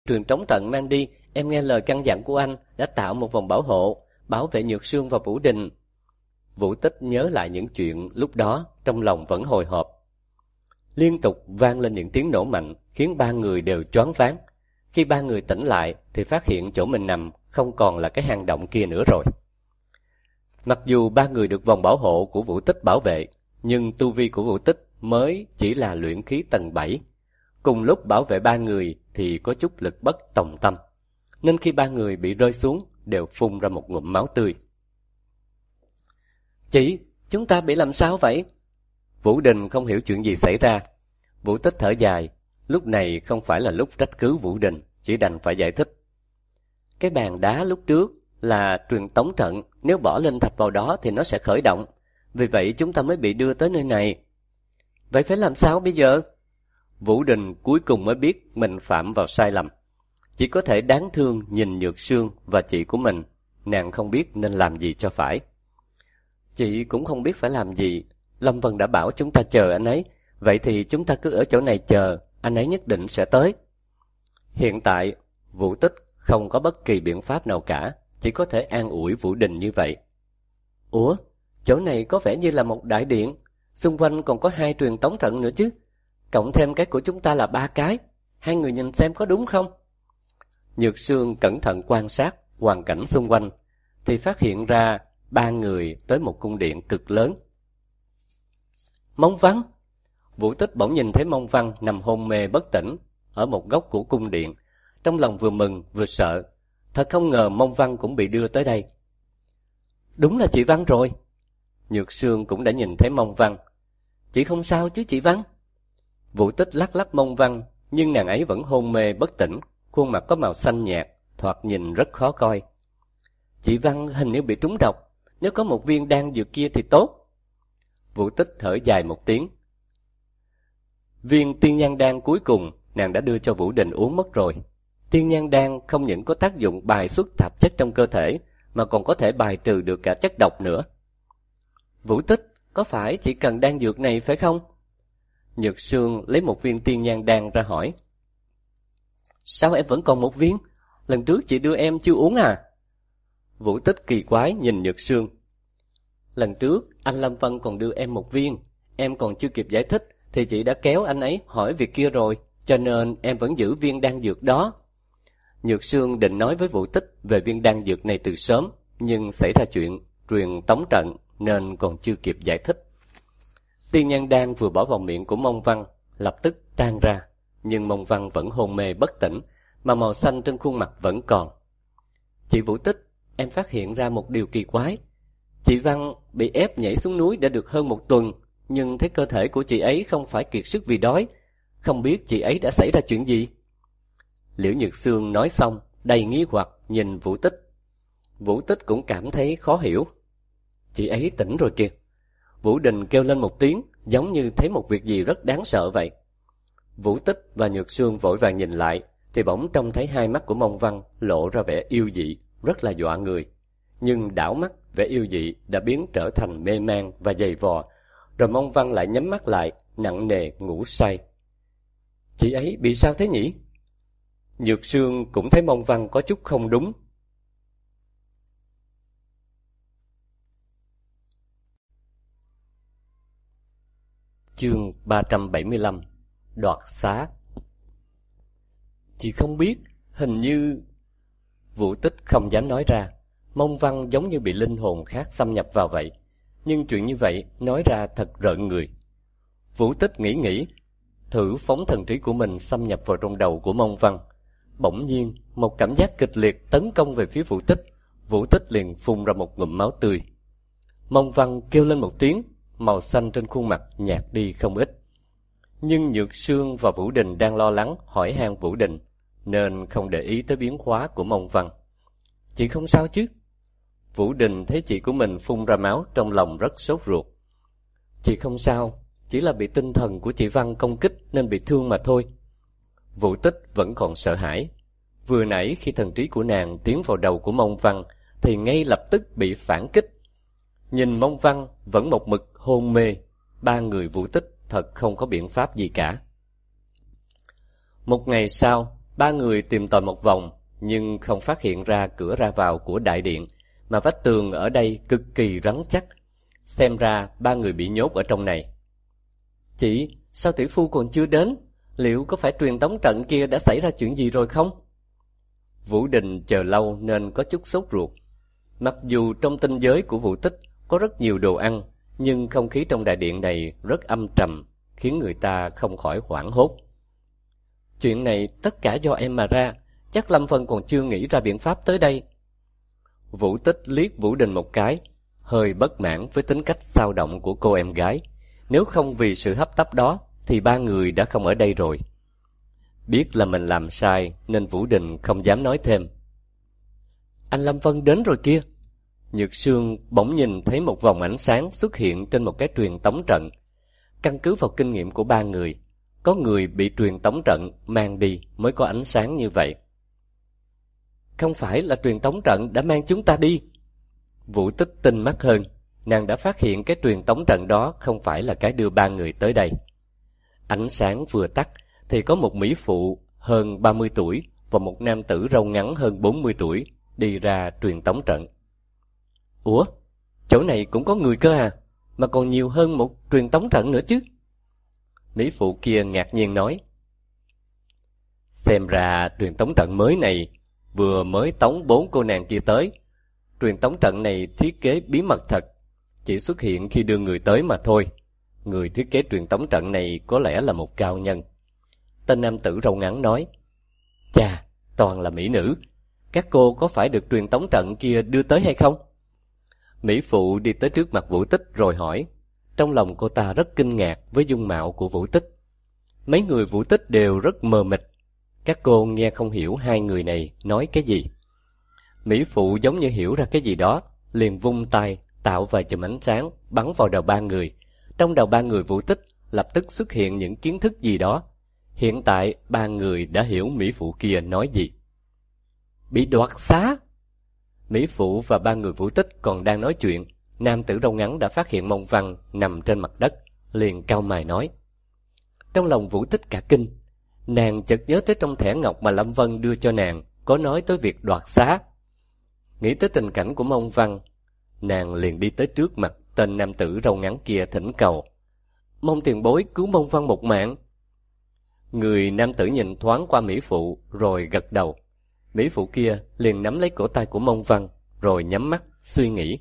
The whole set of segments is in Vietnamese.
Truyền trống trận mang đi, em nghe lời căn dặn của anh đã tạo một vòng bảo hộ, bảo vệ Nhược Sương và Vũ Đình. Vũ Tích nhớ lại những chuyện lúc đó, trong lòng vẫn hồi hộp. Liên tục vang lên những tiếng nổ mạnh, khiến ba người đều choáng váng. Khi ba người tỉnh lại thì phát hiện chỗ mình nằm không còn là cái hang động kia nữa rồi. Mặc dù ba người được vòng bảo hộ của Vũ Tích bảo vệ, nhưng tu vi của Vũ Tích mới chỉ là luyện khí tầng 7. Cùng lúc bảo vệ ba người thì có chút lực bất tòng tâm, nên khi ba người bị rơi xuống đều phun ra một ngụm máu tươi. Chị, chúng ta bị làm sao vậy? Vũ Đình không hiểu chuyện gì xảy ra. Vũ Tích thở dài, lúc này không phải là lúc trách cứ Vũ Đình, chỉ đành phải giải thích. Cái bàn đá lúc trước là truyền tống trận, nếu bỏ linh thạch vào đó thì nó sẽ khởi động, vì vậy chúng ta mới bị đưa tới nơi này. Vậy phải làm sao bây giờ? Vũ Đình cuối cùng mới biết mình phạm vào sai lầm. Chỉ có thể đáng thương nhìn Nhược Sương và chị của mình, nàng không biết nên làm gì cho phải. Chị cũng không biết phải làm gì, Lâm Vân đã bảo chúng ta chờ anh ấy, vậy thì chúng ta cứ ở chỗ này chờ, anh ấy nhất định sẽ tới. Hiện tại, Vũ Tích không có bất kỳ biện pháp nào cả, chỉ có thể an ủi Vũ Đình như vậy. Ủa, chỗ này có vẻ như là một đại điện, xung quanh còn có 2 truyền tống trận nữa chứ, cộng thêm cái của chúng ta là 3 cái, hai người nhìn xem có đúng không? Nhược Sương cẩn thận quan sát hoàn cảnh xung quanh, thì phát hiện ra 3 người tới một cung điện cực lớn. Mông Văn! Vũ Tích bỗng nhìn thấy Mông Văn nằm hôn mê bất tỉnh ở một góc của cung điện, trong lòng vừa mừng vừa sợ, thật không ngờ Mông Văn cũng bị đưa tới đây. Đúng là chị Văn rồi. Nhược Sương cũng đã nhìn thấy Mông Văn. Chị không sao chứ chị Văn? Vũ Tích lắc lắc Mông Văn, nhưng nàng ấy vẫn hôn mê bất tỉnh, khuôn mặt có màu xanh nhạt, thoạt nhìn rất khó coi. Chị Văn hình như bị trúng độc, nếu có một viên đan dược kia thì tốt. Vũ Tích thở dài một tiếng. Viên tiên nhan đan cuối cùng nàng đã đưa cho Vũ Đình uống mất rồi. Tiên nhan đan không những có tác dụng bài xuất tạp chất trong cơ thể, mà còn có thể bài trừ được cả chất độc nữa. Vũ Tích, có phải chỉ cần đan dược này phải không? Nhược Sương lấy một viên tiên nhan đan ra hỏi. Sao em vẫn còn một viên? Lần trước chị đưa em chưa uống à? Vũ Tích kỳ quái nhìn Nhược Sương. Lần trước anh Lâm Vân còn đưa em một viên, em còn chưa kịp giải thích thì chị đã kéo anh ấy hỏi việc kia rồi, cho nên em vẫn giữ viên đan dược đó. Nhược Sương định nói với Vũ Tích về viên đan dược này từ sớm, nhưng xảy ra chuyện truyền tống trận nên còn chưa kịp giải thích. Tiên nhan đan vừa bỏ vào miệng của Mông Văn, lập tức tan ra, nhưng Mông Văn vẫn hôn mê bất tỉnh, mà màu xanh trên khuôn mặt vẫn còn. Chị Vũ Tích, em phát hiện ra một điều kỳ quái. Chị Văn bị ép nhảy xuống núi đã được hơn 1 tuần, nhưng thấy cơ thể của chị ấy không phải kiệt sức vì đói. Không biết chị ấy đã xảy ra chuyện gì? Liễu Nhược Sương nói xong, đầy nghi hoặc nhìn Vũ Tích. Vũ Tích cũng cảm thấy khó hiểu. Chị ấy tỉnh rồi kìa. Vũ Đình kêu lên một tiếng, giống như thấy một việc gì rất đáng sợ vậy. Vũ Tích và Nhược Sương vội vàng nhìn lại, thì bỗng trông thấy hai mắt của Mông Văn lộ ra vẻ yêu dị, rất là dọa người. Nhưng đảo mắt, vẻ yêu dị đã biến trở thành mê man và dày vò, rồi Mông Văn lại nhắm mắt lại, nặng nề ngủ say. Chị ấy bị sao thế nhỉ? Nhược Sương cũng thấy Mông Văn có chút không đúng. Chương 375 Đoạt xá. Chị không biết, hình như... Vũ Tích không dám nói ra. Mông Văn giống như bị linh hồn khác xâm nhập vào vậy. Nhưng chuyện như vậy nói ra thật rợn người. Vũ Tích nghĩ, thử phóng thần trí của mình xâm nhập vào trong đầu của Mông Văn. Bỗng nhiên, một cảm giác kịch liệt tấn công về phía Vũ Tích. Vũ Tích liền phun ra một ngụm máu tươi. Mông Văn kêu lên một tiếng, màu xanh trên khuôn mặt nhạt đi không ít. Nhưng Nhược Sương và Vũ Đình đang lo lắng hỏi han Vũ Đình, nên không để ý tới biến hóa của Mông Văn. Chị không sao chứ? Vũ Đình thấy chị của mình phun ra máu, trong lòng rất sốt ruột. Chị không sao, chỉ là bị tinh thần của chị Văn công kích nên bị thương mà thôi. Vũ Tích vẫn còn sợ hãi. Vừa nãy khi thần trí của nàng tiến vào đầu của Mông Văn thì ngay lập tức bị phản kích. Nhìn Mông Văn vẫn một mực hôn mê, ba người Vũ Tích thật không có biện pháp gì cả. Một ngày sau, Ba người tìm tòi một vòng, nhưng không phát hiện ra cửa ra vào của đại điện, mà vách tường ở đây cực kỳ rắn chắc. Xem ra ba người bị nhốt ở trong này. Chị, sao tỷ phu còn chưa đến? Liệu có phải truyền tống trận kia đã xảy ra chuyện gì rồi không? Vũ Đình chờ lâu nên có chút sốt ruột. Mặc dù trong tinh giới của Vũ Tích có rất nhiều đồ ăn, nhưng không khí trong đại điện này rất âm trầm, khiến người ta không khỏi hoảng hốt. Chuyện này tất cả do em mà ra, chắc Lâm Vân còn chưa nghĩ ra biện pháp tới đây. Vũ Tích liếc Vũ Đình một cái, hơi bất mãn với tính cách xao động của cô em gái. Nếu không vì sự hấp tấp đó, thì ba người đã không ở đây rồi. Biết là mình làm sai, nên Vũ Đình không dám nói thêm. Anh Lâm Vân đến rồi kia. Nhược Sương bỗng nhìn thấy một vòng ánh sáng xuất hiện trên một cái truyền tống trận. Căn cứ vào kinh nghiệm của ba người, có người bị truyền tống trận mang đi mới có ánh sáng như vậy. Không phải là truyền tống trận đã mang chúng ta đi. Vũ Tích tinh mắt hơn, nàng đã phát hiện cái truyền tống trận đó không phải là cái đưa ba người tới đây. Ánh sáng vừa tắt thì có một mỹ phụ hơn 30 tuổi và một nam tử râu ngắn hơn 40 tuổi đi ra truyền tống trận. Ủa, chỗ này cũng có người cơ à, mà còn nhiều hơn một truyền tống trận nữa chứ? Mỹ phụ kia ngạc nhiên nói. Xem ra truyền tống trận mới này vừa mới tống 4 cô nàng kia tới. Truyền tống trận này thiết kế bí mật thật, chỉ xuất hiện khi đưa người tới mà thôi. Người thiết kế truyền tống trận này có lẽ là một cao nhân. Tên nam tử râu ngắn nói. Chà, toàn là mỹ nữ. Các cô có phải được truyền tống trận kia đưa tới hay không? Mỹ phụ đi tới trước mặt Vũ Tích rồi hỏi. Trong lòng cô ta rất kinh ngạc với dung mạo của Vũ Tích. Mấy người Vũ Tích đều rất mờ mịt. Các cô nghe không hiểu hai người này nói cái gì. Mỹ phụ giống như hiểu ra cái gì đó, liền vung tay tạo vài chùm ánh sáng bắn vào đầu ba người. Trong đầu ba người Vũ Tích lập tức xuất hiện những kiến thức gì đó. Hiện tại ba người đã hiểu Mỹ phụ kia nói gì. Bị đoạt xá. Mỹ phụ và ba người Vũ Tích còn đang nói chuyện, nam tử râu ngắn đã phát hiện Mông Văn nằm trên mặt đất, liền cau mày nói. Trong lòng Vũ Tích cả kinh, nàng chợt nhớ tới trong thẻ ngọc mà Lâm Vân đưa cho nàng có nói tới việc đoạt xá. Nghĩ tới tình cảnh của Mông Văn, nàng liền đi tới trước mặt tên nam tử râu ngắn kia thỉnh cầu. Mong tiền bối cứu Mông Văn một mạng. Người nam tử nhìn thoáng qua Mỹ phụ rồi gật đầu. Mỹ phụ kia liền nắm lấy cổ tay của Mông Văn rồi nhắm mắt suy nghĩ.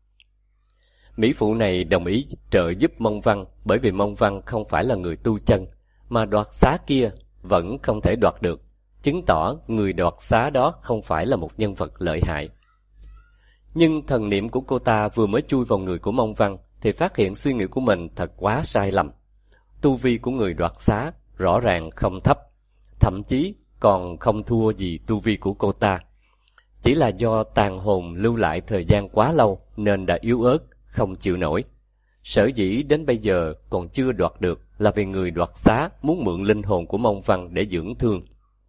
Mỹ phụ này đồng ý trợ giúp Mông Văn bởi vì Mông Văn không phải là người tu chân, mà đoạt xá kia vẫn không thể đoạt được, chứng tỏ người đoạt xá đó không phải là một nhân vật lợi hại. Nhưng thần niệm của cô ta vừa mới chui vào người của Mông Văn thì phát hiện suy nghĩ của mình thật quá sai lầm. Tu vi của người đoạt xá rõ ràng không thấp, thậm chí còn không thua gì tu vi của cô ta. Chỉ là do tàn hồn lưu lại thời gian quá lâu nên đã yếu ớt, không chịu nổi. Sở dĩ đến bây giờ còn chưa đoạt được là vì người đoạt xá muốn mượn linh hồn của Mông Văn để dưỡng thương.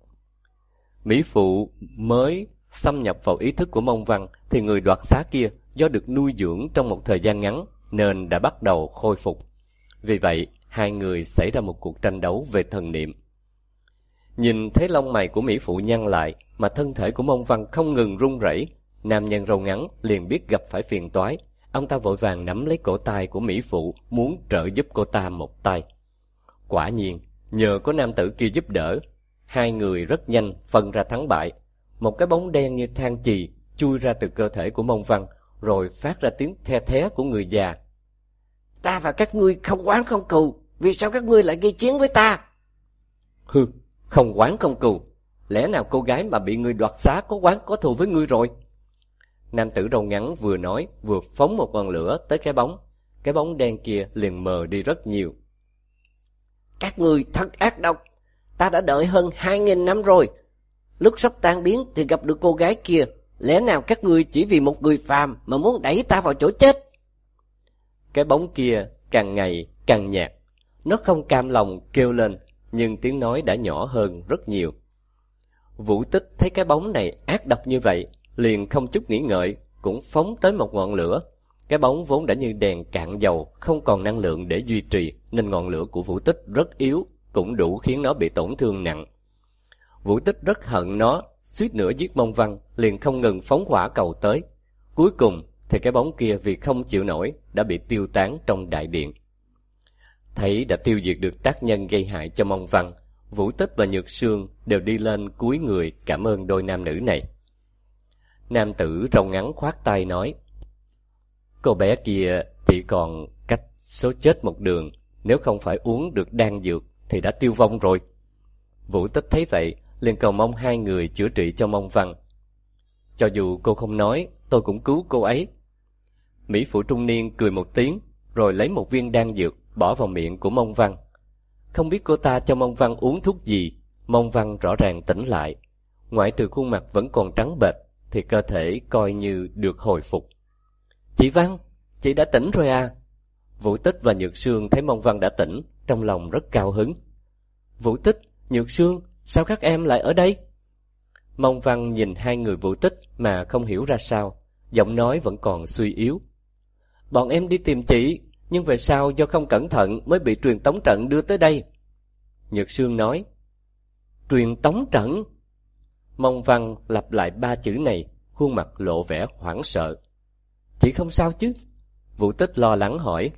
Mỹ phụ mới xâm nhập vào ý thức của Mông Văn thì người đoạt xá kia do được nuôi dưỡng trong một thời gian ngắn nên đã bắt đầu khôi phục. Vì vậy, hai người xảy ra một cuộc tranh đấu về thần niệm. Nhìn thấy lông mày của Mỹ phụ nhăn lại mà thân thể của Mông Văn không ngừng run rẩy, nam nhân râu ngắn liền biết gặp phải phiền toái. Ông ta vội vàng nắm lấy cổ tay của Mỹ phụ muốn trợ giúp cô ta một tay. Quả nhiên, nhờ có nam tử kia giúp đỡ, hai người rất nhanh phân ra thắng bại. Một cái bóng đen như than chì chui ra từ cơ thể của Mông Văn, rồi phát ra tiếng the thé của người già. Ta và các ngươi không oán không cừu, vì sao các ngươi lại gây chiến với ta? Hừ, không oán không cừu, lẽ nào cô gái mà bị người đoạt xá có oán có thù với ngươi rồi? Nam tử râu ngắn vừa nói vừa phóng một ngọn lửa tới cái bóng đen kia liền mờ đi rất nhiều. Các ngươi thật ác độc, ta đã đợi hơn 2000 năm rồi. Lúc sắp tan biến thì gặp được cô gái kia, lẽ nào các ngươi chỉ vì một người phàm mà muốn đẩy ta vào chỗ chết? Cái bóng kia càng ngày càng nhạt, nó không cam lòng kêu lên, nhưng tiếng nói đã nhỏ hơn rất nhiều. Vũ Tích thấy cái bóng này ác độc như vậy, liền không chút nghĩ ngợi, cũng phóng tới một ngọn lửa. Cái bóng vốn đã như đèn cạn dầu, không còn năng lượng để duy trì, nên ngọn lửa của Vũ Tích rất yếu, cũng đủ khiến nó bị tổn thương nặng. Vũ Tích rất hận nó, suýt nữa giết Mông Văn, liền không ngừng phóng hỏa cầu tới. Cuối cùng thì cái bóng kia vì không chịu nổi đã bị tiêu tán trong đại điện. Thấy đã tiêu diệt được tác nhân gây hại cho Mông Văn, Vũ Tích và Nhược Sương đều đi lên cúi người cảm ơn đôi nam nữ này. Nam tử râu ngắn khoát tay nói: cô bé kia chỉ còn cách số chết một đường, nếu không phải uống được đan dược thì đã tiêu vong rồi. Vũ Tích thấy vậy, liền cầu mong hai người chữa trị cho Mông Văn. Cho dù cô không nói, tôi cũng cứu cô ấy. Mỹ phụ trung niên cười một tiếng, rồi lấy một viên đan dược bỏ vào miệng của Mông Văn. Không biết cô ta cho Mông Văn uống thuốc gì, Mông Văn rõ ràng tỉnh lại. Ngoại trừ khuôn mặt vẫn còn trắng bệch, thì cơ thể coi như được hồi phục. Chị Văn, chị đã tỉnh rồi à? Vũ Tích và Nhược Sương thấy Mông Văn đã tỉnh, trong lòng rất cao hứng. Vũ Tích, Nhược Sương, sao các em lại ở đây? Mông Văn nhìn hai người Vũ Tích mà không hiểu ra sao, giọng nói vẫn còn suy yếu. Bọn em đi tìm chị, nhưng về sau do không cẩn thận mới bị truyền tống trận đưa tới đây. Nhược Sương nói. Truyền tống trận? Mông Văn lặp lại ba chữ này, khuôn mặt lộ vẻ hoảng sợ. Chị không sao chứ? Vũ Tích lo lắng hỏi.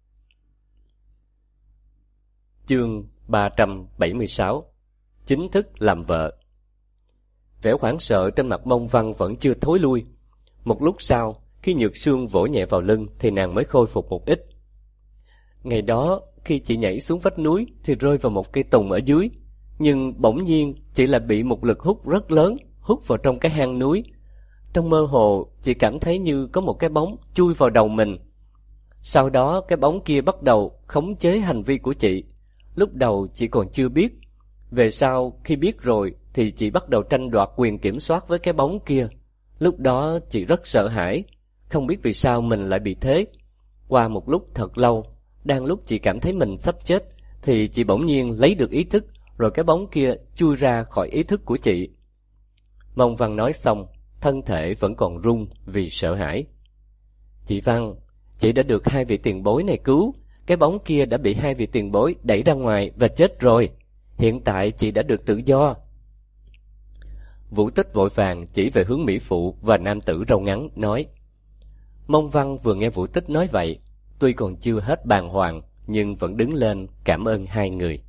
Chương 376. Chính thức làm vợ. Vẻ hoảng sợ trên mặt Mông Văn vẫn chưa thối lui. Một lúc sau, khi Nhược Sương vỗ nhẹ vào lưng thì nàng mới khôi phục một ít. Ngày đó, khi chị nhảy xuống vách núi thì rơi vào một cây tùng ở dưới, nhưng bỗng nhiên chị lại bị một lực hút rất lớn hút vào trong cái hang núi. Trong mơ hồ, chị cảm thấy như có một cái bóng chui vào đầu mình. Sau đó cái bóng kia bắt đầu khống chế hành vi của chị. Lúc đầu chị còn chưa biết. Về sau, khi biết rồi thì chị bắt đầu tranh đoạt quyền kiểm soát với cái bóng kia. Lúc đó chị rất sợ hãi, không biết vì sao mình lại bị thế. Qua một lúc thật lâu, đang lúc chị cảm thấy mình sắp chết, thì chị bỗng nhiên lấy được ý thức, rồi cái bóng kia chui ra khỏi ý thức của chị. Mông Văn nói xong, thân thể vẫn còn run vì sợ hãi. Chị Văn, chị đã được hai vị tiền bối này cứu, cái bóng kia đã bị hai vị tiền bối đẩy ra ngoài và chết rồi. Hiện tại chị đã được tự do. Vũ Tích vội vàng chỉ về hướng mỹ phụ và nam tử râu ngắn, nói. Mông Văn vừa nghe Vũ Tích nói vậy, tuy còn chưa hết bàng hoàng, nhưng vẫn đứng lên cảm ơn hai người.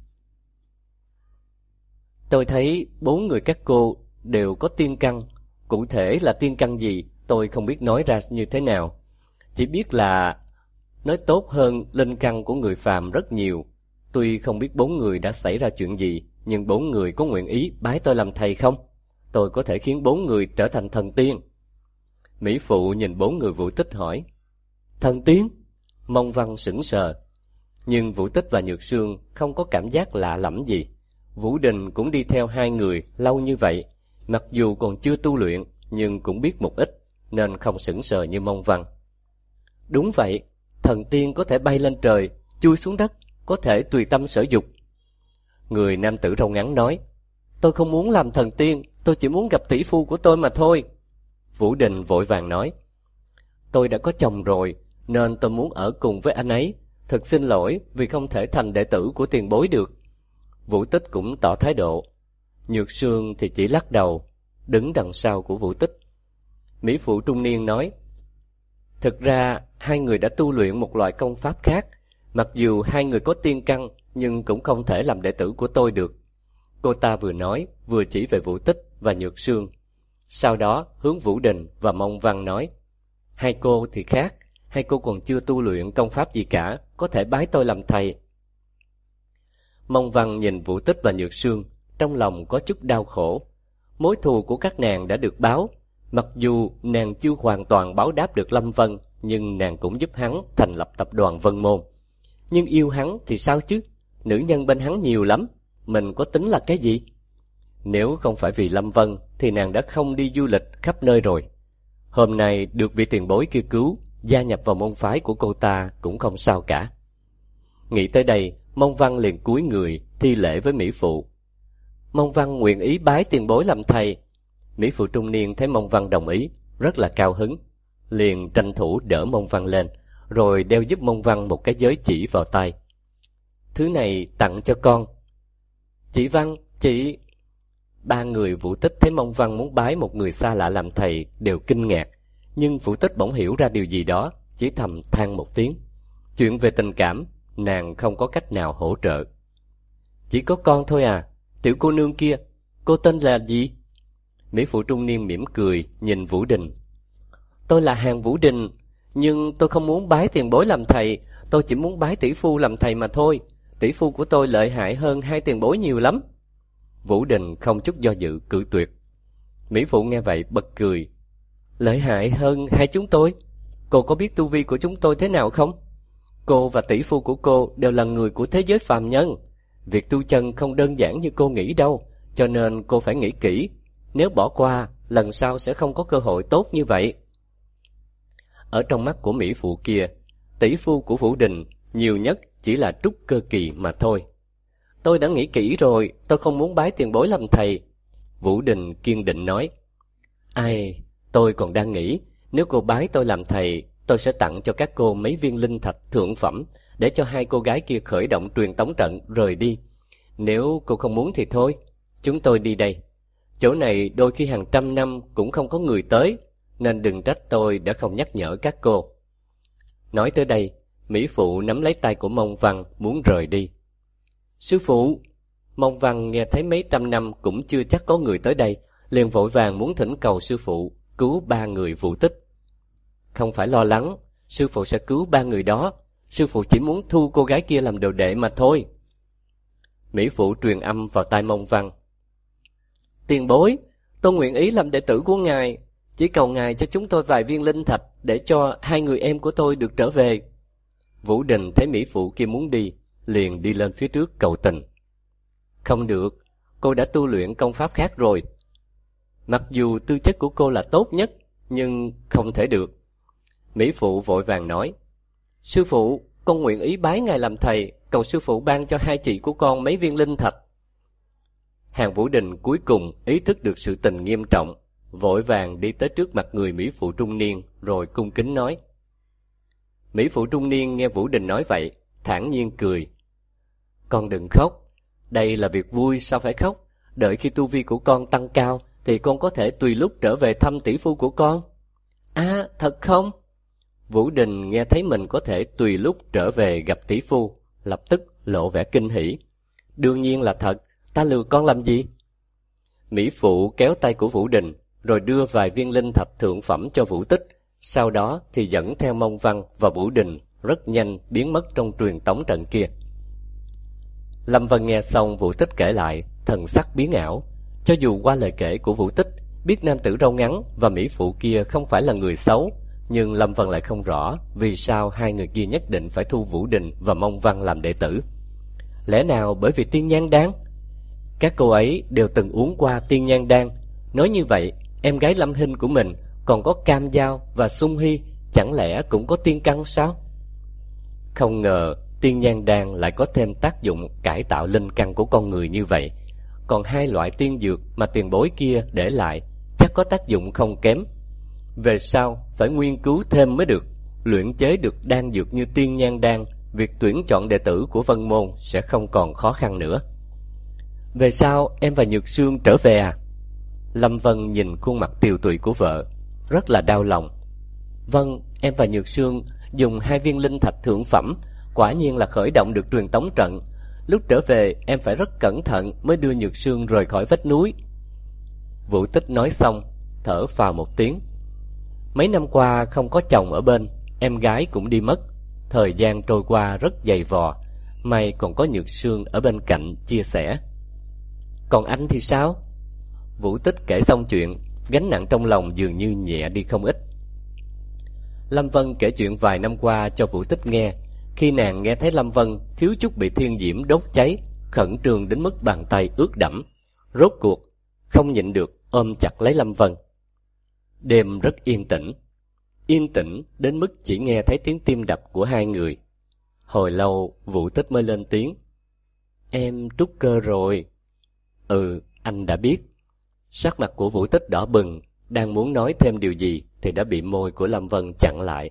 Tôi thấy bốn người các cô đều có tiên căn. Cụ thể là tiên căn gì tôi không biết nói ra như thế nào. Chỉ biết là nói tốt hơn linh căn của người phàm rất nhiều. Tuy không biết bốn người đã xảy ra chuyện gì, nhưng bốn người có nguyện ý bái tôi làm thầy không? Tôi có thể khiến bốn người trở thành thần tiên. Mỹ phụ nhìn bốn người Vũ Tích hỏi. Thần tiên? Mông Văn sững sờ. Nhưng Vũ Tích và Nhược Sương không có cảm giác lạ lẫm gì. Vũ Đình cũng đi theo hai người lâu như vậy, mặc dù còn chưa tu luyện nhưng cũng biết một ít, nên không sững sờ như Mông Văn. Đúng vậy, thần tiên có thể bay lên trời, chui xuống đất, có thể tùy tâm sở dục. Người nam tử râu ngắn nói. Tôi không muốn làm thần tiên, tôi chỉ muốn gặp tỷ phu của tôi mà thôi. Vũ Đình vội vàng nói. Tôi đã có chồng rồi, nên tôi muốn ở cùng với anh ấy. Thật xin lỗi vì không thể thành đệ tử của tiền bối được. Vũ Tích cũng tỏ thái độ. Nhược Sương thì chỉ lắc đầu, đứng đằng sau của Vũ Tích. Mỹ phụ trung niên nói. Thực ra hai người đã tu luyện một loại công pháp khác. Mặc dù hai người có tiên căn, nhưng cũng không thể làm đệ tử của tôi được. Cô ta vừa nói, vừa chỉ về Vũ Tích và Nhược Sương. Sau đó hướng Vũ Đình và Mông Văn nói. Hai cô thì khác, hai cô còn chưa tu luyện công pháp gì cả, có thể bái tôi làm thầy. Mông Văn nhìn Vũ Tích và Nhược Sương, trong lòng có chút đau khổ. Mối thù của các nàng đã được báo, mặc dù nàng chưa hoàn toàn báo đáp được Lâm Vân, nhưng nàng cũng giúp hắn thành lập tập đoàn Vân Môn. Nhưng yêu hắn thì sao chứ? Nữ nhân bên hắn nhiều lắm, mình có tính là cái gì? Nếu không phải vì Lâm Vân thì nàng đã không đi du lịch khắp nơi rồi. Hôm nay được vị tiền bối kia cứu, gia nhập vào môn phái của cô ta cũng không sao cả. Nghĩ tới đây, Mông Văn liền cúi người thi lễ với mỹ phụ. Mông Văn nguyện ý bái tiền bối làm thầy. Mỹ phụ trung niên thấy Mông Văn đồng ý, rất là cao hứng, liền tranh thủ đỡ Mông Văn lên, rồi đeo giúp Mông Văn một cái giới chỉ vào tay. Thứ này tặng cho con. Chị Văn, chị... Ba người Vũ Tích thấy Mông Văn muốn bái một người xa lạ làm thầy đều kinh ngạc, nhưng Vũ Tích bỗng hiểu ra điều gì đó, chỉ thầm than một tiếng. Chuyện về tình cảm, nàng không có cách nào hỗ trợ. Chỉ có con thôi à? Tiểu cô nương kia, cô tên là gì? Mỹ phụ trung niên mỉm cười nhìn Vũ Đình. Tôi là Hàn Vũ Đình, nhưng tôi không muốn bái tiền bối làm thầy, tôi chỉ muốn bái tỷ phu làm thầy mà thôi. Tỷ phu của tôi lợi hại hơn hai tiền bối nhiều lắm. Vũ Đình không chút do dự cự tuyệt. Mỹ phụ nghe vậy bật cười. Lợi hại hơn hai chúng tôi? Cô có biết tu vi của chúng tôi thế nào không? Cô và tỷ phu của cô đều là người của thế giới phàm nhân. Việc tu chân không đơn giản như cô nghĩ đâu, cho nên cô phải nghĩ kỹ. Nếu bỏ qua, lần sau sẽ không có cơ hội tốt như vậy. Ở trong mắt của Mỹ phụ kia, tỷ phu của Vũ Đình nhiều nhất chỉ là trúc cơ kỳ mà thôi. Tôi đã nghĩ kỹ rồi, tôi không muốn bái tiền bối làm thầy. Vũ Đình kiên định nói. Ai, tôi còn đang nghĩ, nếu cô bái tôi làm thầy, tôi sẽ tặng cho các cô mấy viên linh thạch thượng phẩm, để cho hai cô gái kia khởi động truyền tống trận rời đi. Nếu cô không muốn thì thôi, chúng tôi đi đây. Chỗ này đôi khi hàng trăm năm cũng không có người tới, nên đừng trách tôi đã không nhắc nhở các cô. Nói tới đây, Mỹ phụ nắm lấy tay của Mông Văn muốn rời đi. Sư phụ! Mông Văn nghe thấy mấy trăm năm cũng chưa chắc có người tới đây, liền vội vàng muốn thỉnh cầu sư phụ cứu ba người Vũ Tích. Không phải lo lắng, sư phụ sẽ cứu ba người đó, sư phụ chỉ muốn thu cô gái kia làm đồ đệ mà thôi. Mỹ phụ truyền âm vào tai Mông Văn. Tiền bối, tôi nguyện ý làm đệ tử của ngài, chỉ cầu ngài cho chúng tôi vài viên linh thạch để cho hai người em của tôi được trở về. Vũ Đình thấy Mỹ phụ kia muốn đi, liền đi lên phía trước cầu tình. Không được, cô đã tu luyện công pháp khác rồi. Mặc dù tư chất của cô là tốt nhất, nhưng không thể được. Mỹ phụ vội vàng nói. Sư phụ, con nguyện ý bái ngài làm thầy, cầu sư phụ ban cho hai chị của con mấy viên linh thạch. Hàn Vũ Đình cuối cùng ý thức được sự tình nghiêm trọng, vội vàng đi tới trước mặt người Mỹ phụ trung niên, rồi cung kính nói. Mỹ phụ trung niên nghe Vũ Đình nói vậy, thản nhiên cười. Con đừng khóc, đây là việc vui sao phải khóc, đợi khi tu vi của con tăng cao, thì con có thể tùy lúc trở về thăm tỷ phu của con. À, thật không? Vũ Đình nghe thấy mình có thể tùy lúc trở về gặp tỷ phu, lập tức lộ vẻ kinh hỉ. Đương nhiên là thật, ta lừa con làm gì? Mỹ phụ kéo tay của Vũ Đình, rồi đưa vài viên linh thạch thượng phẩm cho Vũ Tích, sau đó thì dẫn theo Mông Văn và Vũ Đình rất nhanh biến mất trong truyền tống trận kia. Lâm Vân nghe xong Vũ Tích kể lại, thần sắc biến ảo. Cho dù qua lời kể của Vũ Tích, biết nam tử râu ngắn và Mỹ phụ kia không phải là người xấu, nhưng Lâm Vân lại không rõ vì sao hai người kia nhất định phải thu Vũ Đình và Mông Văn làm đệ tử. Lẽ nào bởi vì tiên nhan đan? Các cô ấy đều từng uống qua tiên nhan đan. Nói như vậy, em gái Lâm Hinh của mình còn có Cam Giao và Sung Hy, chẳng lẽ cũng có tiên căn sao? Không ngờ tiên nhan đan lại có thêm tác dụng cải tạo linh căn của con người như vậy. Còn hai loại tiên dược mà tiền bối kia để lại chắc có tác dụng không kém. Về sau phải nghiên cứu thêm mới được. Luyện chế được đan dược như tiên nhan đan, việc tuyển chọn đệ tử của Vân Môn sẽ không còn khó khăn nữa. Về sau em và Nhược Sương trở về à? Lâm Vân nhìn khuôn mặt tiều tụy của vợ, rất là đau lòng. Vâng, em và Nhược Sương dùng 2 viên linh thạch thượng phẩm, quả nhiên là khởi động được truyền tống trận. Lúc trở về em phải rất cẩn thận mới đưa Nhược Sương rời khỏi vách núi. Vũ Tích nói xong, thở phào một tiếng. Mấy năm qua không có chồng ở bên, em gái cũng đi mất. Thời gian trôi qua rất dày vò, may còn có Nhược Sương ở bên cạnh chia sẻ. Còn anh thì sao? Vũ Tích kể xong chuyện, gánh nặng trong lòng dường như nhẹ đi không ít. Lâm Vân kể chuyện vài năm qua cho Vũ Tích nghe. Khi nàng nghe thấy Lâm Vân thiếu chút bị thiên diễm đốt cháy, khẩn trương đến mức bàn tay ướt đẫm, rốt cuộc không nhịn được ôm chặt lấy Lâm Vân. Đêm rất yên tĩnh đến mức chỉ nghe thấy tiếng tim đập của hai người. Hồi lâu Vũ Tích mới lên tiếng. Em trút cơ rồi. Ừ, anh đã biết. Sắc mặt của Vũ Tích đỏ bừng, đang muốn nói thêm điều gì thì đã bị môi của Lâm Vân chặn lại.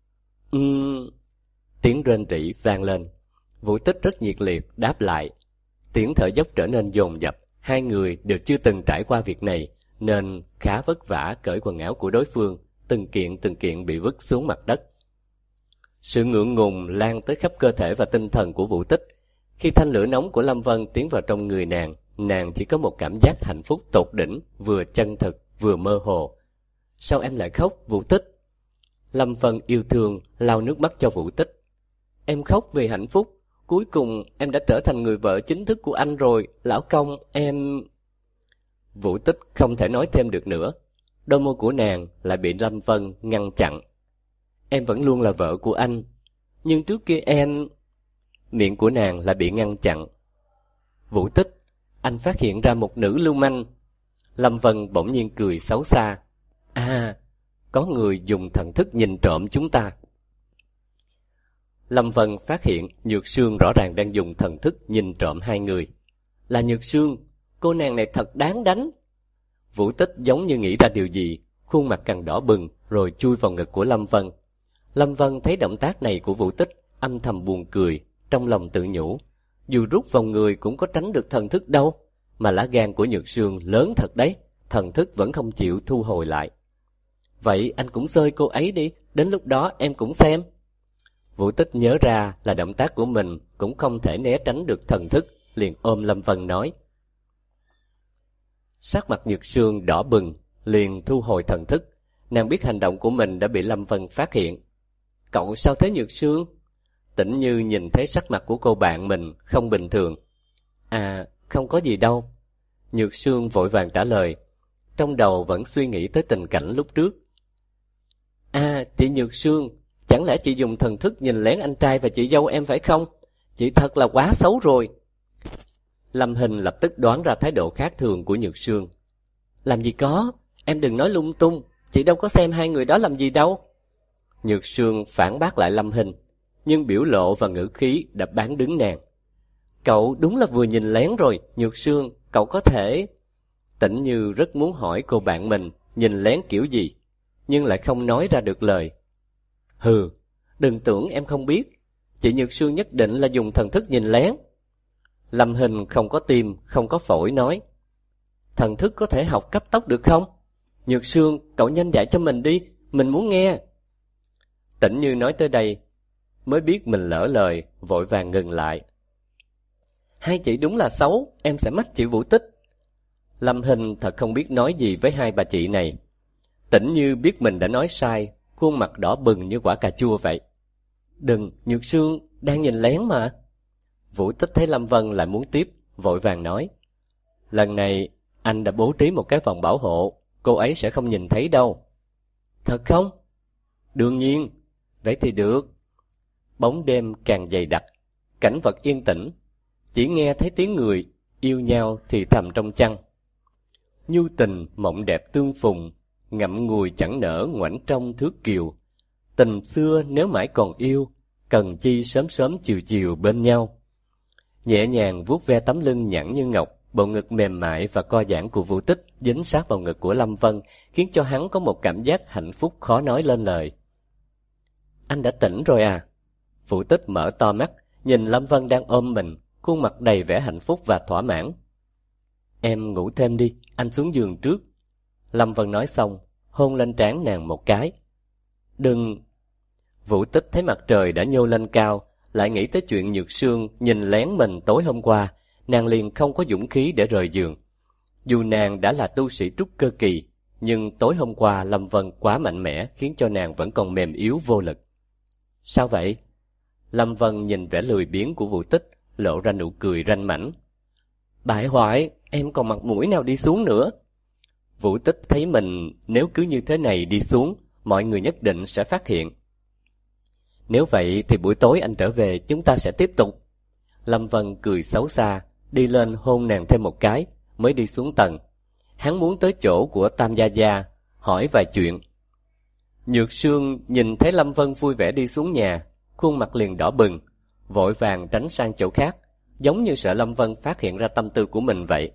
Tiếng rên rỉ vang lên. Vũ Tích rất nhiệt liệt đáp lại. Tiếng thở dốc trở nên dồn dập, Hai người đều chưa từng trải qua việc này, nên khá vất vả cởi quần áo của đối phương, từng kiện bị vứt xuống mặt đất. Sự ngượng ngùng lan tới khắp cơ thể và tinh thần của Vũ Tích. Khi thanh lửa nóng của Lâm Vân tiến vào trong người nàng chỉ có một cảm giác hạnh phúc tột đỉnh, vừa chân thực, vừa mơ hồ. Sao em lại khóc, Vũ Tích? Lâm Vân yêu thương lau nước mắt cho Vũ Tích. Em khóc vì hạnh phúc. Cuối cùng em đã trở thành người vợ chính thức của anh rồi, lão công, em... Vũ Tích không thể nói thêm được nữa. Đôi môi của nàng lại bị Lâm Vân ngăn chặn. Em vẫn luôn là vợ của anh, nhưng trước kia em... Miệng của nàng lại bị ngăn chặn. Vũ Tích, anh phát hiện ra một nữ lưu manh. Lâm Vân bỗng nhiên cười xấu xa. À, có người dùng thần thức nhìn trộm chúng ta. Lâm Vân phát hiện Nhược Sương rõ ràng đang dùng thần thức nhìn trộm hai người. Là Nhược Sương, cô nàng này thật đáng đánh. Vũ Tích giống như nghĩ ra điều gì, khuôn mặt càng đỏ bừng rồi chui vào ngực của Lâm Vân. Lâm Vân thấy động tác này của Vũ Tích, âm thầm buồn cười, trong lòng tự nhủ. Dù rút vào người cũng có tránh được thần thức đâu, mà lá gan của Nhược Sương lớn thật đấy, thần thức vẫn không chịu thu hồi lại. Vậy anh cũng xơi cô ấy đi, đến lúc đó em cũng xem. Vũ Tích nhớ ra là động tác của mình cũng không thể né tránh được thần thức, liền ôm Lâm Vân nói. Sắc mặt Nhược Sương đỏ bừng, liền thu hồi thần thức. Nàng biết hành động của mình đã bị Lâm Vân phát hiện. Cậu sao thế Nhược Sương? Tĩnh Như nhìn thấy sắc mặt của cô bạn mình không bình thường. À, không có gì đâu. Nhược Sương vội vàng trả lời, trong đầu vẫn suy nghĩ tới tình cảnh lúc trước. À, chị Nhược Sương, chẳng lẽ chị dùng thần thức nhìn lén anh trai và chị dâu em phải không? Chị thật là quá xấu rồi. Lâm Hình lập tức đoán ra thái độ khác thường của Nhược Sương. Làm gì có, em đừng nói lung tung, chị đâu có xem hai người đó làm gì đâu. Nhược Sương phản bác lại Lâm Hình, nhưng biểu lộ và ngữ khí đã bán đứng nàng. Cậu đúng là vừa nhìn lén rồi, Nhược Sương, cậu có thể... Tĩnh Như rất muốn hỏi cô bạn mình nhìn lén kiểu gì, nhưng lại không nói ra được lời. Hừ, đừng tưởng em không biết, chị Nhược Sương nhất định là dùng thần thức nhìn lén. Lâm Hình không có tim, không có phổi nói. Thần thức có thể học cấp tốc được không? Nhược Sương, cậu nhanh dạy cho mình đi, mình muốn nghe. Tĩnh Như nói tới đây, mới biết mình lỡ lời, vội vàng ngừng lại. Hai chị đúng là xấu, em sẽ mách chị Vũ Tích. Lâm Hình thật không biết nói gì với hai bà chị này. Tĩnh Như biết mình đã nói sai, khuôn mặt đỏ bừng như quả cà chua vậy. Đừng, Nhược Sương, đang nhìn lén mà. Vũ Tích thấy Lâm Vân lại muốn tiếp, vội vàng nói. Lần này, anh đã bố trí một cái vòng bảo hộ, cô ấy sẽ không nhìn thấy đâu. Thật không? Đương nhiên, vậy thì được. Bóng đêm càng dày đặc, cảnh vật yên tĩnh, chỉ nghe thấy tiếng người yêu nhau thì thầm trong chăn. Nhu tình mộng đẹp tương phùng, ngậm ngùi chẳng nở ngoảnh trong thước kiều. Tình xưa nếu mãi còn yêu, cần chi sớm sớm chiều chiều bên nhau. Nhẹ nhàng vuốt ve tấm lưng nhẵn như ngọc, bộ ngực mềm mại và co giãn của Vũ Tích dính sát vào ngực của Lâm Vân, khiến cho hắn có một cảm giác hạnh phúc khó nói lên lời. Anh đã tỉnh rồi à? Vũ Tích mở to mắt, nhìn Lâm Vân đang ôm mình, khuôn mặt đầy vẻ hạnh phúc và thỏa mãn. Em ngủ thêm đi, anh xuống giường trước. Lâm Vân nói xong, hôn lên trán nàng một cái. Đừng... Vũ Tích thấy mặt trời đã nhô lên cao, lại nghĩ tới chuyện Nhược Sương nhìn lén mình tối hôm qua, nàng liền không có dũng khí để rời giường. Dù nàng đã là tu sĩ trúc cơ kỳ, nhưng tối hôm qua Lâm Vân quá mạnh mẽ khiến cho nàng vẫn còn mềm yếu vô lực. Sao vậy? Lâm Vân nhìn vẻ lười biếng của Vũ Tích, lộ ra nụ cười ranh mãnh. Bại hoại, em còn mặt mũi nào đi xuống nữa? Vũ Tích thấy mình nếu cứ như thế này đi xuống, mọi người nhất định sẽ phát hiện. Nếu vậy thì buổi tối anh trở về chúng ta sẽ tiếp tục. Lâm Vân cười xấu xa, đi lên hôn nàng thêm một cái, mới đi xuống tầng. Hắn muốn tới chỗ của Tam Gia Gia, hỏi vài chuyện. Nhược Sương nhìn thấy Lâm Vân vui vẻ đi xuống nhà, khuôn mặt liền đỏ bừng, vội vàng tránh sang chỗ khác, giống như sợ Lâm Vân phát hiện ra tâm tư của mình vậy.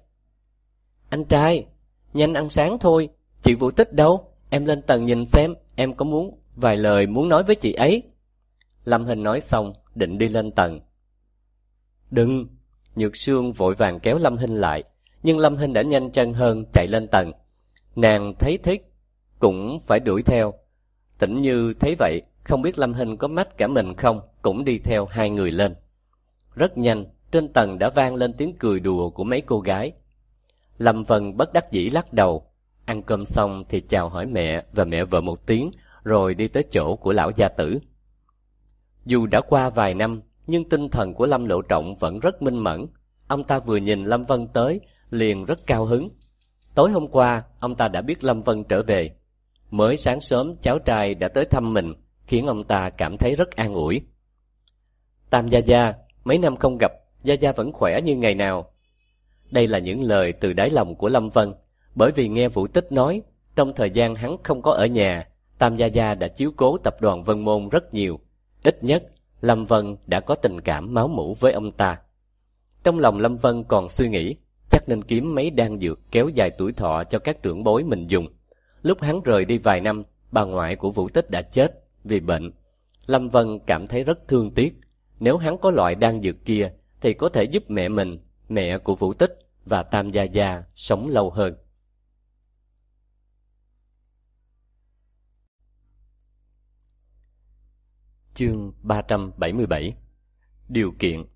Anh trai, nhanh ăn sáng thôi, chị Vũ Tích đâu? Em lên tầng nhìn xem, em có vài lời muốn nói với chị ấy. Lâm Hình nói xong, định đi lên tầng. Đừng! Nhược Sương vội vàng kéo Lâm Hình lại, nhưng Lâm Hinh đã nhanh chân hơn chạy lên tầng. Nàng thấy thế cũng phải đuổi theo. Tĩnh Như thấy vậy, không biết Lâm Hinh có mách cả mình không, cũng đi theo hai người lên. Rất nhanh, trên tầng đã vang lên tiếng cười đùa của mấy cô gái. Lâm Vân bất đắc dĩ lắc đầu. Ăn cơm xong thì chào hỏi mẹ và mẹ vợ một tiếng, rồi đi tới chỗ của lão gia tử. Dù đã qua vài năm, nhưng tinh thần của Lâm Lộ Trọng vẫn rất minh mẫn. Ông ta vừa nhìn Lâm Vân tới, liền rất cao hứng. Tối hôm qua, ông ta đã biết Lâm Vân trở về. Mới sáng sớm, cháu trai đã tới thăm mình, khiến ông ta cảm thấy rất an ủi. Tam gia gia, mấy năm không gặp, gia gia vẫn khỏe như ngày nào. Đây là những lời từ đáy lòng của Lâm Vân, bởi vì nghe Vũ Tích nói, trong thời gian hắn không có ở nhà, Tam gia gia đã chiếu cố tập đoàn Vân Môn rất nhiều. Ít nhất, Lâm Vân đã có tình cảm máu mủ với ông ta. Trong lòng Lâm Vân còn suy nghĩ, chắc nên kiếm mấy đan dược kéo dài tuổi thọ cho các trưởng bối mình dùng. Lúc hắn rời đi vài năm, bà ngoại của Vũ Tích đã chết vì bệnh. Lâm Vân cảm thấy rất thương tiếc. Nếu hắn có loại đan dược kia, thì có thể giúp mẹ mình, mẹ của Vũ Tích và Tam gia gia sống lâu hơn. Chương 377. Điều kiện.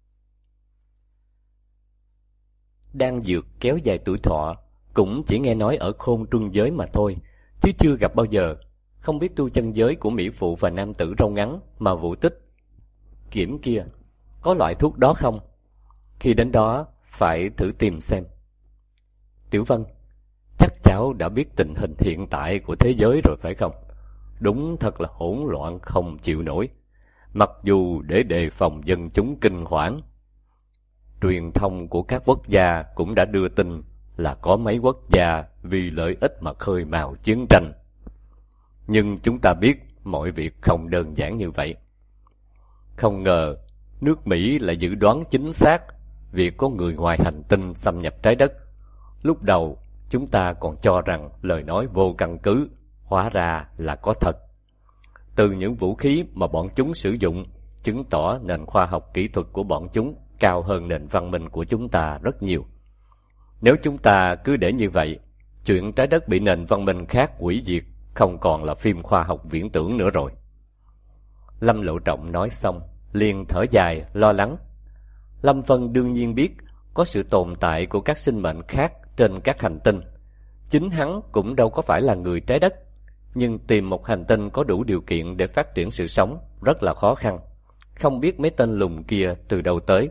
Đan dược kéo dài tuổi thọ cũng chỉ nghe nói ở Khôn Trung giới mà thôi, chứ chưa gặp bao giờ. Không biết tu chân giới của mỹ phụ và nam tử râu ngắn mà Vũ Tích kiểm kia có loại thuốc đó không? Khi đến đó phải thử tìm xem. Tiểu Vân, chắc cháu đã biết tình hình hiện tại của thế giới rồi phải không? Đúng thật là hỗn loạn không chịu nổi. Mặc dù để đề phòng dân chúng kinh hoảng, truyền thông của các quốc gia cũng đã đưa tin là có mấy quốc gia vì lợi ích mà khơi mào chiến tranh. Nhưng chúng ta biết mọi việc không đơn giản như vậy. Không ngờ nước Mỹ lại dự đoán chính xác việc có người ngoài hành tinh xâm nhập trái đất. Lúc đầu chúng ta còn cho rằng lời nói vô căn cứ, hóa ra là có thật. Từ những vũ khí mà bọn chúng sử dụng, chứng tỏ nền khoa học kỹ thuật của bọn chúng cao hơn nền văn minh của chúng ta rất nhiều. Nếu chúng ta cứ để như vậy, chuyện trái đất bị nền văn minh khác hủy diệt không còn là phim khoa học viễn tưởng nữa rồi. Lâm Lộ Trọng nói xong, liền thở dài, lo lắng. Lâm Vân đương nhiên biết có sự tồn tại của các sinh mệnh khác trên các hành tinh. Chính hắn cũng đâu có phải là người trái đất, nhưng tìm một hành tinh có đủ điều kiện để phát triển sự sống rất là khó khăn. Không biết mấy tên lùn kia từ đâu tới.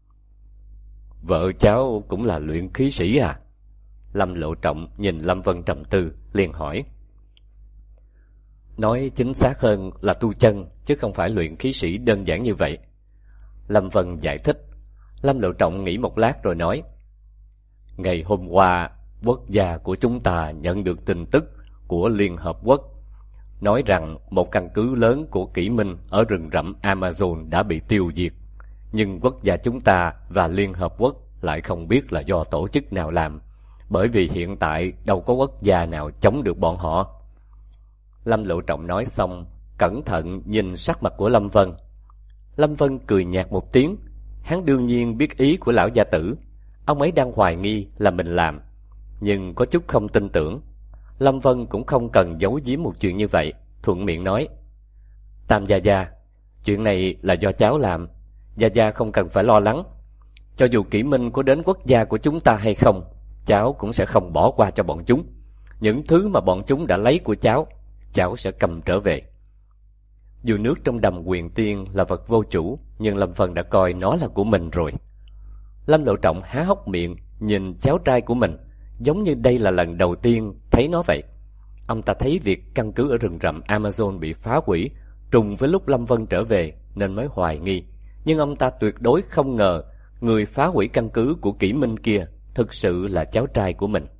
Vợ cháu cũng là luyện khí sĩ à? Lâm Lộ Trọng nhìn Lâm Vân trầm tư, liền hỏi. Nói chính xác hơn là tu chân, chứ không phải luyện khí sĩ đơn giản như vậy. Lâm Vân giải thích. Lâm Lộ Trọng nghĩ một lát rồi nói. Ngày hôm qua, quốc gia của chúng ta nhận được tin tức của Liên Hợp Quốc, nói rằng một căn cứ lớn của Kỷ Minh ở rừng rậm Amazon đã bị tiêu diệt. Nhưng quốc gia chúng ta và Liên Hợp Quốc lại không biết là do tổ chức nào làm, bởi vì hiện tại đâu có quốc gia nào chống được bọn họ. Lâm Lộ Trọng nói xong, cẩn thận nhìn sắc mặt của Lâm Vân. Lâm Vân cười nhạt một tiếng. Hắn đương nhiên biết ý của lão gia tử. Ông ấy đang hoài nghi là mình làm, nhưng có chút không tin tưởng. Lâm Vân cũng không cần giấu giếm một chuyện như vậy, thuận miệng nói. Tam gia gia, chuyện này là do cháu làm, gia gia không cần phải lo lắng. Cho dù Kỷ Minh có đến quốc gia của chúng ta hay không, cháu cũng sẽ không bỏ qua cho bọn chúng. Những thứ mà bọn chúng đã lấy của cháu, cháu sẽ cầm trở về. Dù nước trong đầm Huyền Tiên là vật vô chủ, nhưng Lâm Vân đã coi nó là của mình rồi. Lâm Lộ Trọng há hốc miệng nhìn cháu trai của mình, giống như đây là lần đầu tiên thấy nó vậy. Ông ta thấy việc căn cứ ở rừng rậm Amazon bị phá hủy trùng với lúc Lâm Vân trở về nên mới hoài nghi. Nhưng ông ta tuyệt đối không ngờ người phá hủy căn cứ của Kỷ Minh kia thực sự là cháu trai của mình.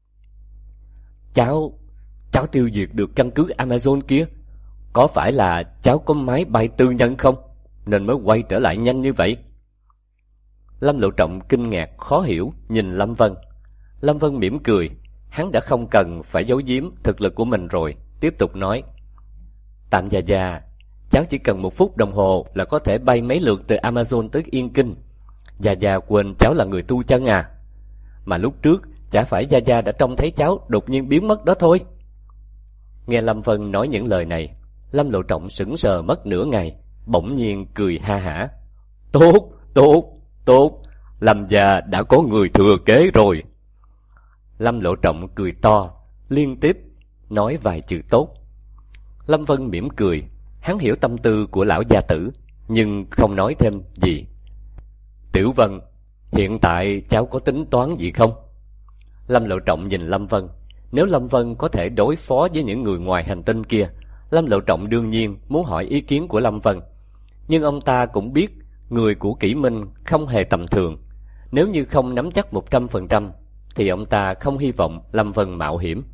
Cháu tiêu diệt được căn cứ Amazon kia? Có phải là cháu có máy bay tư nhân không, nên mới quay trở lại nhanh như vậy? Lâm Lộ Trọng kinh ngạc khó hiểu nhìn Lâm Vân. Lâm Vân mỉm cười. Hắn đã không cần phải giấu giếm thực lực của mình rồi, tiếp tục nói. Tam gia gia, cháu chỉ cần 1 phút đồng hồ là có thể bay mấy lượt từ Amazon tới Yên Kinh. Gia gia quên cháu là người tu chân à? mà lúc trước chả phải Gia Gia đã trông thấy cháu đột nhiên biến mất đó thôi. Nghe Lâm Vân nói những lời này, Lâm Lộ Trọng sững sờ mất nửa ngày, bỗng nhiên cười ha hả. Tốt, tốt, tốt, Lâm gia đã có người thừa kế rồi. Lâm Lộ Trọng cười to, liên tiếp nói vài chữ tốt. Lâm Vân mỉm cười, hắn hiểu tâm tư của lão gia tử, nhưng không nói thêm gì. Tiểu Vân, hiện tại cháu có tính toán gì không? Lâm Lộ Trọng nhìn Lâm Vân. Nếu Lâm Vân có thể đối phó với những người ngoài hành tinh kia, Lâm Lộ Trọng đương nhiên muốn hỏi ý kiến của Lâm Vân. Nhưng ông ta cũng biết người của Kỷ Minh không hề tầm thường. Nếu như không nắm chắc 100%, thì ông ta không hy vọng Lâm Vân mạo hiểm.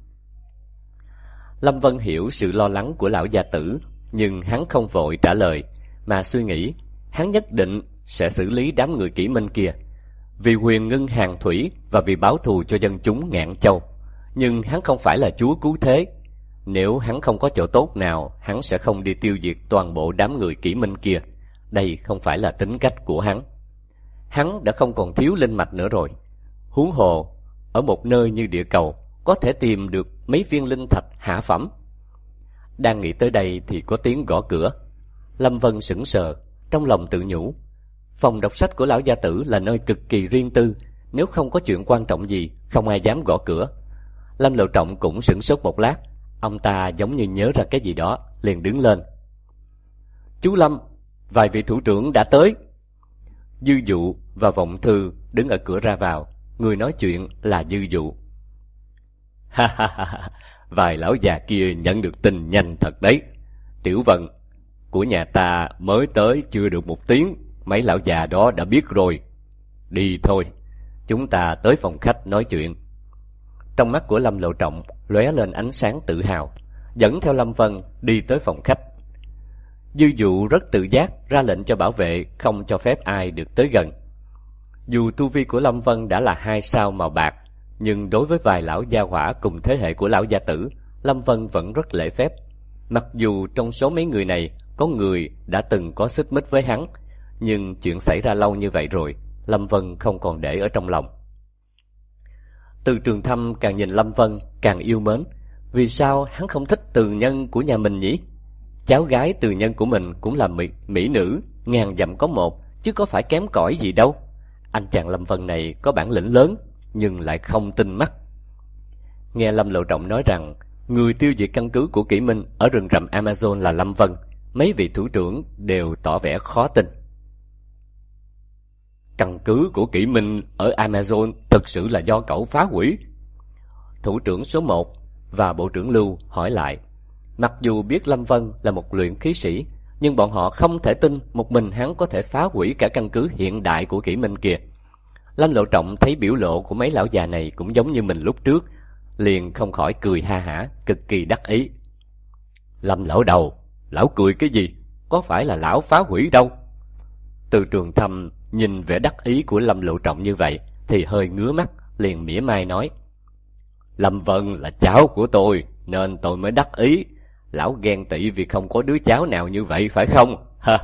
Lâm Vân hiểu sự lo lắng của lão gia tử, nhưng hắn không vội trả lời, mà suy nghĩ hắn nhất định sẽ xử lý đám người Kỷ Minh kia, vì Huyền Ngân Hàng Thủy và vì báo thù cho dân chúng Ngạn Châu. Nhưng hắn không phải là chúa cứu thế. Nếu hắn không có chỗ tốt nào, hắn sẽ không đi tiêu diệt toàn bộ đám người Kỷ Minh kia. Đây không phải là tính cách của hắn. Hắn đã không còn thiếu linh mạch nữa rồi. Huống hồ, ở một nơi như địa cầu, có thể tìm được mấy viên linh thạch hạ phẩm. Đang nghĩ tới đây thì có tiếng gõ cửa. Lâm Vân sững sờ, trong lòng tự nhủ, phòng đọc sách của lão gia tử là nơi cực kỳ riêng tư, nếu không có chuyện quan trọng gì, không ai dám gõ cửa. Lâm Lộ Trọng cũng sửng sốt một lát, ông ta giống như nhớ ra cái gì đó, liền đứng lên. Chú Lâm, vài vị thủ trưởng đã tới. Dư Dụ và Vọng Thư đứng ở cửa ra vào, người nói chuyện là Dư Dụ. Ha ha ha, vài lão già kia nhận được tin nhanh thật đấy. Tiểu Vân, của nhà ta mới tới chưa được một tiếng, mấy lão già đó đã biết rồi. Đi thôi, chúng ta tới phòng khách nói chuyện. Trong mắt của Lâm Lộ Trọng lóe lên ánh sáng tự hào, dẫn theo Lâm Vân đi tới phòng khách. Dư Dụ rất tự giác ra lệnh cho bảo vệ không cho phép ai được tới gần. Dù tu vi của Lâm Vân đã là 2 sao màu bạc, nhưng đối với vài lão gia hỏa cùng thế hệ của lão gia tử, Lâm Vân vẫn rất lễ phép. Mặc dù trong số mấy người này có người đã từng có xích mích với hắn, nhưng chuyện xảy ra lâu như vậy rồi, Lâm Vân không còn để ở trong lòng. Từ Trường Thâm càng nhìn Lâm Vân càng yêu mến. Vì sao hắn không thích Từ Nhân của nhà mình nhỉ? Cháu gái Từ Nhân của mình cũng là mỹ nữ, ngàn dặm có một, chứ có phải kém cỏi gì đâu. Anh chàng Lâm Vân này có bản lĩnh lớn, nhưng lại không tinh mắt. Nghe Lâm Lộ Trọng nói rằng người tiêu diệt căn cứ của Kỷ Minh ở rừng rậm Amazon là Lâm Vân, mấy vị thủ trưởng đều tỏ vẻ khó tin. Căn cứ của Kỷ Minh ở Amazon thực sự là do cậu phá hủy? Thủ trưởng số 1 và bộ trưởng Lưu hỏi lại. Mặc dù biết Lâm Vân là một luyện khí sĩ, nhưng bọn họ không thể tin một mình hắn có thể phá hủy cả căn cứ hiện đại của Kỷ Minh kìa. Lâm Lộ Trọng thấy biểu lộ của mấy lão già này cũng giống như mình lúc trước, liền không khỏi cười ha hả, cực kỳ đắc ý. Lâm lão đầu, lão cười cái gì? Có phải là lão phá hủy đâu? Từ Trường Thâm nhìn vẻ đắc ý của Lâm Lộ Trọng như vậy thì hơi ngứa mắt, liền mỉa mai nói. Lâm Vân là cháu của tôi, nên tôi mới đắc ý. Lão ghen tị vì không có đứa cháu nào như vậy phải không?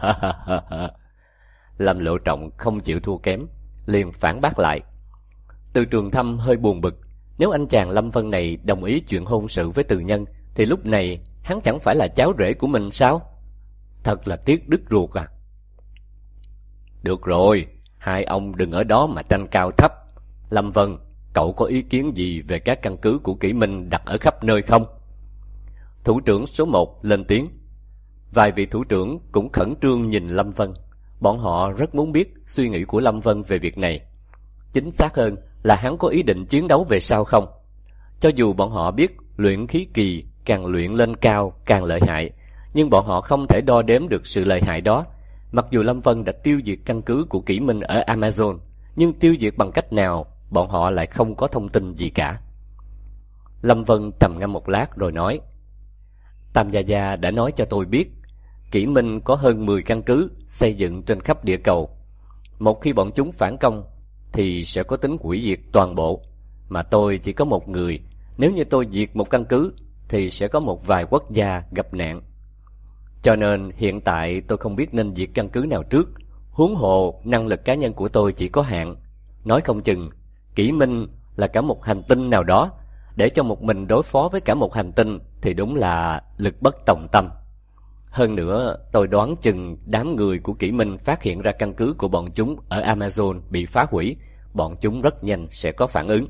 Lâm Lộ Trọng không chịu thua kém, liền phản bác lại. Từ Trường Thâm hơi buồn bực. Nếu anh chàng Lâm Vân này đồng ý chuyện hôn sự với Từ Nhân, thì lúc này hắn chẳng phải là cháu rể của mình sao? Thật là tiếc đứt ruột à. Được rồi, hai ông đừng ở đó mà tranh cao thấp. Lâm Vân, cậu có ý kiến gì về các căn cứ của Kỷ Minh đặt ở khắp nơi không? Thủ trưởng số 1 lên tiếng. Vài vị thủ trưởng cũng khẩn trương nhìn Lâm Vân. Bọn họ rất muốn biết suy nghĩ của Lâm Vân về việc này. Chính xác hơn là hắn có ý định chiến đấu về sau không? Cho dù bọn họ biết luyện khí kỳ càng luyện lên cao càng lợi hại, nhưng bọn họ không thể đo đếm được sự lợi hại đó. Mặc dù Lâm Vân đã tiêu diệt căn cứ của Kỷ Minh ở Amazon, nhưng tiêu diệt bằng cách nào, bọn họ lại không có thông tin gì cả. Lâm Vân trầm ngâm một lát rồi nói. Tam Gia Gia đã nói cho tôi biết, Kỷ Minh có hơn 10 căn cứ xây dựng trên khắp địa cầu. Một khi bọn chúng phản công, thì sẽ có tính hủy diệt toàn bộ. Mà tôi chỉ có một người, nếu như tôi diệt một căn cứ, thì sẽ có một vài quốc gia gặp nạn. Cho nên hiện tại tôi không biết nên diệt căn cứ nào trước. Huống hồ năng lực cá nhân của tôi chỉ có hạn. Nói không chừng Kỷ Minh là cả một hành tinh nào đó, để cho một mình đối phó với cả một hành tinh thì đúng là lực bất tòng tâm. Hơn nữa, tôi đoán chừng đám người của Kỷ Minh phát hiện ra căn cứ của bọn chúng ở Amazon bị phá hủy, bọn chúng rất nhanh sẽ có phản ứng.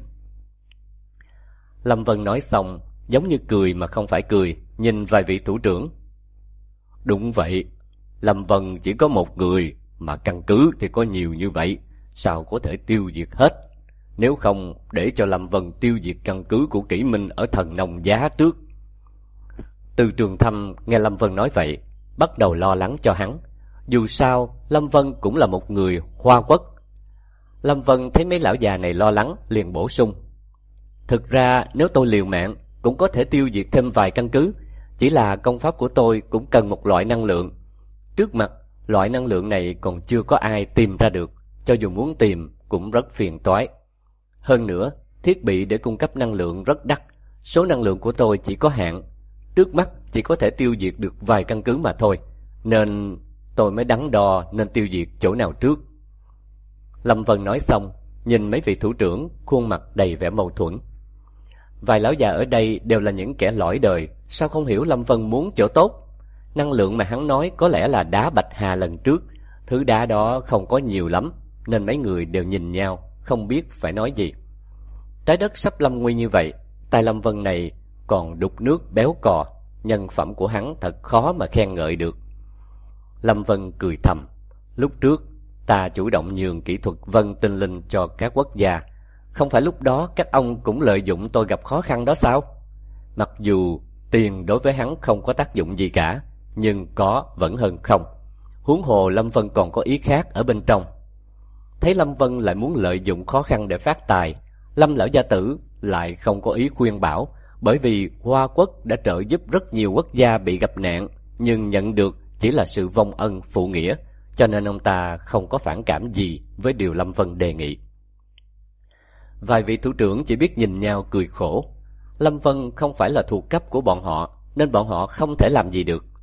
Lâm Vân nói xong, giống như cười mà không phải cười, nhìn vài vị thủ trưởng. Đúng vậy, Lâm Vân chỉ có một người, mà căn cứ thì có nhiều như vậy, sao có thể tiêu diệt hết? Nếu không, để cho Lâm Vân tiêu diệt căn cứ của Kỷ Minh ở Thần Nông Giá trước. Từ Trường Thâm nghe Lâm Vân nói vậy, bắt đầu lo lắng cho hắn. Dù sao, Lâm Vân cũng là một người Hoa Quốc. Lâm Vân thấy mấy lão già này lo lắng, liền bổ sung. Thực ra, nếu tôi liều mạng, cũng có thể tiêu diệt thêm vài căn cứ. Chỉ là công pháp của tôi cũng cần một loại năng lượng. Trước mặt, loại năng lượng này còn chưa có ai tìm ra được. Cho dù muốn tìm, cũng rất phiền toái. Hơn nữa, thiết bị để cung cấp năng lượng rất đắt. Số năng lượng của tôi chỉ có hạn. Trước mắt chỉ có thể tiêu diệt được vài căn cứ mà thôi. Nên tôi mới đắn đo nên tiêu diệt chỗ nào trước. Lâm Vân nói xong, nhìn mấy vị thủ trưởng, khuôn mặt đầy vẻ mâu thuẫn. Vài lão già ở đây đều là những kẻ lỏi đời, sao không hiểu Lâm Vân muốn chỗ tốt? Năng lượng mà hắn nói có lẽ là đá Bạch Hà lần trước. Thứ đá đó không có nhiều lắm, nên mấy người đều nhìn nhau, không biết phải nói gì. Trái đất sắp lâm nguy như vậy, tay Lâm Vân này còn đục nước béo cò, nhân phẩm của hắn thật khó mà khen ngợi được. Lâm Vân cười thầm, lúc trước ta chủ động nhường kỹ thuật vân tinh linh cho các quốc gia, không phải lúc đó các ông cũng lợi dụng tôi gặp khó khăn đó sao? Mặc dù tiền đối với hắn không có tác dụng gì cả, nhưng có vẫn hơn không. Huống hồ Lâm Vân còn có ý khác ở bên trong. Thấy Lâm Vân lại muốn lợi dụng khó khăn để phát tài, Lâm lão gia tử lại không có ý khuyên bảo, bởi vì Hoa Quốc đã trợ giúp rất nhiều quốc gia bị gặp nạn, nhưng nhận được chỉ là sự vong ân phụ nghĩa, cho nên ông ta không có phản cảm gì với điều Lâm Vân đề nghị. Vài vị thủ trưởng chỉ biết nhìn nhau cười khổ. Lâm Vân không phải là thuộc cấp của bọn họ, nên bọn họ không thể làm gì được.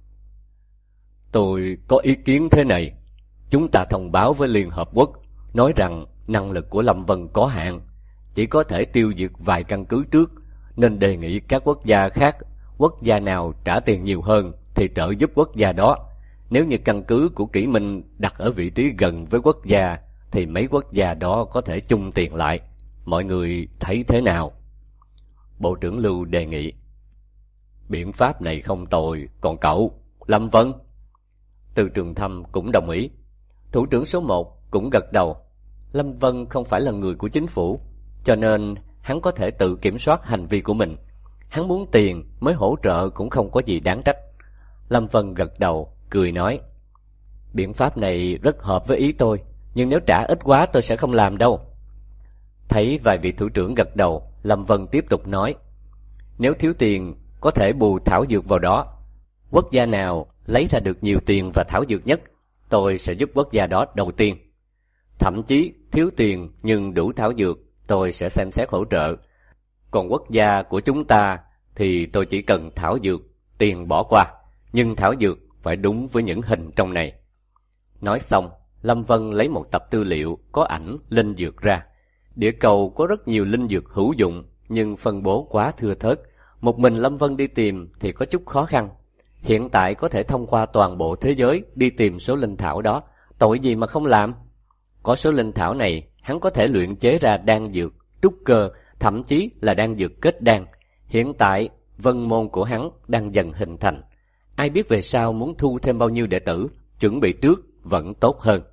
Tôi có ý kiến thế này. Chúng ta thông báo với Liên Hợp Quốc, nói rằng năng lực của Lâm Vân có hạn, chỉ có thể tiêu diệt vài căn cứ trước, nên đề nghị các quốc gia khác, quốc gia nào trả tiền nhiều hơn thì trợ giúp quốc gia đó. Nếu như căn cứ của Kỷ Minh đặt ở vị trí gần với quốc gia, thì mấy quốc gia đó có thể chung tiền lại. Mọi người thấy thế nào? Bộ trưởng Lưu đề nghị. Biện pháp này không tồi, còn cậu, Lâm Vân? Từ Trường Thâm cũng đồng ý. Thủ trưởng số 1 cũng gật đầu. Lâm Vân không phải là người của chính phủ, cho nên hắn có thể tự kiểm soát hành vi của mình. Hắn muốn tiền mới hỗ trợ cũng không có gì đáng trách. Lâm Vân gật đầu, cười nói. Biện pháp này rất hợp với ý tôi, nhưng nếu trả ít quá tôi sẽ không làm đâu. Thấy vài vị thủ trưởng gật đầu, Lâm Vân tiếp tục nói. Nếu thiếu tiền, có thể bù thảo dược vào đó. Quốc gia nào lấy ra được nhiều tiền và thảo dược nhất, tôi sẽ giúp quốc gia đó đầu tiên. Thậm chí thiếu tiền nhưng đủ thảo dược, tôi sẽ xem xét hỗ trợ. Còn quốc gia của chúng ta thì tôi chỉ cần thảo dược, tiền bỏ qua, nhưng thảo dược phải đúng với những hình trong này. Nói xong, Lâm Vân lấy một tập tư liệu có ảnh linh dược ra. Địa cầu có rất nhiều linh dược hữu dụng, nhưng phân bố quá thưa thớt. Một mình Lâm Vân đi tìm thì có chút khó khăn. Hiện tại có thể thông qua toàn bộ thế giới đi tìm số linh thảo đó, tội gì mà không làm. Có số linh thảo này, hắn có thể luyện chế ra đan dược, trúc cơ, thậm chí là đan dược kết đan. Hiện tại, vân môn của hắn đang dần hình thành. Ai biết về sau muốn thu thêm bao nhiêu đệ tử, chuẩn bị trước vẫn tốt hơn.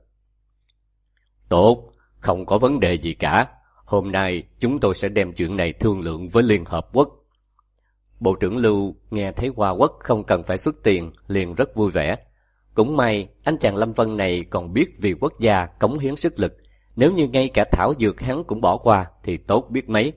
Tốt, không có vấn đề gì cả. Hôm nay chúng tôi sẽ đem chuyện này thương lượng với Liên Hợp Quốc. Bộ trưởng Lưu nghe thấy Hoa Quốc không cần phải xuất tiền, liền rất vui vẻ. Cũng may, anh chàng Lâm Vân này còn biết vì quốc gia cống hiến sức lực. Nếu như ngay cả thảo dược hắn cũng bỏ qua, thì tốt biết mấy.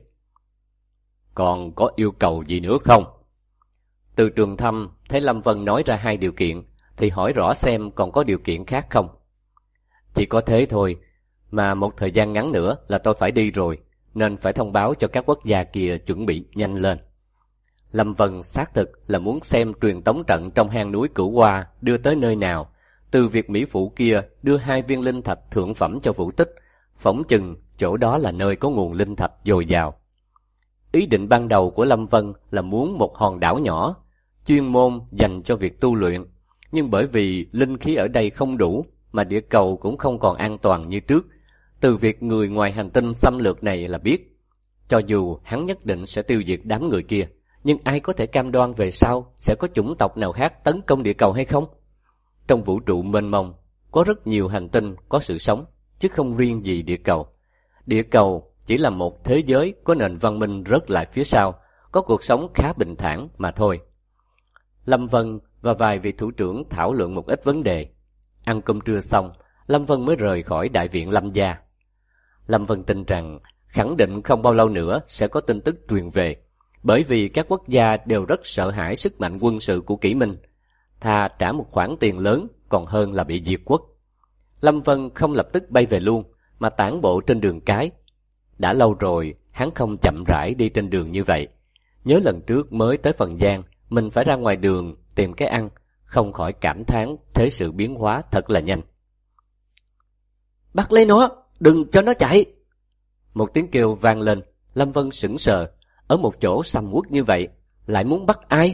Còn có yêu cầu gì nữa không? Từ Trường Thâm thấy Lâm Vân nói ra 2 điều kiện, thì hỏi rõ xem còn có điều kiện khác không. Chỉ có thế thôi, mà một thời gian ngắn nữa là tôi phải đi rồi, nên phải thông báo cho các quốc gia kia chuẩn bị nhanh lên. Lâm Vân xác thực là muốn xem truyền tống trận trong hang núi Cửu Hoa đưa tới nơi nào. Từ việc Mỹ Phụ kia đưa 2 viên linh thạch thượng phẩm cho Vũ Tích, phỏng chừng chỗ đó là nơi có nguồn linh thạch dồi dào. Ý định ban đầu của Lâm Vân là muốn một hòn đảo nhỏ, chuyên môn dành cho việc tu luyện, nhưng bởi vì linh khí ở đây không đủ, mà địa cầu cũng không còn an toàn như trước. Từ việc người ngoài hành tinh xâm lược này là biết, cho dù hắn nhất định sẽ tiêu diệt đám người kia, nhưng ai có thể cam đoan về sau sẽ có chủng tộc nào khác tấn công địa cầu hay không? Trong vũ trụ mênh mông, có rất nhiều hành tinh có sự sống, chứ không riêng gì địa cầu. Địa cầu chỉ là một thế giới có nền văn minh rớt lại phía sau, có cuộc sống khá bình thản mà thôi. Lâm Vân và vài vị thủ trưởng thảo luận một ít vấn đề. Ăn cơm trưa xong, Lâm Vân mới rời khỏi đại viện Lâm gia. Lâm Vân tin rằng khẳng định không bao lâu nữa sẽ có tin tức truyền về, bởi vì các quốc gia đều rất sợ hãi sức mạnh quân sự của Kỷ Minh, thà trả một khoản tiền lớn còn hơn là bị diệt quốc. Lâm Vân không lập tức bay về luôn, mà tản bộ trên đường cái. Đã lâu rồi hắn không chậm rãi đi trên đường như vậy. Nhớ lần trước mới tới Phần Giang, mình phải ra ngoài đường tìm cái ăn, không khỏi cảm thán thế sự biến hóa thật là nhanh. Bắt lấy nó, đừng cho nó chạy! Một tiếng kêu vang lên. Lâm Vân sững sờ, ở một chỗ sầm uất như vậy, lại muốn bắt ai?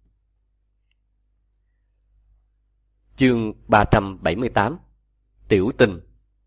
Chương 378. Tiểu Tinh.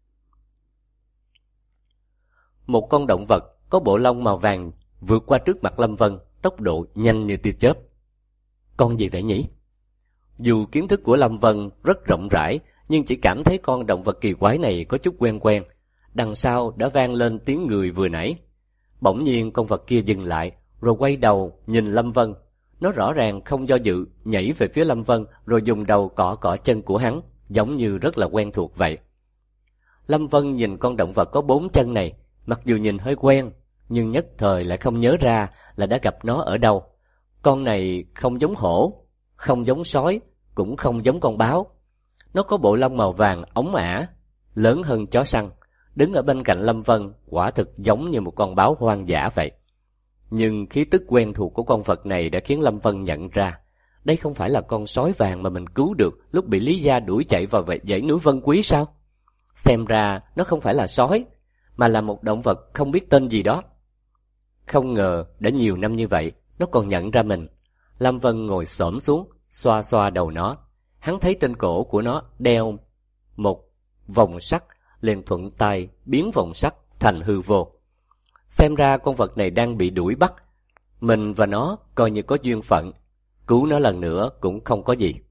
Một con động vật có bộ lông màu vàng vượt qua trước mặt Lâm Vân, tốc độ nhanh như tia chớp. Con gì vậy nhỉ? Dù kiến thức của Lâm Vân rất rộng rãi, nhưng chỉ cảm thấy con động vật kỳ quái này có chút quen quen. Đằng sau đã vang lên tiếng người vừa nãy. Bỗng nhiên con vật kia dừng lại, rồi quay đầu nhìn Lâm Vân. Nó rõ ràng không do dự, nhảy về phía Lâm Vân, rồi dùng đầu cọ cọ chân của hắn, giống như rất là quen thuộc vậy. Lâm Vân nhìn con động vật có 4 chân này, mặc dù nhìn hơi quen, nhưng nhất thời lại không nhớ ra là đã gặp nó ở đâu. Con này không giống hổ, không giống sói, cũng không giống con báo. Nó có bộ lông màu vàng óng ả, lớn hơn chó săn, đứng ở bên cạnh Lâm Vân quả thực giống như một con báo hoang dã vậy. Nhưng khí tức quen thuộc của con vật này đã khiến Lâm Vân nhận ra, đây không phải là con sói vàng mà mình cứu được lúc bị Lý Gia đuổi chạy vào dãy núi Vân Quý sao? Xem ra nó không phải là sói, mà là một động vật không biết tên gì đó. Không ngờ đã nhiều năm như vậy, nó còn nhận ra mình. Lâm Vân ngồi xổm xuống, xoa xoa đầu nó. Hắn thấy trên cổ của nó đeo một vòng sắt, liền thuận tay biến vòng sắt thành hư vô. Xem ra con vật này đang bị đuổi bắt. Mình và nó coi như có duyên phận, cứu nó lần nữa cũng không có gì.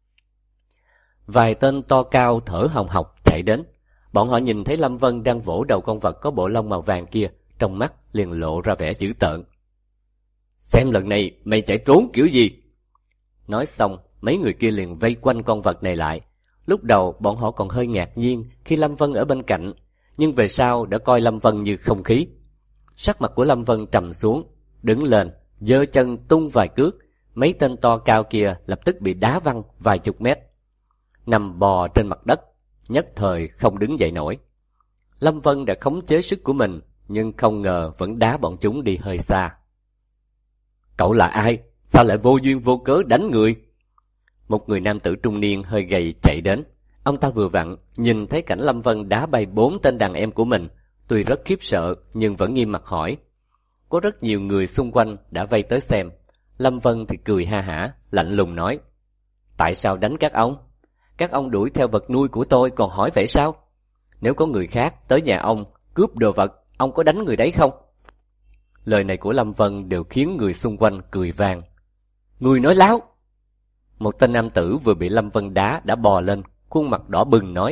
Vài tên to cao thở hồng hộc chạy đến. Bọn họ nhìn thấy Lâm Vân đang vỗ đầu con vật có bộ lông màu vàng kia, trong mắt liền lộ ra vẻ dữ tợn. Xem lần này mày chạy trốn kiểu gì? Nói xong, mấy người kia liền vây quanh con vật này lại. Lúc đầu bọn họ còn hơi ngạc nhiên khi Lâm Vân ở bên cạnh, nhưng về sau đã coi Lâm Vân như không khí. Sắc mặt của Lâm Vân trầm xuống, đứng lên, giơ chân tung vài cước. Mấy tên to cao kia lập tức bị đá văng vài chục mét, nằm bò trên mặt đất, nhất thời không đứng dậy nổi. Lâm Vân đã khống chế sức của mình, nhưng không ngờ vẫn đá bọn chúng đi hơi xa. Cậu là ai? Sao lại vô duyên vô cớ đánh người? Một người nam tử trung niên hơi gầy chạy đến. Ông ta vừa vặn nhìn thấy cảnh Lâm Vân đá bay 4 tên đàn em của mình, tuy rất khiếp sợ nhưng vẫn nghiêm mặt hỏi. Có rất nhiều người xung quanh đã vây tới xem. Lâm Vân thì cười ha hả, lạnh lùng nói: Tại sao đánh các ông? Các ông đuổi theo vật nuôi của tôi còn hỏi vậy sao? Nếu có người khác tới nhà ông cướp đồ vật, ông có đánh người đấy không? Lời này của Lâm Vân đều khiến người xung quanh cười vang. Người nói láo! Một tên nam tử vừa bị Lâm Vân đá đã bò lên, khuôn mặt đỏ bừng nói: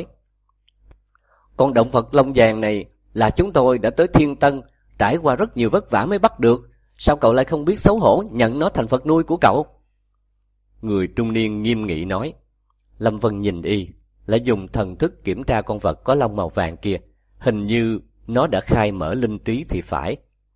Con động vật lông vàng này là chúng tôi đã tới Thiên Tân, trải qua rất nhiều vất vả mới bắt được. Sao cậu lại không biết xấu hổ nhận nó thành vật nuôi của cậu? Người trung niên nghiêm nghị nói. Lâm Vân nhìn y, lại dùng thần thức kiểm tra con vật có lông màu vàng kia. Hình như nó đã khai mở linh trí thì phải.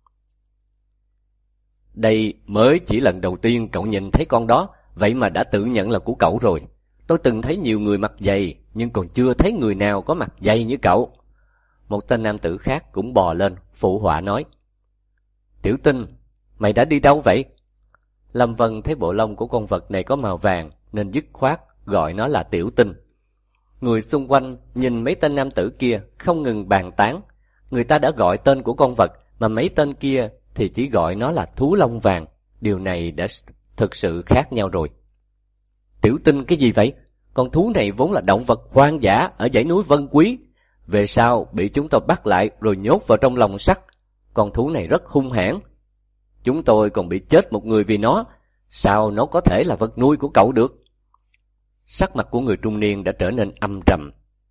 Đây mới chỉ lần đầu tiên cậu nhìn thấy con đó, vậy mà đã tự nhận là của cậu rồi. Tôi từng thấy nhiều người mặc giày, nhưng còn chưa thấy người nào có mặc giày như cậu. Một tên nam tử khác cũng bò lên, phụ họa nói. Tiểu Tinh, mày đã đi đâu vậy? Lâm Vân thấy bộ lông của con vật này có màu vàng, nên dứt khoát gọi nó là Tiểu Tinh. Người xung quanh nhìn mấy tên nam tử kia không ngừng bàn tán. Người ta đã gọi tên của con vật, mà mấy tên kia thì chỉ gọi nó là thú lông vàng. Điều này đã thực sự khác nhau rồi. Tiểu Tinh cái gì vậy? Con thú này vốn là động vật hoang dã ở dãy núi Vân Quý. Về sau bị chúng tôi bắt lại rồi nhốt vào trong lồng sắt. Con thú này rất hung hãn. Chúng tôi còn bị chết một người vì nó. Sao nó có thể là vật nuôi của cậu được? Sắc mặt của người trung niên đã trở nên âm trầm.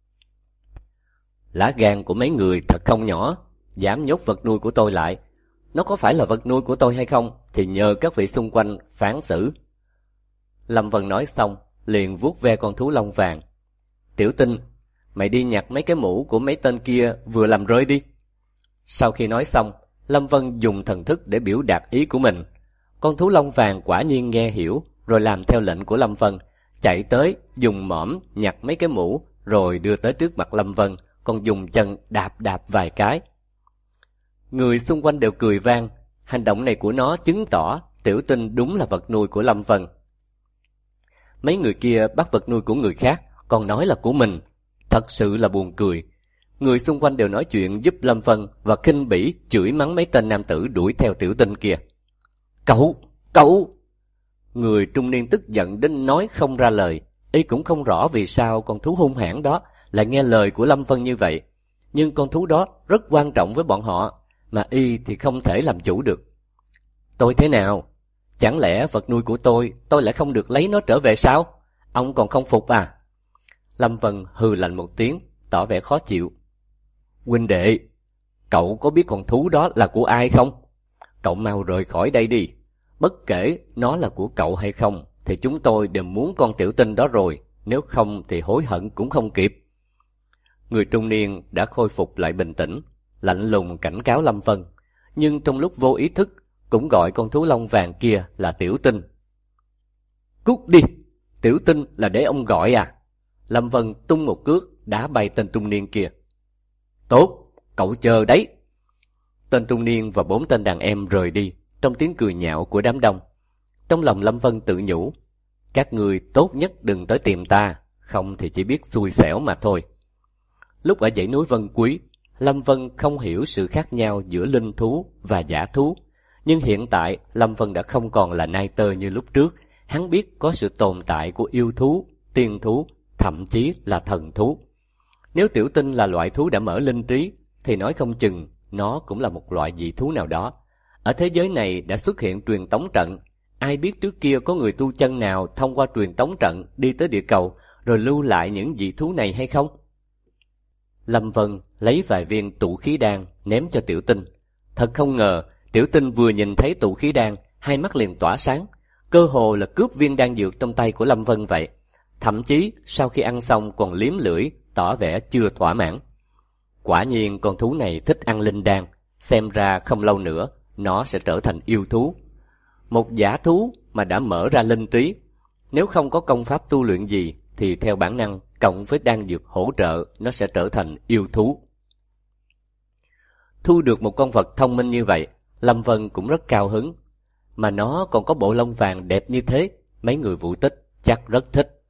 Lá gan của mấy người thật không nhỏ, dám nhốt vật nuôi của tôi lại. Nó có phải là vật nuôi của tôi hay không thì nhờ các vị xung quanh phán xử. Lâm Vân nói xong, liền vuốt ve con thú lông vàng. Tiểu Tinh, mày đi nhặt mấy cái mũ của mấy tên kia vừa làm rơi đi. Sau khi nói xong, Lâm Vân dùng thần thức để biểu đạt ý của mình. Con thú lông vàng quả nhiên nghe hiểu, rồi làm theo lệnh của Lâm Vân, chạy tới dùng mõm nhặt mấy cái mũ, rồi đưa tới trước mặt Lâm Vân, còn dùng chân đạp đạp vài cái. Người xung quanh đều cười vang. Hành động này của nó chứng tỏ Tiểu Tinh đúng là vật nuôi của Lâm Vân. Mấy người kia bắt vật nuôi của người khác, còn nói là của mình. Thật sự là buồn cười. Người xung quanh đều nói chuyện giúp Lâm Vân và khinh bỉ chửi mắng mấy tên nam tử đuổi theo Tiểu Tinh kia. Cậu! Người trung niên tức giận đến nói không ra lời. Y cũng không rõ vì sao con thú hung hãn đó lại nghe lời của Lâm Vân như vậy. Nhưng con thú đó rất quan trọng với bọn họ, mà Y thì không thể làm chủ được. Tôi thế nào? Chẳng lẽ vật nuôi của tôi lại không được lấy nó trở về sao? Ông còn không phục à? Lâm Vân hừ lạnh một tiếng, tỏ vẻ khó chịu. Huynh đệ, cậu có biết con thú đó là của ai không? Cậu mau rời khỏi đây đi. Bất kể nó là của cậu hay không, thì chúng tôi đều muốn con Tiểu Tinh đó rồi. Nếu không thì hối hận cũng không kịp. Người trung niên đã khôi phục lại bình tĩnh, lạnh lùng cảnh cáo Lâm Vân, nhưng trong lúc vô ý thức cũng gọi con thú lông vàng kia là Tiểu Tinh. Cút đi! Tiểu Tinh là để ông gọi à? Lâm Vân tung một cước đá bay tên trung niên kia. Tốt, cậu chờ đấy. Tên trung niên và 4 tên đàn em rời đi trong tiếng cười nhạo của đám đông. Trong lòng Lâm Vân tự nhủ, các người tốt nhất đừng tới tìm ta, không thì chỉ biết xui xẻo mà thôi. Lúc ở dãy núi Vân Quý, Lâm Vân không hiểu sự khác nhau giữa linh thú và dã thú. Nhưng hiện tại Lâm Vân đã không còn là nai tơ như lúc trước. Hắn biết có sự tồn tại của yêu thú, tiên thú, thậm chí là thần thú. Nếu Tiểu Tinh là loại thú đã mở linh trí, thì nói không chừng nó cũng là một loại dị thú nào đó. Ở thế giới này đã xuất hiện truyền tống trận. Ai biết trước kia có người tu chân nào thông qua truyền tống trận đi tới địa cầu rồi lưu lại những dị thú này hay không? Lâm Vân lấy vài viên tụ khí đan ném cho Tiểu Tinh. Thật không ngờ, Tiểu Tinh vừa nhìn thấy tụ khí đan, hai mắt liền tỏa sáng, cơ hồ là cướp viên đan dược trong tay của Lâm Vân vậy. Thậm chí sau khi ăn xong còn liếm lưỡi, tỏ vẻ chưa thỏa mãn. Quả nhiên con thú này thích ăn linh đan, xem ra không lâu nữa nó sẽ trở thành yêu thú. Một dã thú mà đã mở ra linh trí, nếu không có công pháp tu luyện gì thì theo bản năng cộng với đan dược hỗ trợ, nó sẽ trở thành yêu thú. Thu được một con vật thông minh như vậy, Lâm Vân cũng rất cao hứng. Mà nó còn có bộ lông vàng đẹp như thế, mấy người Vũ Tích chắc rất thích.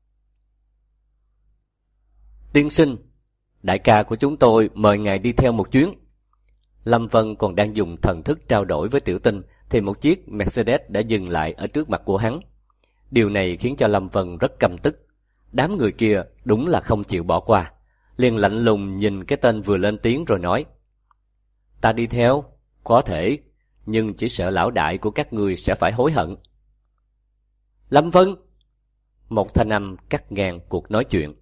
Tiên sinh, đại ca của chúng tôi mời ngài đi theo một chuyến. Lâm Vân còn đang dùng thần thức trao đổi với Tiểu Tinh thì một chiếc Mercedes đã dừng lại ở trước mặt của hắn. Điều này khiến cho Lâm Vân rất căm tức. Đám người kia đúng là không chịu bỏ qua. Liền lạnh lùng nhìn cái tên vừa lên tiếng rồi nói, ta đi theo, có thể, nhưng chỉ sợ lão đại của các ngươi sẽ phải hối hận. Lâm Vân! Một thanh âm cắt ngang cuộc nói chuyện.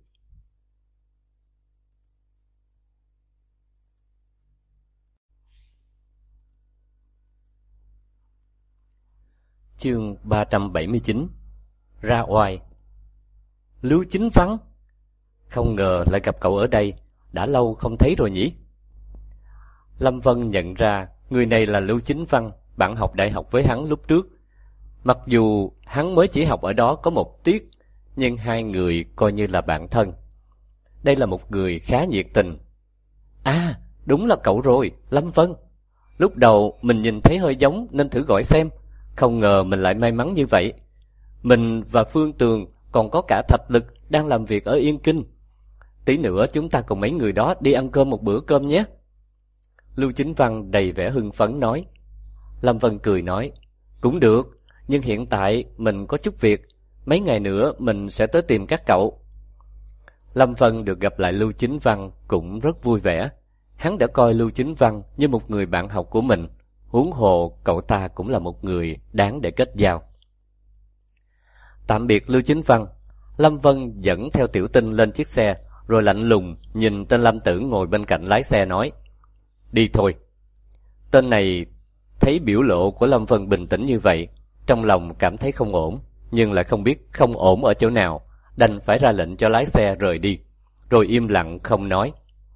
Chương 379. Ra oai. Lưu Chính Văn, không ngờ lại gặp cậu ở đây, đã lâu không thấy rồi nhỉ? Lâm Vân nhận ra người này là Lưu Chính Văn, bạn học đại học với hắn lúc trước. Mặc dù hắn mới chỉ học ở đó có một tiết, nhưng hai người coi như là bạn thân. Đây là một người khá nhiệt tình. À, đúng là cậu rồi, Lâm Vân. Lúc đầu mình nhìn thấy hơi giống nên thử gọi xem, không ngờ mình lại may mắn như vậy. Mình và Phương Tường còn có cả Thạch Lực đang làm việc ở Yên Kinh. Tí nữa chúng ta cùng mấy người đó đi ăn cơm một bữa cơm nhé. Lưu Chính Văn đầy vẻ hưng phấn nói. Lâm Vân cười nói, cũng được, nhưng hiện tại mình có chút việc, mấy ngày nữa mình sẽ tới tìm các cậu. Lâm Vân được gặp lại Lưu Chính Văn cũng rất vui vẻ. Hắn đã coi Lưu Chính Văn như một người bạn học của mình, huống hồ cậu ta cũng là một người đáng để kết giao. Tạm biệt Lưu Chính Văn, Lâm Vân dẫn theo Tiểu Tinh lên chiếc xe, rồi lạnh lùng nhìn tên Lâm Tử ngồi bên cạnh lái xe nói, đi thôi. Tên này thấy biểu lộ của Lâm Vân bình tĩnh như vậy, trong lòng cảm thấy không ổn, nhưng lại không biết không ổn ở chỗ nào, đành phải ra lệnh cho lái xe rời đi, rồi im lặng không nói.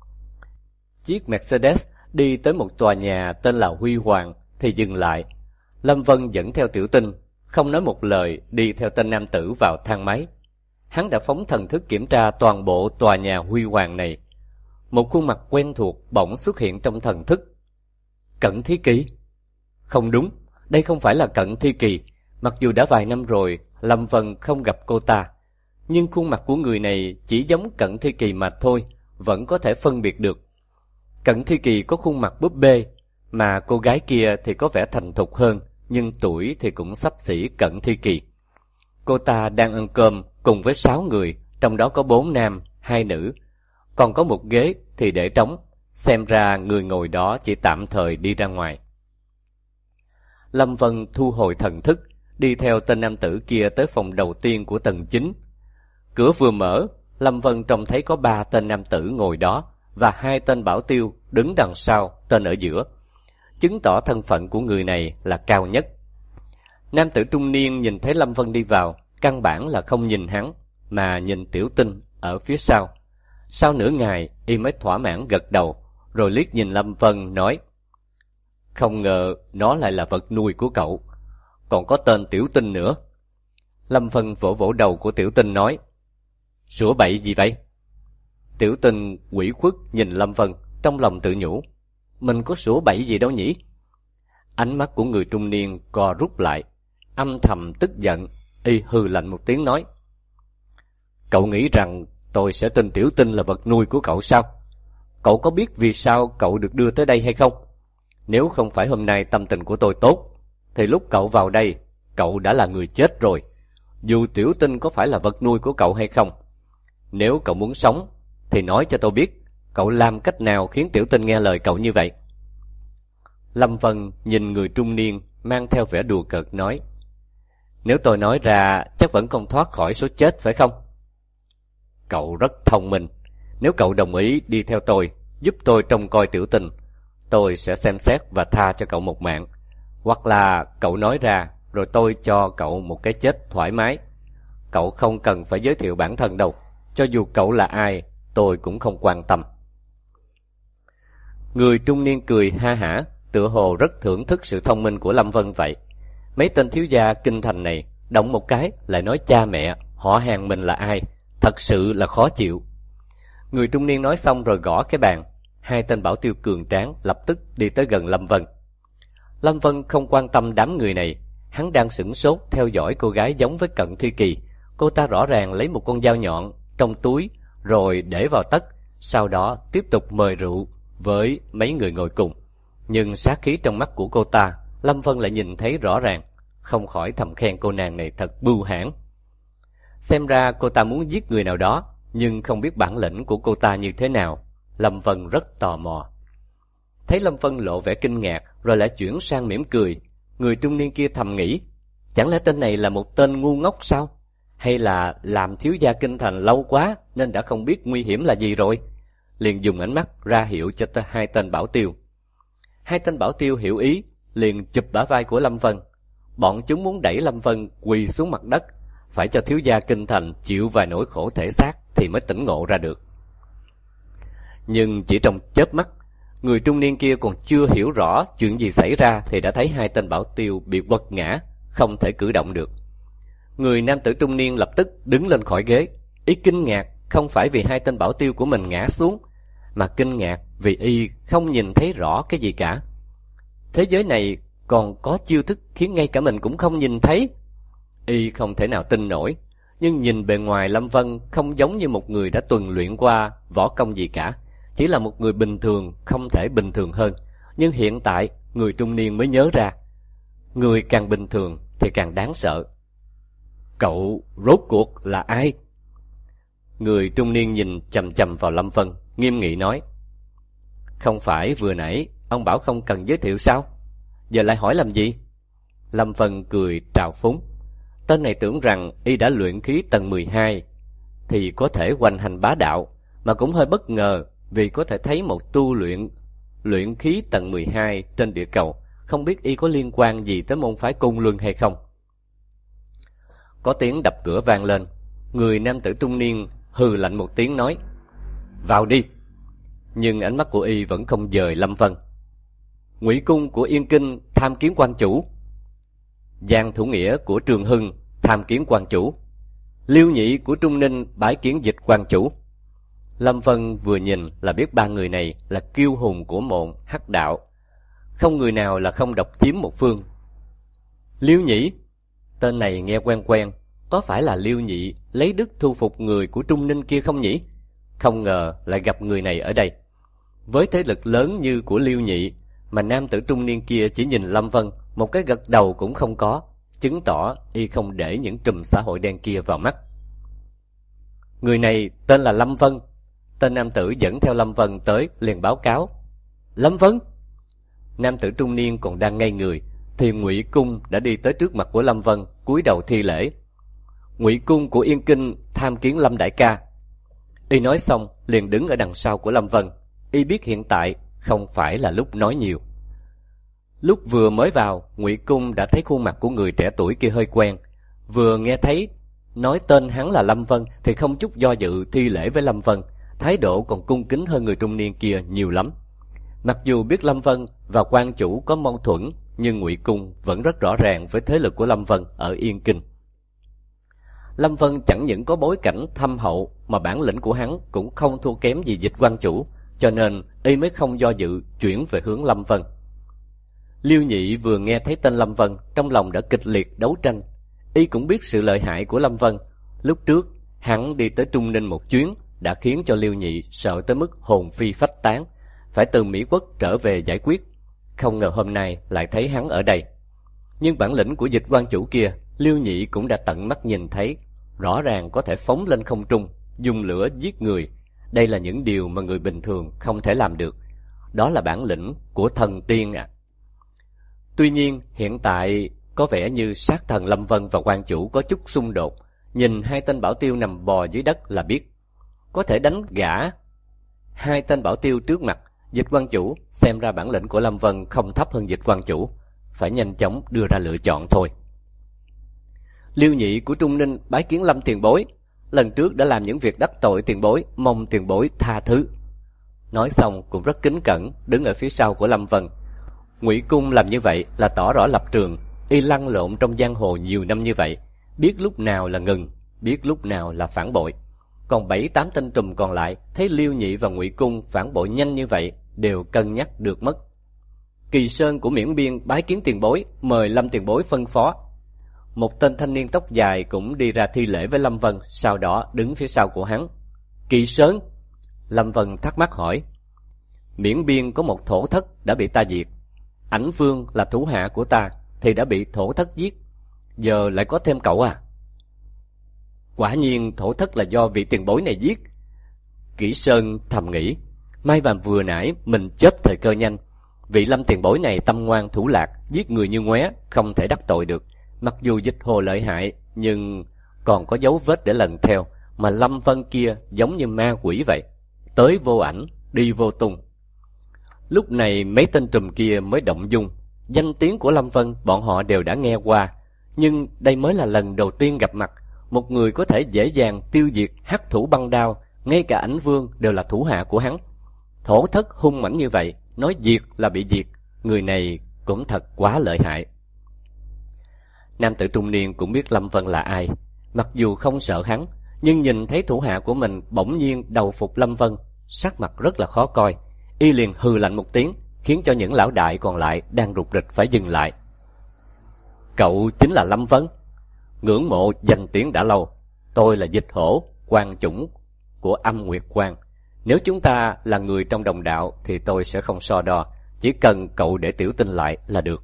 Chiếc Mercedes đi tới một tòa nhà tên là Huy Hoàng thì dừng lại. Lâm Vân dẫn theo Tiểu Tinh, không nói một lời đi theo tên nam tử vào thang máy. Hắn đã phóng thần thức kiểm tra toàn bộ tòa nhà Huy Hoàng này. Một khuôn mặt quen thuộc bỗng xuất hiện trong thần thức. Cận Thi Kỳ? Không đúng, đây không phải là Cận Thi Kỳ. Mặc dù đã vài năm rồi Lâm Vân không gặp cô ta, nhưng khuôn mặt của người này chỉ giống Cận Thi Kỳ mà thôi, vẫn có thể phân biệt được. Cận Thi Kỳ có khuôn mặt búp bê, mà cô gái kia thì có vẻ thành thục hơn, nhưng tuổi thì cũng xấp xỉ Cận Thi Kỳ. Cô ta đang ăn cơm cùng với 6 người, trong đó có 4 nam, 2 nữ. Còn có một ghế thì để trống, xem ra người ngồi đó chỉ tạm thời đi ra ngoài. Lâm Vân thu hồi thần thức, đi theo tên nam tử kia tới phòng đầu tiên của tầng 9. Cửa vừa mở, Lâm Vân trông thấy có 3 tên nam tử ngồi đó, và 2 tên bảo tiêu đứng đằng sau, tên ở giữa, chứng tỏ thân phận của người này là cao nhất. Nam tử trung niên nhìn thấy Lâm Vân đi vào, căn bản là không nhìn hắn, mà nhìn Tiểu Tinh ở phía sau. Sau nửa ngày, y mới thỏa mãn gật đầu, rồi liếc nhìn Lâm Vân nói, không ngờ nó lại là vật nuôi của cậu, còn có tên Tiểu Tinh nữa. Lâm Vân vỗ vỗ đầu của Tiểu Tinh nói, sủa bậy gì vậy? Tiểu Tinh ủy khuất nhìn Lâm Vân, trong lòng tự nhủ, mình có sủa bậy gì đâu nhỉ? Ánh mắt của người trung niên co rút lại, âm thầm tức giận, y hừ lạnh một tiếng nói, cậu nghĩ rằng tôi sẽ tin Tiểu Tinh là vật nuôi của cậu sao? Cậu có biết vì sao cậu được đưa tới đây hay không? Nếu không phải hôm nay tâm tình của tôi tốt, thì lúc cậu vào đây, cậu đã là người chết rồi, dù Tiểu Tinh có phải là vật nuôi của cậu hay không. Nếu cậu muốn sống, thì nói cho tôi biết, cậu làm cách nào khiến Tiểu Tinh nghe lời cậu như vậy? Lâm Vân nhìn người trung niên mang theo vẻ đùa cợt nói, nếu tôi nói ra chắc vẫn không thoát khỏi số chết phải không? Cậu rất thông minh, nếu cậu đồng ý đi theo tôi, giúp tôi trông coi Tiểu Tinh, tôi sẽ xem xét và tha cho cậu một mạng. Hoặc là cậu nói ra, rồi tôi cho cậu một cái chết thoải mái. Cậu không cần phải giới thiệu bản thân đâu, cho dù cậu là ai, tôi cũng không quan tâm. Người trung niên cười ha hả, tựa hồ rất thưởng thức sự thông minh của Lâm Vân vậy. Mấy tên thiếu gia kinh thành này, động một cái lại nói cha mẹ, họ hàng mình là ai, thật sự là khó chịu. Người trung niên nói xong rồi gõ cái bàn. 2 tên bảo tiêu cường tráng lập tức đi tới gần Lâm Vân. Lâm Vân không quan tâm đám người này, hắn đang sửng sốt theo dõi cô gái giống với Cận Thi Kỳ. Cô ta rõ ràng lấy một con dao nhọn trong túi rồi để vào tất, sau đó tiếp tục mời rượu với mấy người ngồi cùng. Nhưng sát khí trong mắt của cô ta, Lâm Vân lại nhìn thấy rõ ràng, không khỏi thầm khen cô nàng này thật bưu hãn. Xem ra cô ta muốn giết người nào đó, nhưng không biết bản lĩnh của cô ta như thế nào. Lâm Vân rất tò mò. Thấy Lâm Vân lộ vẻ kinh ngạc, rồi lại chuyển sang mỉm cười. Người trung niên kia thầm nghĩ, chẳng lẽ tên này là một tên ngu ngốc sao? Hay là làm thiếu gia kinh thành lâu quá nên đã không biết nguy hiểm là gì rồi? Liền dùng ánh mắt ra hiệu cho 2 tên bảo tiêu. 2 tên bảo tiêu hiểu ý, liền chụp bả vai của Lâm Vân. Bọn chúng muốn đẩy Lâm Vân quỳ xuống mặt đất, phải cho thiếu gia kinh thành chịu vài nỗi khổ thể xác thì mới tỉnh ngộ ra được. Nhưng chỉ trong chớp mắt, người trung niên kia còn chưa hiểu rõ chuyện gì xảy ra thì đã thấy 2 tên bảo tiêu bị quật ngã, không thể cử động được. Người nam tử trung niên lập tức đứng lên khỏi ghế, ý kinh ngạc không phải vì 2 tên bảo tiêu của mình ngã xuống, mà kinh ngạc vì y không nhìn thấy rõ cái gì cả. Thế giới này còn có chiêu thức khiến ngay cả mình cũng không nhìn thấy. Y không thể nào tin nổi, nhưng nhìn bề ngoài Lâm Vân không giống như một người đã tuần luyện qua võ công gì cả, chỉ là một người bình thường không thể bình thường hơn, Nhưng hiện tại, người trung niên mới nhớ ra. Người càng bình thường thì càng đáng sợ. Cậu rốt cuộc là ai? Người trung niên nhìn chằm chằm vào Lâm Vân, nghiêm nghị nói. Không phải vừa nãy ông bảo không cần giới thiệu sao? Giờ lại hỏi làm gì? Lâm Vân cười trào phúng. Tên này tưởng rằng y đã luyện khí tầng 12 thì có thể hoành hành bá đạo, mà cũng hơi bất ngờ vì có thể thấy một tu luyện khí tầng 12 trên địa cầu. Không biết y có liên quan gì tới môn phái Côn Luân hay không? Có tiếng đập cửa vang lên. Người nam tử trung niên hừ lạnh một tiếng nói, vào đi. Nhưng ánh mắt của y vẫn không dời Lâm Vân. Ngụy Cung của Yên Kinh tham kiến quan chủ. Giang Thủ Nghĩa của Trường Hưng tham kiến quan chủ. Liêu Nhị của Trung Ninh bái kiến Dịch quan chủ. Lâm Vân vừa nhìn là biết ba người này là kiêu hùng của môn Hắc đạo, không người nào là không độc chiếm một phương. Liêu Nhị, tên này nghe quen quen, có phải là Liêu Nhị lấy đức thu phục người của Trung Ninh kia không nhỉ? Không ngờ lại gặp người này ở đây. Với thế lực lớn như của Liêu Nhị mà nam tử trung niên kia chỉ nhìn Lâm Vân một cái gật đầu cũng không có, chứng tỏ y không để những trùm xã hội đen kia vào mắt. Người này tên là Lâm Vân. Tên nam tử dẫn theo Lâm Vân tới liền báo cáo. Lâm Vân? Nam tử trung niên còn đang ngây người thì Ngụy Cung đã đi tới trước mặt của Lâm Vân, cúi đầu thi lễ. Ngụy Cung của Yên Kinh tham kiến Lâm đại ca. Y nói xong liền đứng ở đằng sau của Lâm Vân. Y biết hiện tại không phải là lúc nói nhiều. Lúc vừa mới vào, Ngụy Cung đã thấy khuôn mặt của người trẻ tuổi kia hơi quen. Vừa nghe thấy nói tên hắn là Lâm Vân thì không chút do dự thi lễ với Lâm Vân, thái độ còn cung kính hơn người trung niên kia nhiều lắm. Mặc dù biết Lâm Vân và quan chủ có mâu thuẫn, nhưng Ngụy Cung vẫn rất rõ ràng với thế lực của Lâm Vân ở Yên Kinh. Lâm Vân chẳng những có bối cảnh thâm hậu mà bản lĩnh của hắn cũng không thua kém gì Dịch quan chủ, cho nên y mới không do dự chuyển về hướng Lâm Vân. Liêu Nhị vừa nghe thấy tên Lâm Vân, trong lòng đã kịch liệt đấu tranh. Y cũng biết sự lợi hại của Lâm Vân. Lúc trước hắn đi tới Trung Ninh một chuyến đã khiến cho Liêu Nhị sợ tới mức hồn phi phách tán, phải từ Mỹ Quốc trở về giải quyết. Không ngờ hôm nay lại thấy hắn ở đây. Nhưng bản lĩnh của Dịch quan chủ kia, Liêu Nhị cũng đã tận mắt nhìn thấy, rõ ràng có thể phóng lên không trung, dùng lửa giết người. Đây là những điều mà người bình thường không thể làm được. Đó là bản lĩnh của thần tiên ạ. Tuy nhiên, hiện tại có vẻ như sát thần Lâm Vân và quan chủ có chút xung đột. Nhìn hai tên bảo tiêu nằm bò dưới đất là biết. Có thể đánh gã hai tên bảo tiêu trước mặt Dịch quan chủ, xem ra bản lĩnh của Lâm Vân không thấp hơn Dịch quan chủ. Phải nhanh chóng đưa ra lựa chọn thôi. Liêu Nhị của Trung Ninh bái kiến Lâm tiền bối. Lần trước đã làm những việc đắc tội tiền bối, mong tiền bối tha thứ. Nói xong cũng rất kính cẩn, đứng ở phía sau của Lâm Vân. Ngụy Cung làm như vậy là tỏ rõ lập trường. Y lăn lộn trong giang hồ nhiều năm như vậy, biết lúc nào là ngừng, biết lúc nào là phản bội. Còn 7-8 tên trùm còn lại thấy Liêu Nhị và Ngụy Cung phản bội nhanh như vậy, đều cân nhắc được mất. Kỳ Sơn của Miễn Biên bái kiến tiền bối, mời Lâm tiền bối phân phó. Một tên thanh niên tóc dài cũng đi ra thi lễ với Lâm Vân, sau đó đứng phía sau của hắn. Kỳ Sơn? Lâm Vân thắc mắc hỏi. Miễn Biên có một thổ thất đã bị ta diệt. Ảnh Vương là thủ hạ của ta thì đã bị thổ thất giết. Giờ lại có thêm cậu à? Quả nhiên thổ thất là do vị tiền bối này giết. Kỷ Sơn thầm nghĩ, may mà vừa nãy mình chớp thời cơ nhanh. Vị Lâm tiền bối này tâm ngoan thủ lạc, giết người như ngoé, không thể đắc tội được. Mặc dù Dịch hồ lợi hại, nhưng còn có dấu vết để lần theo. Mà Lâm Vân kia giống như ma quỷ vậy, tới vô ảnh, đi vô tung. Lúc này mấy tên trùm kia mới động dung. Danh tiếng của Lâm Vân bọn họ đều đã nghe qua, nhưng đây mới là lần đầu tiên gặp mặt. Một người có thể dễ dàng tiêu diệt hắc thủ băng đao, ngay cả Ảnh Vương đều là thủ hạ của hắn. Thổ thất hung mãnh như vậy, nói diệt là bị diệt. Người này cũng thật quá lợi hại. Nam tử trung niên cũng biết Lâm Vân là ai. Mặc dù không sợ hắn, nhưng nhìn thấy thủ hạ của mình bỗng nhiên đầu phục Lâm Vân, sắc mặt rất là khó coi. Y liền hừ lạnh một tiếng, khiến cho những lão đại còn lại đang rục rịch phải dừng lại. Cậu chính là Lâm Vân? Ngưỡng mộ danh tiếng đã lâu. Tôi là Dịch Hổ, quan chủng của Âm Nguyệt Quan. Nếu chúng ta là người trong đồng đạo thì tôi sẽ không so đo, chỉ cần cậu để tiểu tinh lại là được.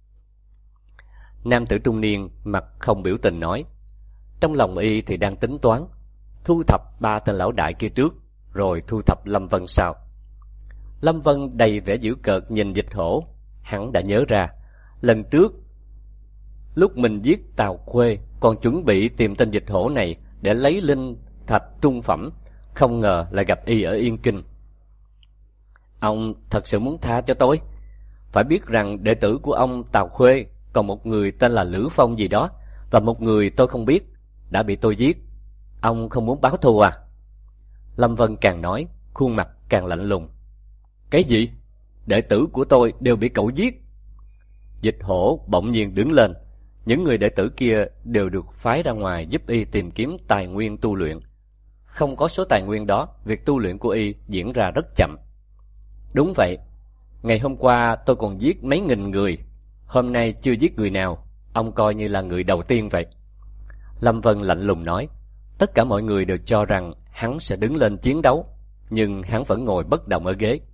Nam tử trung niên mặt không biểu tình nói. Trong lòng y thì đang tính toán, thu thập 3 tên lão đại kia trước, rồi thu thập Lâm Vân sau. Lâm Vân đầy vẻ giễu cợt nhìn Dịch Hổ, hắn đã nhớ ra, lần trước lúc mình giết Tào Khuê còn chuẩn bị tìm tên Dịch Hổ này để lấy linh thạch trung phẩm, không ngờ lại gặp y ở Yên Kinh. Ông thật sự muốn tha cho tôi? Phải biết rằng đệ tử của ông Tào Khuê còn một người tên là Lữ Phong gì đó, và một người tôi không biết đã bị tôi giết. Ông không muốn báo thù à? Lâm Vân càng nói, khuôn mặt càng lạnh lùng. Cái gì? Đệ tử của tôi đều bị cậu giết? Dịch Hổ bỗng nhiên đứng lên. Những người đệ tử kia đều được phái ra ngoài giúp y tìm kiếm tài nguyên tu luyện. Không có số tài nguyên đó, việc tu luyện của y diễn ra rất chậm. Đúng vậy, ngày hôm qua tôi còn giết mấy nghìn người, hôm nay chưa giết người nào, ông coi như là người đầu tiên vậy. Lâm Vân lạnh lùng nói. Tất cả mọi người đều cho rằng hắn sẽ đứng lên chiến đấu, nhưng hắn vẫn ngồi bất động ở ghế.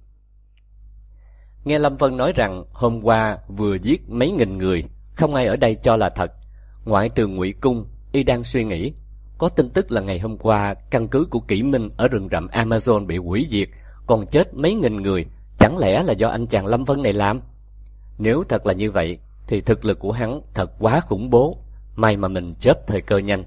Nghe Lâm Vân nói rằng hôm qua vừa giết mấy nghìn người, không ai ở đây cho là thật. Ngoại trừ Ngụy Cung, y đang suy nghĩ. Có tin tức là ngày hôm qua căn cứ của Kỷ Minh ở rừng rậm Amazon bị hủy diệt, còn chết mấy nghìn người, chẳng lẽ là do anh chàng Lâm Vân này làm? Nếu thật là như vậy, thì thực lực của hắn thật quá khủng bố. May mà mình chớp thời cơ nhanh.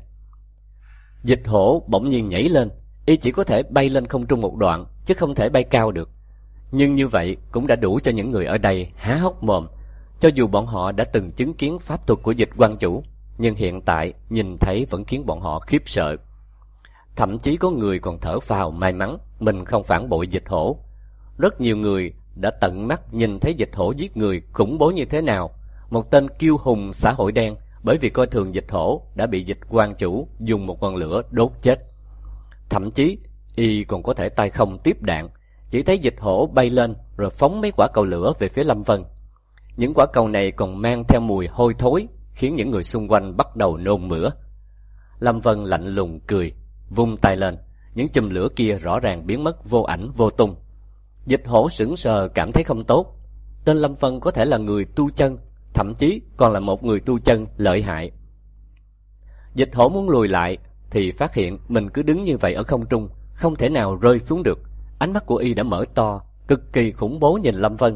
Dịch Hổ bỗng nhiên nhảy lên, y chỉ có thể bay lên không trung một đoạn, chứ không thể bay cao được. Nhưng như vậy cũng đã đủ cho những người ở đây há hốc mồm. Cho dù bọn họ đã từng chứng kiến pháp thuật của Dịch Quan Chủ, nhưng hiện tại nhìn thấy vẫn khiến bọn họ khiếp sợ. Thậm chí có người còn thở phào may mắn mình không phản bội Dịch Hổ. Rất nhiều người đã tận mắt nhìn thấy Dịch Hổ giết người khủng bố như thế nào. Một tên kiêu hùng xã hội đen bởi vì coi thường Dịch Hổ đã bị Dịch Quan Chủ dùng một ngọn lửa đốt chết. Thậm chí y còn có thể tay không tiếp đạn, chỉ thấy Dịch Hổ bay lên rồi phóng mấy quả cầu lửa về phía Lâm Vân. Những quả cầu này còn mang theo mùi hôi thối, khiến những người xung quanh bắt đầu nôn mửa. Lâm Vân lạnh lùng cười, vung tay lên, những chùm lửa kia rõ ràng biến mất vô ảnh vô tung. Dịch Hổ sững sờ cảm thấy không tốt. Tên Lâm Vân có thể là người tu chân, thậm chí còn là một người tu chân lợi hại. Dịch Hổ muốn lùi lại thì phát hiện mình cứ đứng như vậy ở không trung, không thể nào rơi xuống được. Ánh mắt của y đã mở to, cực kỳ khủng bố nhìn Lâm Vân.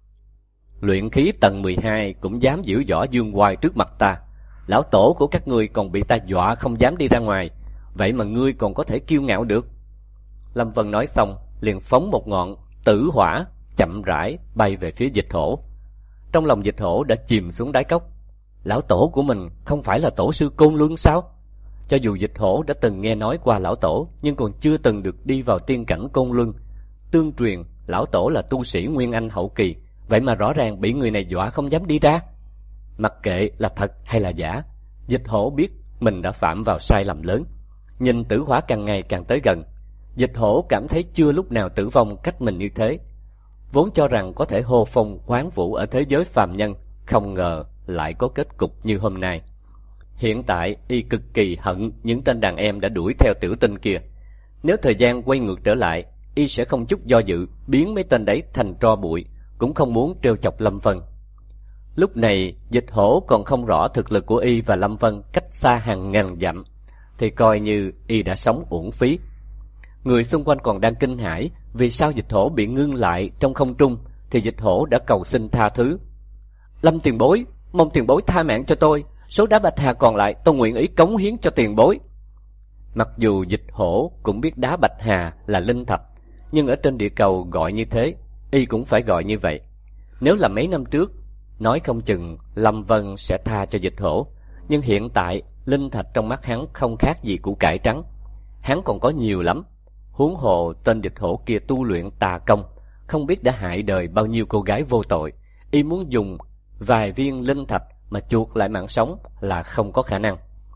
Luyện khí tầng 12 cũng dám giễu võ dương oai trước mặt ta. Lão tổ của các ngươi còn bị ta dọa không dám đi ra ngoài, vậy mà ngươi còn có thể kiêu ngạo được. Lâm Vân nói xong liền phóng một ngọn tử hỏa chậm rãi bay về phía Dịch Hổ. Trong lòng Dịch Hổ đã chìm xuống đáy cốc. Lão tổ của mình không phải là tổ sư Côn Luân sao? Cho dù Dịch Hổ đã từng nghe nói qua lão tổ, nhưng còn chưa từng được đi vào tiên cảnh Côn Luân. Tương truyền lão tổ là tu sĩ Nguyên Anh hậu kỳ, vậy mà rõ ràng bị người này dọa không dám đi ra. Mặc kệ là thật hay là giả, Dịch Hổ biết mình đã phạm vào sai lầm lớn. Nhìn tử hỏa càng ngày càng tới gần, Dịch Hổ cảm thấy chưa lúc nào tử vong cách mình như thế. Vốn cho rằng có thể hô phong hoán vũ ở thế giới phàm nhân, không ngờ lại có kết cục như hôm nay. Hiện tại y cực kỳ hận những tên đàn em đã đuổi theo tiểu tinh kia. Nếu thời gian quay ngược trở lại, y sẽ không chút do dự biến mấy tên đấy thành tro bụi, cũng không muốn trêu chọc Lâm Vân. Lúc này Dịch Hổ còn không rõ thực lực của y và Lâm Vân cách xa hàng ngàn dặm, thì coi như y đã sống uổng phí. Người xung quanh còn đang kinh hãi vì sao Dịch Hổ bị ngưng lại trong không trung, thì Dịch Hổ đã cầu xin tha thứ. Lâm tiền bối, mong tiền bối tha mạng cho tôi, số đá bạch hà còn lại tôi nguyện ý cống hiến cho tiền bối. Mặc dù Dịch Hổ cũng biết đá bạch hà là linh thạch, nhưng ở trên địa cầu gọi như thế, y cũng phải gọi như vậy. Nếu là mấy năm trước, nói không chừng Lâm Vân sẽ tha cho Dịch Hổ, nhưng hiện tại linh thạch trong mắt hắn không khác gì củ cải trắng. Hắn còn có nhiều lắm. Huống hồ tên Dịch Hổ kia tu luyện tà công, không biết đã hại đời bao nhiêu cô gái vô tội. Y muốn dùng vài viên linh thạch mà chuộc lại mạng sống là không có khả năng.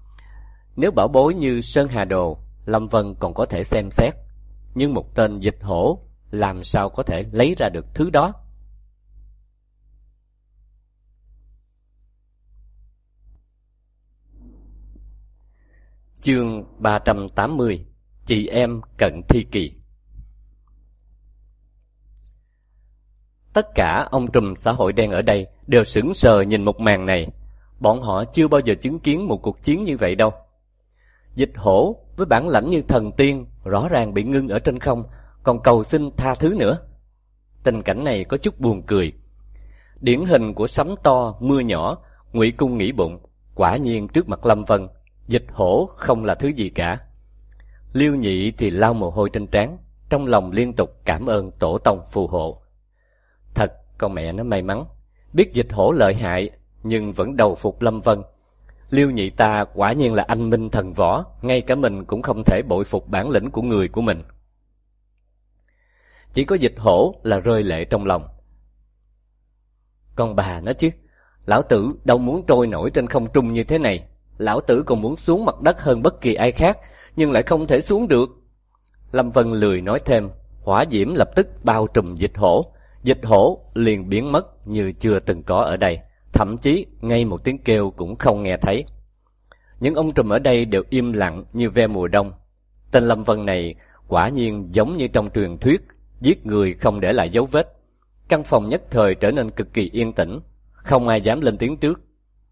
Nếu bảo bối như Sơn Hà Đồ, Lâm Vân còn có thể xem xét, nhưng một tên Dịch Hổ làm sao có thể lấy ra được thứ đó. Chương 380: Chị em cận thi kỳ. Tất cả ông trùm xã hội đen ở đây đều sững sờ nhìn một màn này. Bọn họ chưa bao giờ chứng kiến một cuộc chiến như vậy đâu. Dịch hổ với bản lãnh như thần tiên rõ ràng bị ngưng ở trên không, còn cầu xin tha thứ nữa. Tình cảnh này có chút buồn cười. Điển hình của sấm to mưa nhỏ. Ngụy Cung nghĩ bụng, quả nhiên trước mặt Lâm Vân, Dịch hổ không là thứ gì cả. Liêu Nhị thì lau mồ hôi trên trán, trong lòng liên tục cảm ơn tổ tông phù hộ. Thật, con mẹ nó may mắn, biết Dịch hổ lợi hại nhưng vẫn đầu phục Lâm Vân. Liêu Nhị ta quả nhiên là anh minh thần võ, ngay cả mình cũng không thể bội phục bản lĩnh của người của mình. Chỉ có Dịch hổ là rơi lệ trong lòng. Con bà nó chứ, lão tử đâu muốn trôi nổi trên không trung như thế này. Lão tử còn muốn xuống mặt đất hơn bất kỳ ai khác, nhưng lại không thể xuống được. Lâm Vân lười nói thêm, hỏa diễm lập tức bao trùm Dịch hổ. Dịch hổ liền biến mất như chưa từng có ở đây, thậm chí ngay một tiếng kêu cũng không nghe thấy. Những ông trùm ở đây đều im lặng như ve mùa đông. Tên Lâm Vân này quả nhiên giống như trong truyền thuyết, giết người không để lại dấu vết. Căn phòng nhất thời trở nên cực kỳ yên tĩnh, không ai dám lên tiếng trước.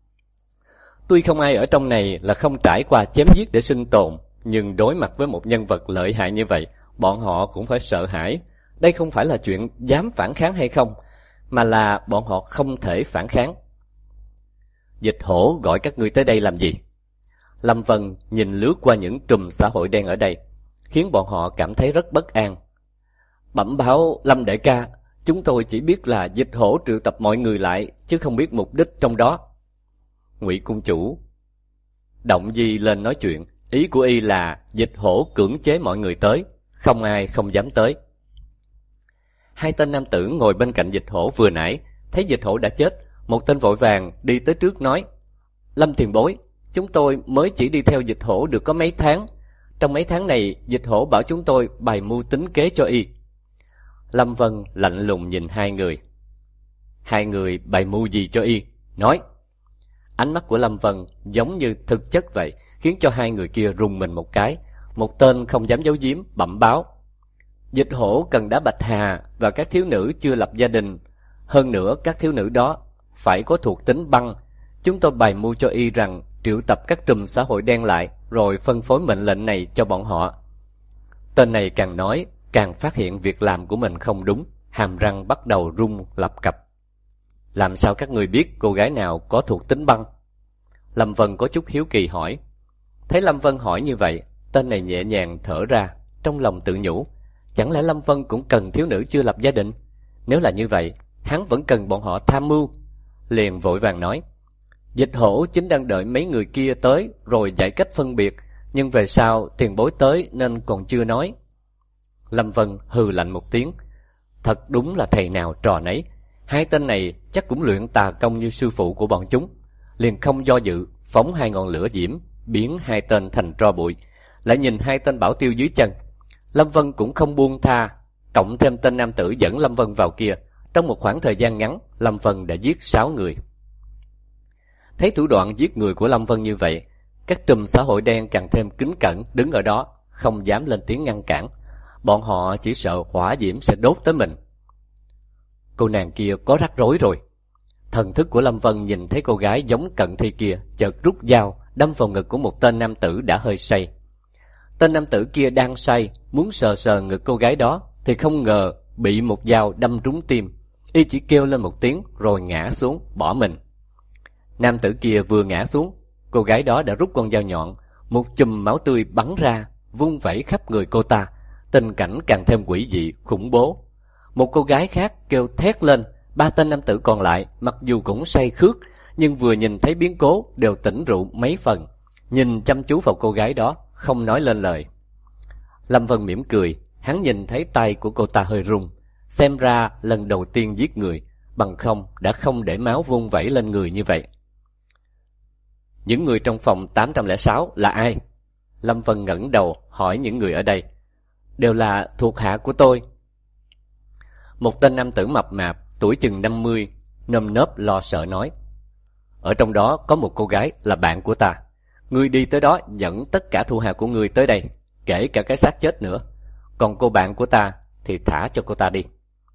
Tuy không ai ở trong này là không trải qua chém giết để sinh tồn, nhưng đối mặt với một nhân vật lợi hại như vậy, bọn họ cũng phải sợ hãi. Đây không phải là chuyện dám phản kháng hay không, mà là bọn họ không thể phản kháng. Dịch hổ gọi các ngươi tới đây làm gì? Lâm Vân nhìn lướt qua những trùm xã hội đen ở đây, khiến bọn họ cảm thấy rất bất an. Bẩm báo Lâm đại ca, chúng tôi chỉ biết là Dịch hổ triệu tập mọi người lại, chứ không biết mục đích trong đó. Ngụy cung chủ động di lên nói chuyện, ý của y là Dịch hổ cưỡng chế mọi người tới, không ai không dám tới. Hai tên nam tử ngồi bên cạnh Dịch hổ vừa nãy thấy Dịch hổ đã chết, một tên vội vàng đi tới trước nói: Lâm tiền bối, chúng tôi mới chỉ đi theo Dịch hổ được có mấy tháng. Trong mấy tháng này Dịch hổ bảo chúng tôi bày mưu tính kế cho y. Lâm Vân lạnh lùng nhìn hai người. Hai người bày mưu gì cho y? Nói. Ánh mắt của Lâm Vân giống như thực chất vậy, khiến cho hai người kia rùng mình một cái. Một tên không dám giấu giếm bẩm báo: Dịch hổ cần đá bạch hà và các thiếu nữ chưa lập gia đình. Hơn nữa các thiếu nữ đó phải có thuộc tính băng. Chúng tôi bày mưu cho y rằng triệu tập các trùm xã hội đen lại, rồi phân phối mệnh lệnh này cho bọn họ. Tên này càng nói càng phát hiện việc làm của mình không đúng, hàm răng bắt đầu rung lập cập. Làm sao các người biết cô gái nào có thuộc tính băng? Lâm Vân có chút hiếu kỳ hỏi. Thấy Lâm Vân hỏi như vậy, tên này nhẹ nhàng thở ra, trong lòng tự nhủ, chẳng lẽ Lâm Vân cũng cần thiếu nữ chưa lập gia đình? Nếu là như vậy, hắn vẫn cần bọn họ tham mưu. Liền vội vàng nói: Dịch hổ chính đang đợi mấy người kia tới rồi dạy cách phân biệt, nhưng về sau tiền bối tới nên còn chưa nói. Lâm Vân hừ lạnh một tiếng. Thật đúng là thầy nào trò nấy. Hai tên này chắc cũng luyện tà công như sư phụ của bọn chúng. Liền không do dự phóng hai ngọn lửa diễm, biến hai tên thành tro bụi. Lại nhìn hai tên bảo tiêu dưới chân, Lâm Vân cũng không buông tha. Cộng thêm tên nam tử dẫn Lâm Vân vào kia, trong một khoảng thời gian ngắn, Lâm Vân đã giết 6 người. Thấy thủ đoạn giết người của Lâm Vân như vậy, các trùm xã hội đen càng thêm kính cẩn đứng ở đó, không dám lên tiếng ngăn cản. Bọn họ chỉ sợ hỏa diễm sẽ đốt tới mình. Cô nàng kia có rắc rối rồi. Thần thức của Lâm Vân nhìn thấy cô gái giống cận thi kia chợt rút dao đâm vào ngực của một tên nam tử đã hơi say. Tên nam tử kia đang say, muốn sờ sờ ngực cô gái đó thì không ngờ bị một dao đâm trúng tim. Y chỉ kêu lên một tiếng rồi ngã xuống bỏ mình. Nam tử kia vừa ngã xuống, cô gái đó đã rút con dao nhọn, một chùm máu tươi bắn ra, vung vẩy khắp người cô ta. Tình cảnh càng thêm quỷ dị, khủng bố. Một cô gái khác kêu thét lên. Ba tên nam tử còn lại mặc dù cũng say khướt, nhưng vừa nhìn thấy biến cố đều tỉnh rượu mấy phần, nhìn chăm chú vào cô gái đó, không nói lên lời. Lâm Vân mỉm cười, hắn nhìn thấy tay của cô ta hơi run, xem ra lần đầu tiên giết người, bằng không đã không để máu vung vẩy lên người như vậy. Những người trong phòng 806 là ai? Lâm Vân ngẩng đầu hỏi những người ở đây. Đều là thuộc hạ của tôi. Một tên nam tử mập mạp, tuổi chừng 50, nơm nớp lo sợ nói. Ở trong đó có một cô gái là bạn của ta. Ngươi đi tới đó dẫn tất cả thuộc hạ của ngươi tới đây, kể cả cái xác chết nữa. Còn cô bạn của ta thì thả cho cô ta đi.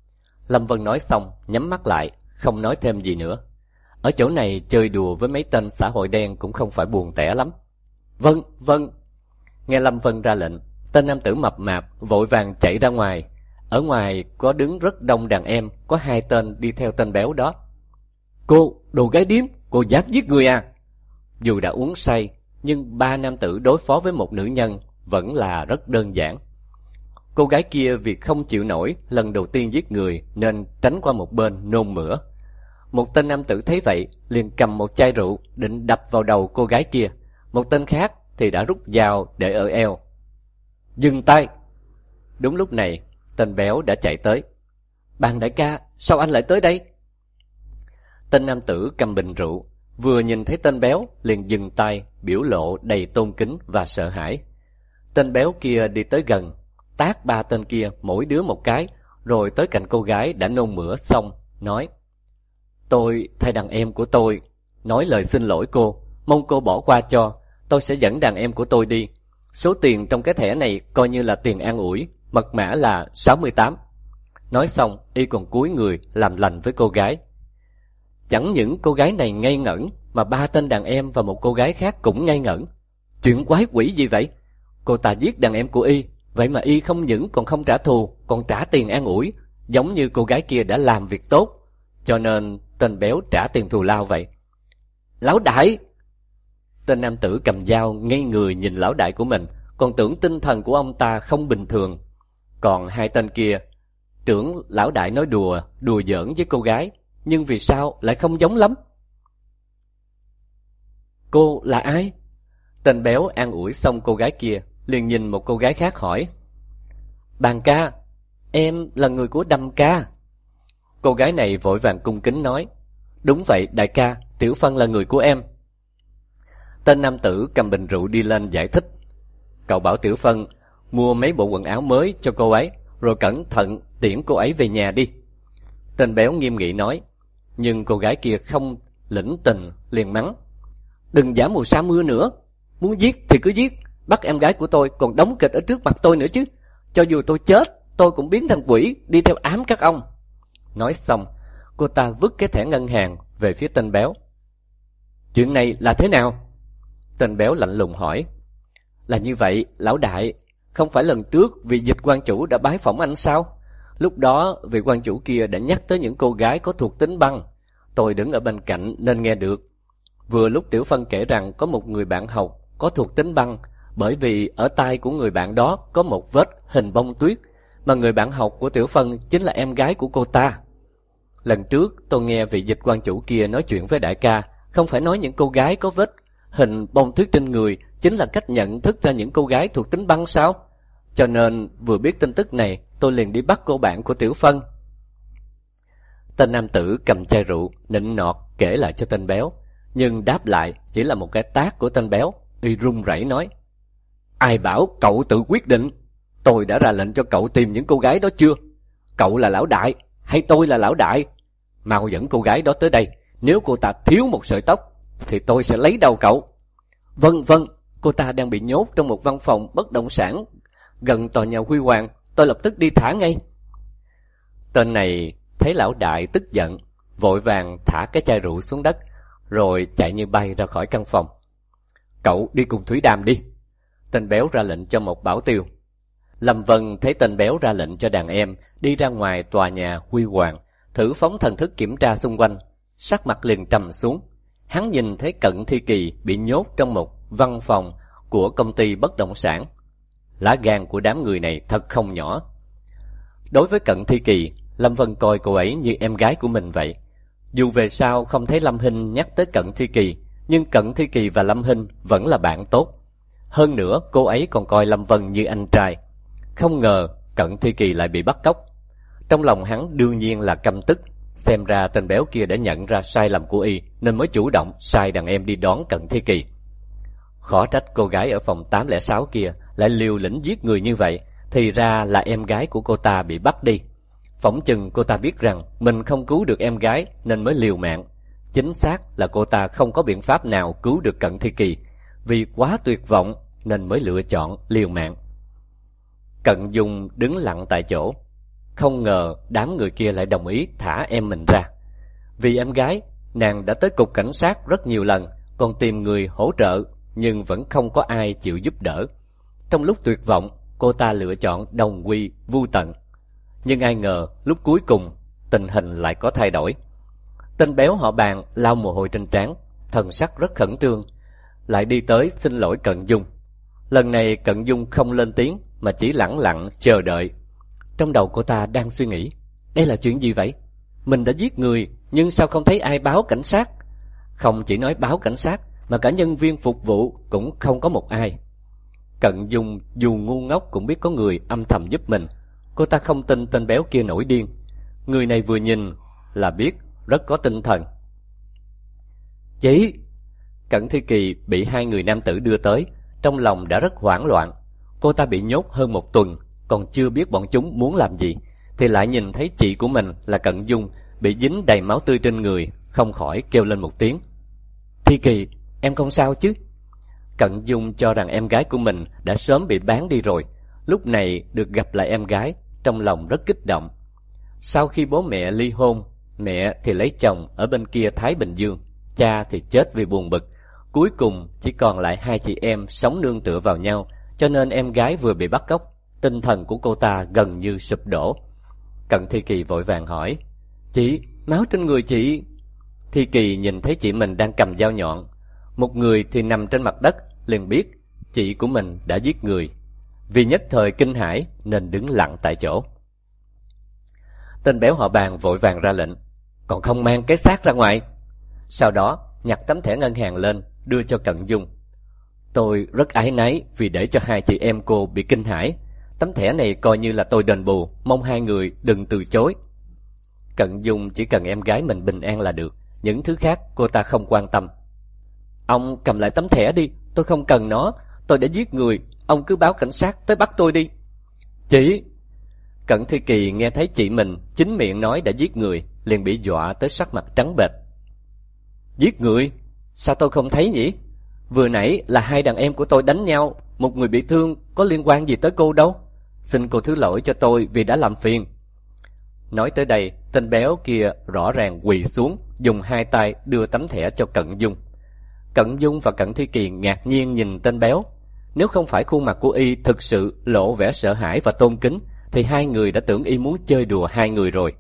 Lâm Vân nói xong, nhắm mắt lại, không nói thêm gì nữa. Ở chỗ này chơi đùa với mấy tên xã hội đen cũng không phải buồn tẻ lắm. Vâng, vâng. Nghe Lâm Vân ra lệnh, tên nam tử mập mạp vội vàng chạy ra ngoài. Ở ngoài có đứng rất đông đàn em, có 2 tên đi theo tên béo đó. Cô, đồ gái điếm, cô dám giết người à? Dù đã uống say, nhưng 3 nam tử đối phó với một nữ nhân vẫn là rất đơn giản. Cô gái kia vì không chịu nổi lần đầu tiên giết người nên tránh qua một bên nôn mửa. Một tên nam tử thấy vậy liền cầm một chai rượu định đập vào đầu cô gái kia. Một tên khác thì đã rút dao để ở eo. Dừng tay! Đúng lúc này, tên béo đã chạy tới. Bàn đại ca, sao anh lại tới đây? Tên nam tử cầm bình rượu, vừa nhìn thấy tên béo liền dừng tay, biểu lộ đầy tôn kính và sợ hãi. Tên béo kia đi tới gần, tát 3 tên kia mỗi đứa một cái, rồi tới cạnh cô gái đã nôn mửa xong, nói: Tôi thay đàn em của tôi nói lời xin lỗi cô, mong cô bỏ qua cho, tôi sẽ dẫn đàn em của tôi đi. Số tiền trong cái thẻ này coi như là tiền an ủi, mật mã là 68. Nói xong, y còn cúi người làm lành với cô gái. Chẳng những cô gái này ngây ngẩn, mà 3 tên đàn em và một cô gái khác cũng ngây ngẩn. Chuyện quái quỷ gì vậy? Cô ta giết đàn em của y, vậy mà y không những còn không trả thù, còn trả tiền an ủi, giống như cô gái kia đã làm việc tốt, cho nên tên béo trả tiền thù lao vậy. Lão đại! Tên nam tử cầm dao ngây người nhìn lão đại của mình, còn tưởng tinh thần của ông ta không bình thường. Còn 2 tên kia tưởng lão đại nói đùa giỡn với cô gái, nhưng vì sao lại không giống lắm? Cô là ai? Tên béo an ủi xong cô gái kia, liền nhìn một cô gái khác hỏi. Bàn ca, em là người của Đầm ca. Cô gái này vội vàng cung kính nói. Đúng vậy đại ca, Tiểu Phân là người của em. Tên nam tử cầm bình rượu đi lên giải thích. Cậu bảo Tiểu Phân mua mấy bộ quần áo mới cho cô ấy, rồi cẩn thận tiễn cô ấy về nhà đi. Tên béo nghiêm nghị nói. Nhưng cô gái kia không lĩnh tình, liền mắng. Đừng giả mù sa mưa nữa, muốn giết thì cứ giết, bắt em gái của tôi còn đóng kịch ở trước mặt tôi nữa chứ. Cho dù tôi chết, tôi cũng biến thành quỷ đi theo ám các ông. Nói xong, cô ta vứt cái thẻ ngân hàng về phía tên béo. Chuyện này là thế nào? Tên béo lạnh lùng hỏi. Là như vậy, lão đại, không phải lần trước vị dịch quan chủ đã bái phỏng anh sao? Lúc đó vị quan chủ kia đã nhắc tới những cô gái có thuộc tính băng. Tôi đứng ở bên cạnh nên nghe được. Vừa lúc Tiểu Phân kể rằng có một người bạn học có thuộc tính băng, bởi vì ở tay của người bạn đó có một vết hình bông tuyết, mà người bạn học của Tiểu Phân chính là em gái của cô ta. Lần trước tôi nghe vị dịch quan chủ kia nói chuyện với đại ca, không phải nói những cô gái có vết hình bông tuyết trên người chính là cách nhận thức ra những cô gái thuộc tính băng sao? Cho nên vừa biết tin tức này, tôi liền đi bắt cô bạn của Tiểu Phân. Tên nam tử cầm chai rượu nịnh nọt kể lại cho tên béo, nhưng đáp lại chỉ là một cái tát của tên béo. Y run rẩy nói. Ai bảo cậu tự quyết định? Tôi đã ra lệnh cho cậu tìm những cô gái đó chưa? Cậu là lão đại hay tôi là lão đại? Mau dẫn cô gái đó tới đây. Nếu cô ta thiếu một sợi tóc thì tôi sẽ lấy đầu cậu. Vâng, vâng, cô ta đang bị nhốt trong một văn phòng bất động sản gần tòa nhà Huy Hoàng, tôi lập tức đi thả ngay. Tên này thấy lão đại tức giận, vội vàng thả cái chai rượu xuống đất, rồi chạy như bay ra khỏi căn phòng. Cậu đi cùng Thúy Đàm đi. Tên béo ra lệnh cho một bảo tiêu. Lâm Vân thấy tên béo ra lệnh cho đàn em đi ra ngoài tòa nhà Huy Hoàng, thử phóng thần thức kiểm tra xung quanh, sắc mặt liền trầm xuống. Hắn nhìn thấy Cận Thi Kỳ bị nhốt trong một văn phòng của công ty bất động sản. Lá gan của đám người này thật không nhỏ. Đối với Cận Thi Kỳ, Lâm Vân coi cô ấy như em gái của mình vậy. Dù về sau không thấy Lâm Hinh nhắc tới Cận Thi Kỳ, nhưng Cận Thi Kỳ và Lâm Hinh vẫn là bạn tốt. Hơn nữa, cô ấy còn coi Lâm Vân như anh trai. Không ngờ Cận Thi Kỳ lại bị bắt cóc. Trong lòng hắn đương nhiên là căm tức. Xem ra tên béo kia đã nhận ra sai lầm của y, nên mới chủ động sai đàn em đi đón Cận Thi Kỳ. Khó trách cô gái ở phòng 806 kia lại liều lĩnh giết người như vậy, thì ra là em gái của cô ta bị bắt đi. Phỏng chừng cô ta biết rằng mình không cứu được em gái nên mới liều mạng. Chính xác là cô ta không có biện pháp nào cứu được Cận Thi Kỳ, vì quá tuyệt vọng nên mới lựa chọn liều mạng. Cận Dung đứng lặng tại chỗ. không ngờ đám người kia lại đồng ý thả em mình ra. Vì em gái, nàng đã tới cục cảnh sát rất nhiều lần, còn tìm người hỗ trợ, nhưng vẫn không có ai chịu giúp đỡ. Trong lúc tuyệt vọng, cô ta lựa chọn đồng quy vu tận. Nhưng ai ngờ, lúc cuối cùng, tình hình lại có thay đổi. Tên béo họ Bàn lau mồ hôi trên trán, thần sắc rất khẩn trương, lại đi tới xin lỗi Cận Dung. Lần này Cận Dung không lên tiếng, mà chỉ lẳng lặng chờ đợi. Trong đầu cô ta đang suy nghĩ, đây là chuyện gì vậy? Mình đã giết người, nhưng sao không thấy ai báo cảnh sát? Không chỉ nói báo cảnh sát, mà cả nhân viên phục vụ cũng không có một ai. Cận Dung dù ngu ngốc cũng biết có người âm thầm giúp mình. Cô ta không tin tên béo kia nổi điên. Người này vừa nhìn là biết rất có tinh thần. Chị! Cận Thi Kỳ bị hai người nam tử đưa tới, trong lòng đã rất hoảng loạn. Cô ta bị nhốt hơn một tuần, còn chưa biết bọn chúng muốn làm gì, thì lại nhìn thấy chị của mình là Cận Dung bị dính đầy máu tươi trên người, không khỏi kêu lên một tiếng. Thi Kỳ, em không sao chứ? Cận Dung cho rằng em gái của mình đã sớm bị bán đi rồi, lúc này được gặp lại em gái, trong lòng rất kích động. Sau khi bố mẹ ly hôn, mẹ thì lấy chồng ở bên kia Thái Bình Dương, cha thì chết vì buồn bực. Cuối cùng chỉ còn lại hai chị em sống nương tựa vào nhau, cho nên em gái vừa bị bắt cóc, tinh thần của cô ta gần như sụp đổ. Cận Thi Kỳ vội vàng hỏi, chị, máu trên người chị. Thi Kỳ nhìn thấy chị mình đang cầm dao nhọn, một người thì nằm trên mặt đất, liền biết chị của mình đã giết người. Vì nhất thời kinh hãi nên đứng lặng tại chỗ. Tên béo họ Bàn vội vàng ra lệnh, còn không mang cái xác ra ngoài. Sau đó nhặt tấm thẻ ngân hàng lên, đưa cho Cận Dung. Tôi rất áy náy vì để cho hai chị em cô bị kinh hãi. Tấm thẻ này coi như là tôi đền bù, mong hai người đừng từ chối. Cận Dung chỉ cần em gái mình bình an là được, những thứ khác cô ta không quan tâm. Ông cầm lại tấm thẻ đi, tôi không cần nó, tôi đã giết người, ông cứ báo cảnh sát tới bắt tôi đi. Chị! Cận Thi Kỳ nghe thấy chị mình chính miệng nói đã giết người, liền bị dọa tới sắc mặt trắng bệch. Giết người? Sao tôi không thấy nhỉ? Vừa nãy là hai đàn em của tôi đánh nhau, một người bị thương, có liên quan gì tới cô đâu. Xin cô thứ lỗi cho tôi vì đã làm phiền. Nói tới đây, tên béo kia rõ ràng quỳ xuống, dùng hai tay đưa tấm thẻ cho Cận Dung. Cận Dung và Cận Thi Kỳ ngạc nhiên nhìn tên béo. Nếu không phải khuôn mặt của y thực sự lộ vẻ sợ hãi và tôn kính, thì hai người đã tưởng y muốn chơi đùa hai người rồi.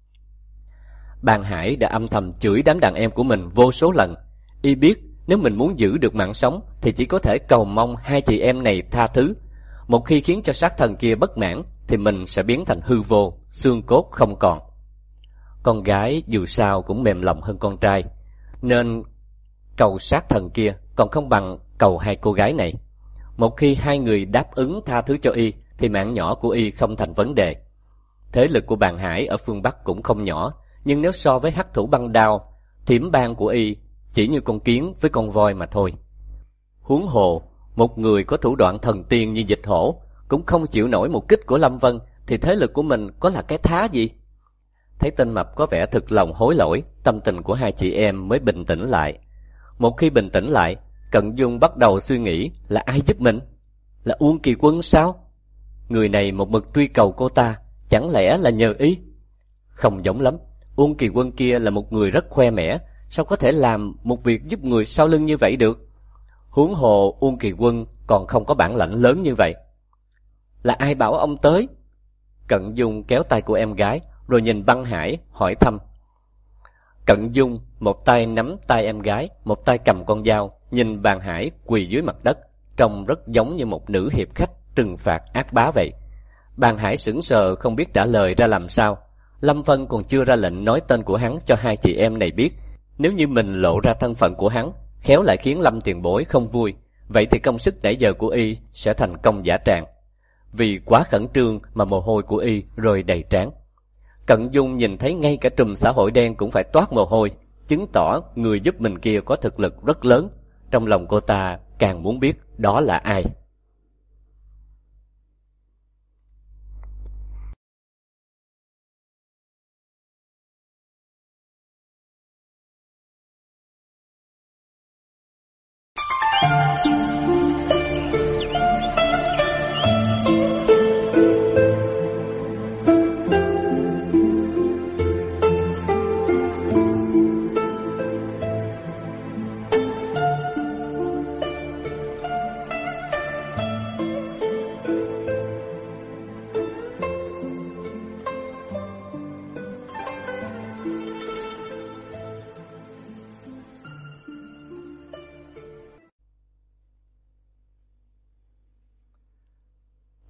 Bàn Hải đã âm thầm chửi đám đàn em của mình vô số lần. Y biết nếu mình muốn giữ được mạng sống thì chỉ có thể cầu mong hai chị em này tha thứ. Một khi khiến cho sát thần kia bất mãn thì mình sẽ biến thành hư vô, xương cốt không còn. Con gái dù sao cũng mềm lòng hơn con trai, nên cầu sát thần kia còn không bằng cầu hai cô gái này. Một khi hai người đáp ứng tha thứ cho y thì mạng nhỏ của y không thành vấn đề. Thế lực của Bàn Hải ở phương Bắc cũng không nhỏ, nhưng nếu so với hắc thủ băng đao, thiểm bang của y chỉ như con kiến với con voi mà thôi. Huống hồ, một người có thủ đoạn thần tiên như Dịch Hổ cũng không chịu nổi một kích của Lâm Vân, thì thế lực của mình có là cái thá gì? Thấy tên mập có vẻ thực lòng hối lỗi, tâm tình của hai chị em mới bình tĩnh lại. Một khi bình tĩnh lại, Cận Dung bắt đầu suy nghĩ là ai giúp mình? Là Uông Kỳ Quân sao? Người này một mực truy cầu cô ta, chẳng lẽ là nhờ ý? Không giống lắm, Uông Kỳ Quân kia là một người rất khoe mẽ, sao có thể làm một việc giúp người sau lưng như vậy được? Huống hồ Uông Kỳ Quân còn không có bản lãnh lớn như vậy. Là ai bảo ông tới? Cận Dung kéo tay của em gái, rồi nhìn Băng Hải hỏi thăm. Cận Dung một tay nắm tay em gái, một tay cầm con dao, nhìn Bàn Hải quỳ dưới mặt đất, trông rất giống như một nữ hiệp khách trừng phạt ác bá vậy. Bàn Hải sững sờ không biết trả lời ra làm sao. Lâm Vân còn chưa ra lệnh nói tên của hắn cho hai chị em này biết. Nếu như mình lộ ra thân phận của hắn, khéo lại khiến Lâm tiền bối không vui, vậy thì công sức nãy giờ của y sẽ thành công giả trạng. Vì quá khẩn trương mà mồ hôi của y rơi đầy trán. Cận Dung nhìn thấy ngay cả trùm xã hội đen cũng phải toát mồ hôi, chứng tỏ người giúp mình kia có thực lực rất lớn. Trong lòng cô ta càng muốn biết đó là ai.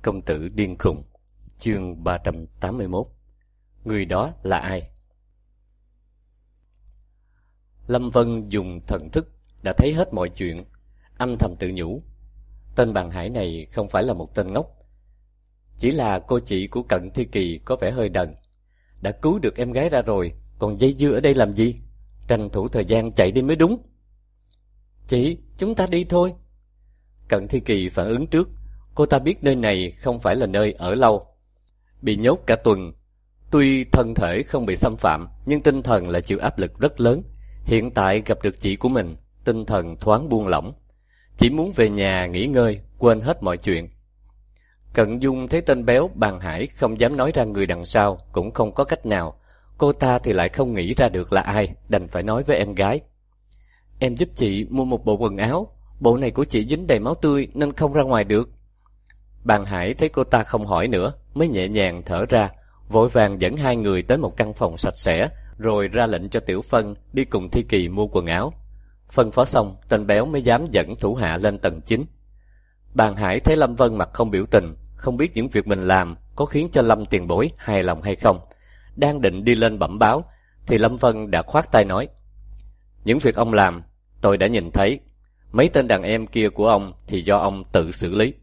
Công tử điên khùng. Chương 381. Người đó là ai? Lâm Vân dùng thần thức đã thấy hết mọi chuyện, âm thầm tự nhủ. Tên Bàn Hải này không phải là một tên ngốc. Chỉ là cô chị của Cận Thi Kỳ có vẻ hơi đần. Đã cứu được em gái ra rồi, còn dây dưa ở đây làm gì? Tranh thủ thời gian chạy đi mới đúng. Chị, chúng ta đi thôi. Cận Thi Kỳ phản ứng trước. Cô ta biết nơi này không phải là nơi ở lâu. Bị nhốt cả tuần, tuy thân thể không bị xâm phạm, nhưng tinh thần lại chịu áp lực rất lớn. Hiện tại gặp được chị của mình, tinh thần thoáng buông lỏng. Chỉ muốn về nhà nghỉ ngơi, quên hết mọi chuyện. Cận Dung thấy tên béo Bàn Hải không dám nói ra người đằng sau, cũng không có cách nào. Cô ta thì lại không nghĩ ra được là ai, đành phải nói với em gái. Em giúp chị mua một bộ quần áo, bộ này của chị dính đầy máu tươi nên không ra ngoài được. Bàn Hải thấy cô ta không hỏi nữa, mới nhẹ nhàng thở ra, vội vàng dẫn hai người tới một căn phòng sạch sẽ, rồi ra lệnh cho Tiểu Phân đi cùng Thi Kỳ mua quần áo. Phân phó xong, tên béo mới dám dẫn thủ hạ lên tầng 9. Bàn Hải thấy Lâm Vân mặt không biểu tình, không biết những việc mình làm có khiến cho Lâm tiền bối hài lòng hay không. Đang định đi lên bẩm báo, thì Lâm Vân đã khoát tay nói. Những việc ông làm, tôi đã nhìn thấy. Mấy tên đàn em kia của ông thì do ông tự xử lý.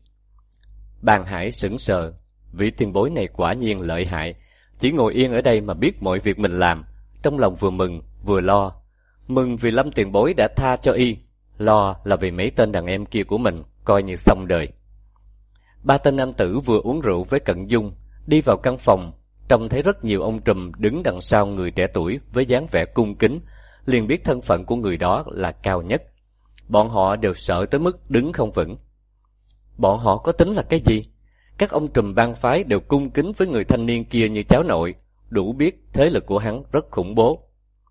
Bàn Hải sững sờ, vị tiền bối này quả nhiên lợi hại, chỉ ngồi yên ở đây mà biết mọi việc mình làm, trong lòng vừa mừng vừa lo. Mừng vì Lâm tiền bối đã tha cho y, lo là vì mấy tên đàn em kia của mình coi như xong đời. Ba tên nam tử vừa uống rượu với Cận Dung, đi vào căn phòng, trông thấy rất nhiều ông trùm đứng đằng sau người trẻ tuổi với dáng vẻ cung kính, liền biết thân phận của người đó là cao nhất. Bọn họ đều sợ tới mức đứng không vững. Bọn họ có tính là cái gì? Các ông trùm bang phái đều cung kính với người thanh niên kia như cháu nội, đủ biết thế lực của hắn rất khủng bố.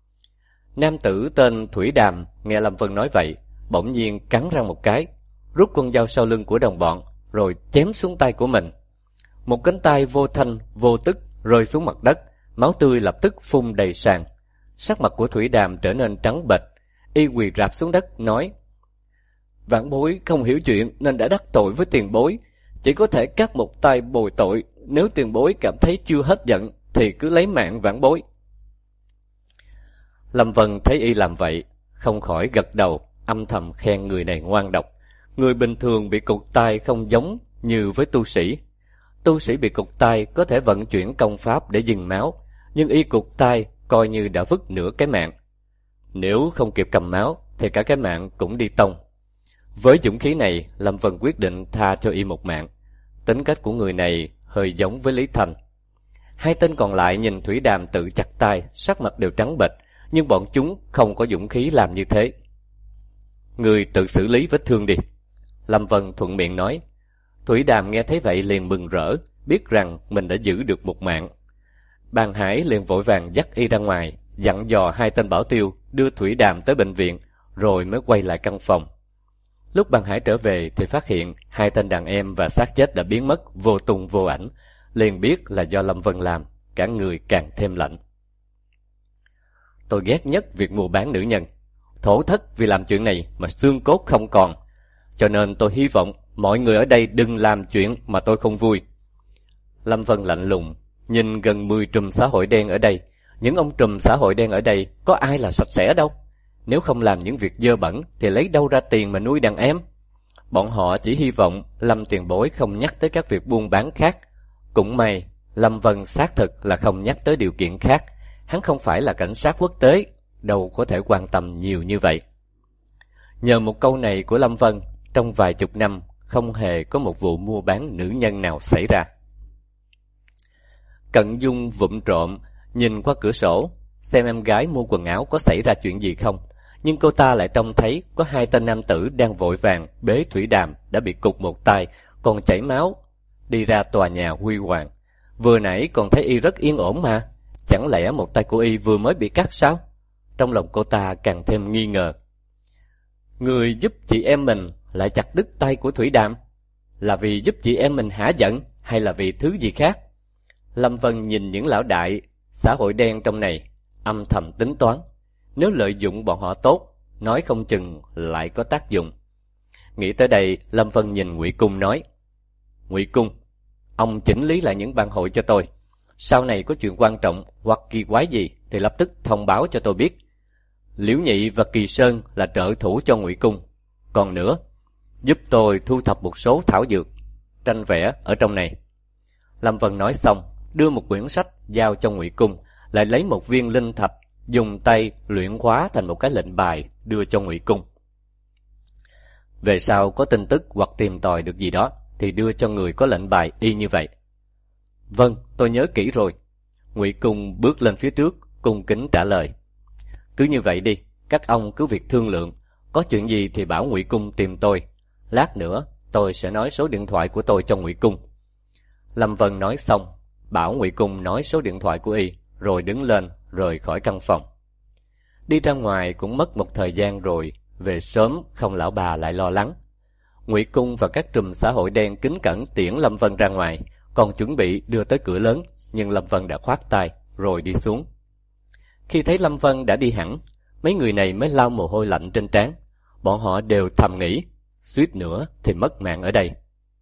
Nam tử tên Thủy Đàm nghe Lâm Vân nói vậy, bỗng nhiên cắn răng một cái, rút con dao sau lưng của đồng bọn, rồi chém xuống tay của mình. Một cánh tay vô thanh vô tức rơi xuống mặt đất, máu tươi lập tức phun đầy sàn. Sắc mặt của Thủy Đàm trở nên trắng bệch, y quỳ rạp xuống đất nói: Vãn bối không hiểu chuyện nên đã đắc tội với tiền bối, chỉ có thể cắt một tay bồi tội. Nếu tiền bối cảm thấy chưa hết giận thì cứ lấy mạng vãn bối. Lâm Vân thấy y làm vậy, không khỏi gật đầu, âm thầm khen người này ngoan độc. Người bình thường bị cụt tay không giống như với tu sĩ. Tu sĩ bị cụt tay có thể vận chuyển công pháp để dừng máu, nhưng y cụt tay coi như đã vứt nửa cái mạng. Nếu không kịp cầm máu thì cả cái mạng cũng đi tông. Với dũng khí này, Lâm Vân quyết định tha cho y một mạng. Tính cách của người này hơi giống với Lý Thành. Hai tên còn lại nhìn Thủy Đàm tự chặt tay, sắc mặt đều trắng bệch, nhưng bọn chúng không có dũng khí làm như thế. Người tự xử lý vết thương đi. Lâm Vân thuận miệng nói. Thủy Đàm nghe thấy vậy liền mừng rỡ, biết rằng mình đã giữ được một mạng. Bàn Hải liền vội vàng dắt y ra ngoài, dặn dò hai tên bảo tiêu đưa Thủy Đàm tới bệnh viện, rồi mới quay lại căn phòng. Lúc Bàn Hải trở về thì phát hiện hai tên đàn em và xác chết đã biến mất vô tung vô ảnh, liền biết là do Lâm Vân làm, cả người càng thêm lạnh. Tôi ghét nhất việc mua bán nữ nhân, thổ thất vì làm chuyện này mà xương cốt không còn, cho nên tôi hy vọng mọi người ở đây đừng làm chuyện mà tôi không vui. Lâm Vân lạnh lùng nhìn gần 10 trùm xã hội đen ở đây. Những ông trùm xã hội đen ở đây có ai là sạch sẽ đâu. Nếu không làm những việc dơ bẩn thì lấy đâu ra tiền mà nuôi đàn em. Bọn họ chỉ hy vọng Lâm tiền bối không nhắc tới các việc buôn bán khác. Cũng may Lâm Vân xác thực là không nhắc tới điều kiện khác. Hắn không phải là cảnh sát quốc tế, đâu có thể quan tâm nhiều như vậy. Nhờ một câu này của Lâm Vân, trong vài chục năm không hề có một vụ mua bán nữ nhân nào xảy ra. Cận Dung vụng trộm nhìn qua cửa sổ, xem em gái mua quần áo có xảy ra chuyện gì không. Nhưng cô ta lại trông thấy có hai tên nam tử đang vội vàng bế Thủy Đàm đã bị cụt một tay, còn chảy máu, đi ra tòa nhà huy hoàng. Vừa nãy còn thấy y rất yên ổn mà, chẳng lẽ một tay của y vừa mới bị cắt sao? Trong lòng cô ta càng thêm nghi ngờ. Người giúp chị em mình lại chặt đứt tay của Thủy Đàm, là vì giúp chị em mình hả giận hay là vì thứ gì khác? Lâm Vân nhìn những lão đại xã hội đen trong này, âm thầm tính toán. Nếu lợi dụng bọn họ tốt, nói không chừng lại có tác dụng. Nghĩ tới đây, Lâm Vân nhìn Ngụy Cung nói: Ngụy Cung, ông chỉnh lý lại những ban hội cho tôi. Sau này có chuyện quan trọng hoặc kỳ quái gì thì lập tức thông báo cho tôi biết. Liễu Nhị và Kỳ Sơn là trợ thủ cho Ngụy Cung. Còn nữa, giúp tôi thu thập một số thảo dược, tranh vẽ ở trong này. Lâm Vân nói xong, đưa một quyển sách giao cho Ngụy Cung, lại lấy một viên linh thạch, dùng tay luyện hóa thành một cái lệnh bài đưa cho Ngụy Cung. Về sau có tin tức hoặc tìm tòi được gì đó thì đưa cho người có lệnh bài y như vậy. Vâng, tôi nhớ kỹ rồi. Ngụy Cung bước lên phía trước, cung kính trả lời. Cứ như vậy đi, các ông cứ việc thương lượng, có chuyện gì thì bảo Ngụy Cung tìm tôi. Lát nữa tôi sẽ nói số điện thoại của tôi cho Ngụy Cung. Lâm Vân nói xong, bảo Ngụy Cung nói số điện thoại của y, rồi đứng lên rời khỏi căn phòng. Đi ra ngoài cũng mất một thời gian rồi, về sớm không lão bà lại lo lắng. Ngụy Cung và các trùm xã hội đen kính cẩn tiễn Lâm Vân ra ngoài, còn chuẩn bị đưa tới cửa lớn, nhưng Lâm Vân đã khoát tay rồi đi xuống. Khi thấy Lâm Vân đã đi hẳn, mấy người này mới lau mồ hôi lạnh trên trán. Bọn họ đều thầm nghĩ, suýt nữa thì mất mạng ở đây.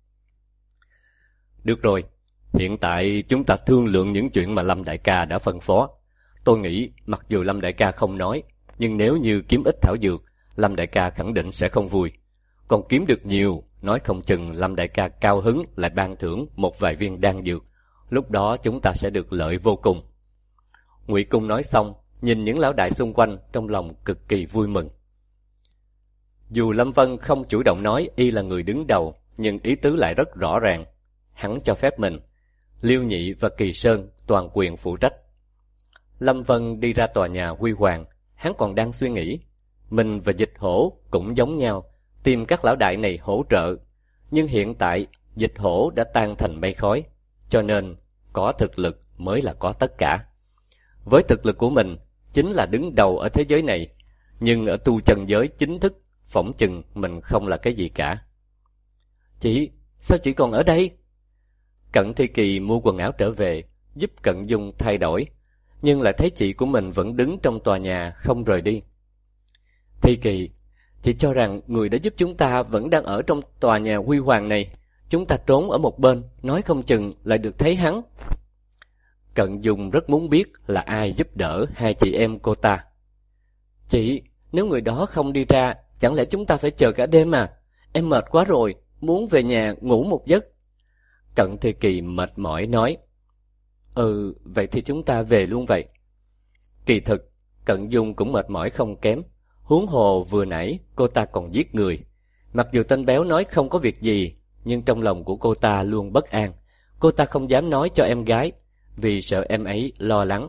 Được rồi, hiện tại chúng ta thương lượng những chuyện mà Lâm đại ca đã phân phó. Tôi nghĩ mặc dù Lâm đại ca không nói, nhưng nếu như kiếm ít thảo dược, Lâm đại ca khẳng định sẽ không vui. Còn kiếm được nhiều, nói không chừng Lâm đại ca cao hứng lại ban thưởng một vài viên đan dược. Lúc đó chúng ta sẽ được lợi vô cùng. Ngụy Cung nói xong, nhìn những lão đại xung quanh, trong lòng cực kỳ vui mừng. Dù Lâm Vân không chủ động nói y là người đứng đầu, nhưng ý tứ lại rất rõ ràng. Hắn cho phép mình, Liêu Nhị và Kỳ Sơn toàn quyền phụ trách. Lâm Vân đi ra tòa nhà Huy Hoàng, hắn còn đang suy nghĩ. Mình và Dịch Hổ cũng giống nhau, tìm các lão đại này hỗ trợ. Nhưng hiện tại, Dịch Hổ đã tan thành mây khói, cho nên có thực lực mới là có tất cả. Với thực lực của mình, chính là đứng đầu ở thế giới này, nhưng ở tu chân giới chính thức, phỏng chừng mình không là cái gì cả. Chị, sao chị còn ở đây? Cận Thi Kỳ mua quần áo trở về, giúp Cận Dung thay đổi, nhưng lại thấy chị của mình vẫn đứng trong tòa nhà không rời đi. Thi Kỳ, chị cho rằng người đã giúp chúng ta vẫn đang ở trong tòa nhà Huy Hoàng này. Chúng ta trốn ở một bên, nói không chừng lại được thấy hắn. Cận Dung rất muốn biết là ai giúp đỡ hai chị em cô ta. Chị, nếu người đó không đi ra, chẳng lẽ chúng ta phải chờ cả đêm à? Em mệt quá rồi, muốn về nhà ngủ một giấc. Cận Thi Kỳ mệt mỏi nói. Vậy thì chúng ta về luôn vậy. Kỳ thực, Cận Dung cũng mệt mỏi không kém. Huống hồ vừa nãy cô ta còn giết người. Mặc dù tên béo nói không có việc gì, nhưng trong lòng của cô ta luôn bất an. Cô ta không dám nói cho em gái, vì sợ em ấy lo lắng.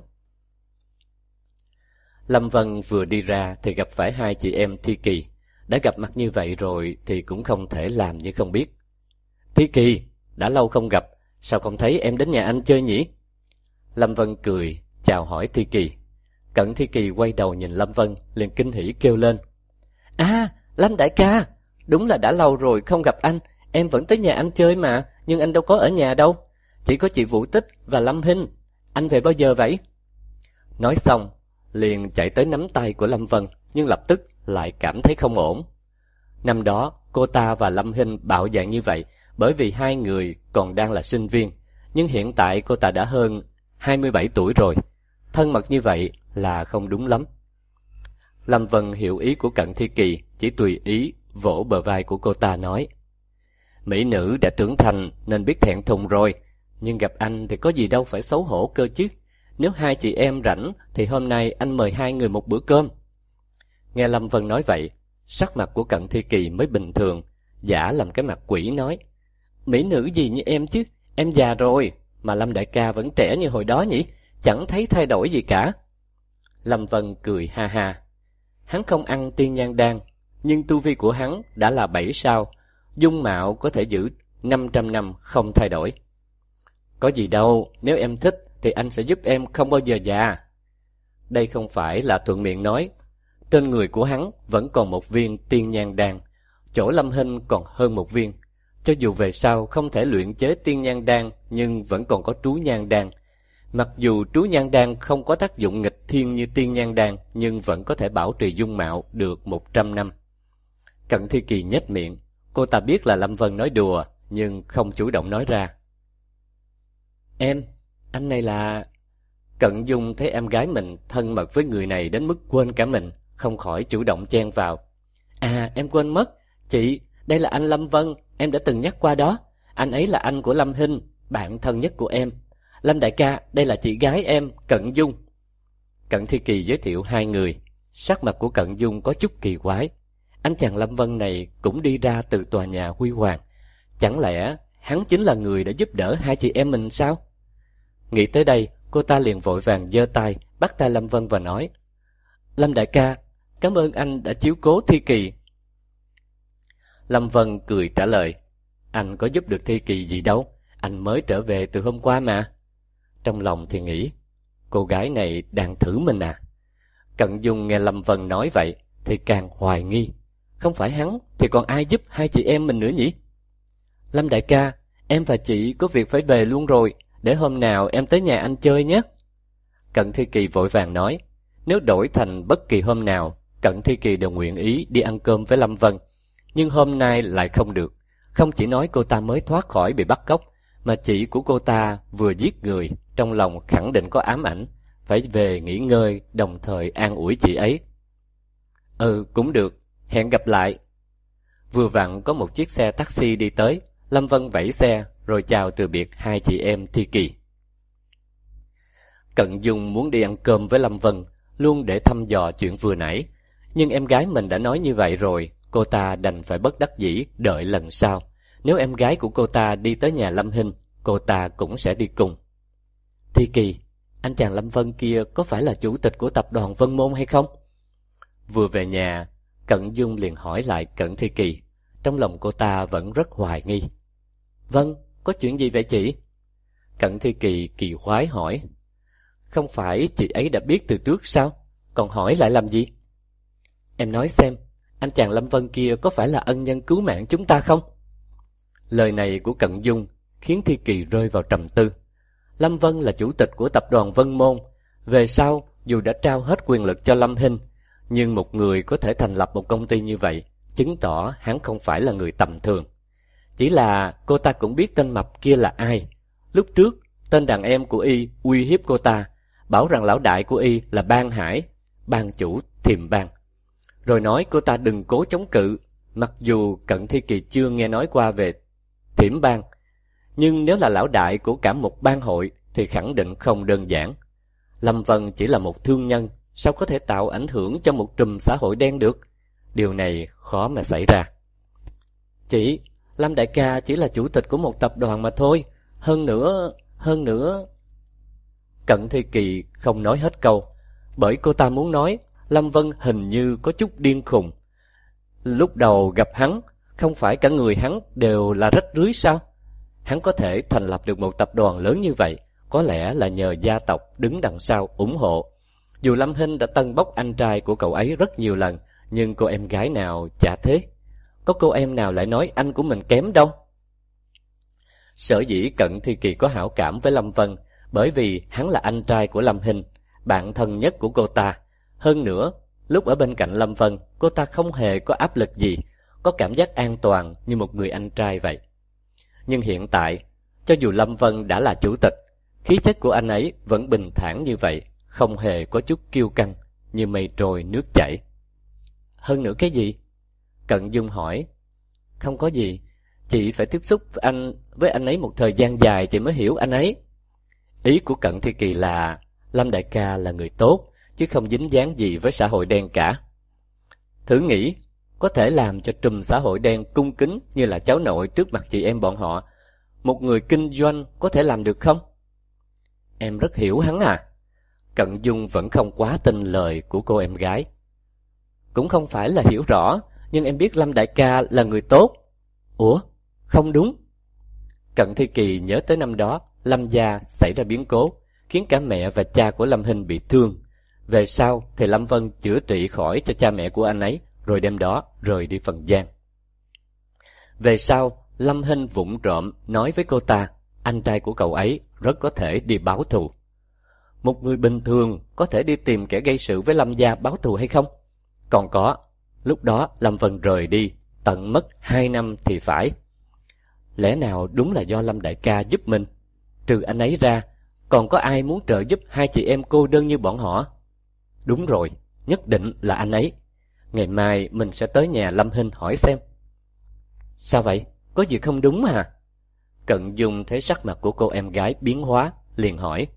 Lâm Vân vừa đi ra thì gặp phải hai chị em Thi Kỳ. Đã gặp mặt như vậy rồi thì cũng không thể làm như không biết. Thi Kỳ, đã lâu không gặp, sao không thấy em đến nhà anh chơi nhỉ? Lâm Vân cười, chào hỏi Thi Kỳ. Cận Thi Kỳ quay đầu nhìn Lâm Vân, liền kinh hỉ kêu lên. À, Lâm đại ca, đúng là đã lâu rồi không gặp anh, em vẫn tới nhà anh chơi mà, nhưng anh đâu có ở nhà đâu. Chỉ có chị Vũ Tích và Lâm Hinh, anh về bao giờ vậy? Nói xong, liền chạy tới nắm tay của Lâm Vân, nhưng lập tức lại cảm thấy không ổn. Năm đó, cô ta và Lâm Hinh bạo dạn như vậy, bởi vì hai người còn đang là sinh viên, nhưng hiện tại cô ta đã hơn 27 tuổi rồi. Thân mật như vậy là không đúng lắm. Lâm Vân hiểu ý của Cận Thi Kỳ, chỉ tùy ý vỗ bờ vai của cô ta nói. Mỹ nữ đã trưởng thành nên biết thẹn thùng rồi, nhưng gặp anh thì có gì đâu phải xấu hổ cơ chứ. Nếu hai chị em rảnh thì hôm nay anh mời hai người một bữa cơm. Nghe Lâm Vân nói vậy, sắc mặt của Cận Thi Kỳ mới bình thường, giả làm cái mặt quỷ nói. Mỹ nữ gì như em chứ, em già rồi, mà Lâm đại ca vẫn trẻ như hồi đó nhỉ, chẳng thấy thay đổi gì cả. Lâm Vân cười ha ha. Hắn không ăn tiên nhang đan, nhưng tu vi của hắn đã là 7 sao, dung mạo có thể giữ 500 năm không thay đổi. Có gì đâu, nếu em thích thì anh sẽ giúp em không bao giờ già. Đây không phải là thuận miệng nói. Trên người của hắn vẫn còn một viên tiên nhang đan, chỗ Lâm Hinh còn hơn một viên. Cho dù về sau không thể luyện chế tiên nhang đan, nhưng vẫn còn có trú nhang đan. Mặc dù trú nhang đan không có tác dụng nghịch thiên như tiên nhang đan, nhưng vẫn có thể bảo trì dung mạo được 100 năm. Cận Thi Kỳ nhếch miệng, cô ta biết là Lâm Vân nói đùa, nhưng không chủ động nói ra. Anh này là... Cận Dung thấy em gái mình thân mật với người này đến mức quên cả mình, không khỏi chủ động chen vào. À, em quên mất, chị, đây là anh Lâm Vân, em đã từng nhắc qua đó. Anh ấy là anh của Lâm Hinh, bạn thân nhất của em. Lâm đại ca, đây là chị gái em, Cận Dung. Cận Thi Kỳ giới thiệu hai người. Sắc mặt của Cận Dung có chút kỳ quái. Anh chàng Lâm Vân này cũng đi ra từ tòa nhà huy hoàng. Chẳng lẽ hắn chính là người đã giúp đỡ hai chị em mình sao? Nghĩ tới đây, cô ta liền vội vàng giơ tay bắt tay Lâm Vân và nói: Lâm đại ca, cảm ơn anh đã chiếu cố Thi Kỳ. Lâm Vân cười trả lời: Anh có giúp được Thi Kỳ gì đâu, anh mới trở về từ hôm qua mà. Trong lòng thì nghĩ, cô gái này đang thử mình à? Cận Dung nghe Lâm Vân nói vậy thì càng hoài nghi, không phải hắn thì còn ai giúp hai chị em mình nữa nhỉ? Lâm đại ca, em và chị có việc phải về luôn rồi, để hôm nào em tới nhà anh chơi nhé. Cận Thi Kỳ vội vàng nói, nếu đổi thành bất kỳ hôm nào, Cận Thi Kỳ đều nguyện ý đi ăn cơm với Lâm Vân. Nhưng hôm nay lại không được. Không chỉ nói cô ta mới thoát khỏi bị bắt cóc, mà chị của cô ta vừa giết người, trong lòng khẳng định có ám ảnh, phải về nghỉ ngơi, đồng thời an ủi chị ấy. Cũng được, hẹn gặp lại. Vừa vặn có một chiếc xe taxi đi tới, Lâm Vân vẫy xe rồi chào từ biệt hai chị em Thi Kỳ. Cận Dung muốn đi ăn cơm với Lâm Vân, luôn để thăm dò chuyện vừa nãy, nhưng em gái mình đã nói như vậy rồi, cô ta đành phải bất đắc dĩ đợi lần sau. Nếu em gái của cô ta đi tới nhà Lâm Hinh, cô ta cũng sẽ đi cùng. Thi Kỳ, anh chàng Lâm Vân kia có phải là chủ tịch của tập đoàn Vân Môn hay không? Vừa về nhà, Cận Dung liền hỏi lại Cận Thi Kỳ. Trong lòng cô ta vẫn rất hoài nghi. Vâng, có chuyện gì vậy chị? Cận Thi Kỳ kỳ quái hỏi. Không phải chị ấy đã biết từ trước sao? Còn hỏi lại làm gì? Em nói xem, anh chàng Lâm Vân kia có phải là ân nhân cứu mạng chúng ta không? Lời này của Cận Dung khiến Thi Kỳ rơi vào trầm tư. Lâm Vân là chủ tịch của tập đoàn Vân Môn. Về sau, dù đã trao hết quyền lực cho Lâm Hinh, nhưng một người có thể thành lập một công ty như vậy, chứng tỏ hắn không phải là người tầm thường. Chỉ là cô ta cũng biết tên mập kia là ai. Lúc trước, tên đàn em của y uy hiếp cô ta, bảo rằng lão đại của y là Ban Hải, ban chủ Thiềm Bang. Rồi nói cô ta đừng cố chống cự, mặc dù Cận Thi Kỳ chưa nghe nói qua về Thiểm Bang. Nhưng nếu là lão đại của cả một bang hội thì khẳng định không đơn giản. Lâm Vân chỉ là một thương nhân, sao có thể tạo ảnh hưởng cho một trùm xã hội đen được? Điều này khó mà xảy ra. Chỉ, Lâm đại ca chỉ là chủ tịch của một tập đoàn mà thôi. Hơn nữa... Cận Thi Kỳ không nói hết câu, bởi cô ta muốn nói Lâm Vân hình như có chút điên khùng. Lúc đầu gặp hắn, không phải cả người hắn đều là rách rưới sao? Hắn có thể thành lập được một tập đoàn lớn như vậy, có lẽ là nhờ gia tộc đứng đằng sau ủng hộ. Dù Lâm Hinh đã tâng bốc anh trai của cậu ấy rất nhiều lần, nhưng cô em gái nào chả thế. Có cô em nào lại nói anh của mình kém đâu. Sở dĩ Cận Thi Kỳ có hảo cảm với Lâm Vân, bởi vì hắn là anh trai của Lâm Hinh, bạn thân nhất của cô ta. Hơn nữa, lúc ở bên cạnh Lâm Vân, cô ta không hề có áp lực gì, có cảm giác an toàn như một người anh trai vậy. Nhưng hiện tại, cho dù Lâm Vân đã là chủ tịch, khí chất của anh ấy vẫn bình thản như vậy, không hề có chút kiêu căng, như mây trôi nước chảy. Hơn nữa cái gì? Cận Dung hỏi. Không có gì, chị phải tiếp xúc với anh ấy một thời gian dài chị mới hiểu anh ấy. Ý của Cận Thi Kỳ là Lâm đại ca là người tốt, chứ không dính dáng gì với xã hội đen cả. Thử nghĩ, có thể làm cho trùm xã hội đen cung kính như là cháu nội trước mặt chị em bọn họ, một người kinh doanh có thể làm được không? Em rất hiểu hắn à? Cận Dung vẫn không quá tin lời của cô em gái. Cũng không phải là hiểu rõ, nhưng em biết Lâm đại ca là người tốt. Ủa? Không đúng. Cận Thi Kỳ nhớ tới năm đó, Lâm gia xảy ra biến cố, khiến cả mẹ và cha của Lâm Hinh bị thương. Về sau thì Lâm Vân chữa trị khỏi cho cha mẹ của anh ấy, rồi đêm đó rời đi Phần Giang. Về sau, Lâm Hinh vụng trộm nói với cô ta, anh trai của cậu ấy rất có thể đi báo thù. Một người bình thường có thể đi tìm kẻ gây sự với Lâm gia báo thù hay không? Còn có, lúc đó Lâm Vân rời đi, tận mất 2 năm thì phải. Lẽ nào đúng là do Lâm đại ca giúp mình? Trừ anh ấy ra, còn có ai muốn trợ giúp hai chị em cô đơn như bọn họ? Đúng rồi, nhất định là anh ấy. Ngày mai mình sẽ tới nhà Lâm Hinh hỏi xem. Sao vậy? Có gì không đúng à? Cận Dung thấy sắc mặt của cô em gái biến hóa, liền hỏi.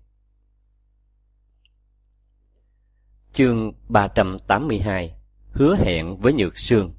Chương 382: Hứa hẹn với Nhược Sương.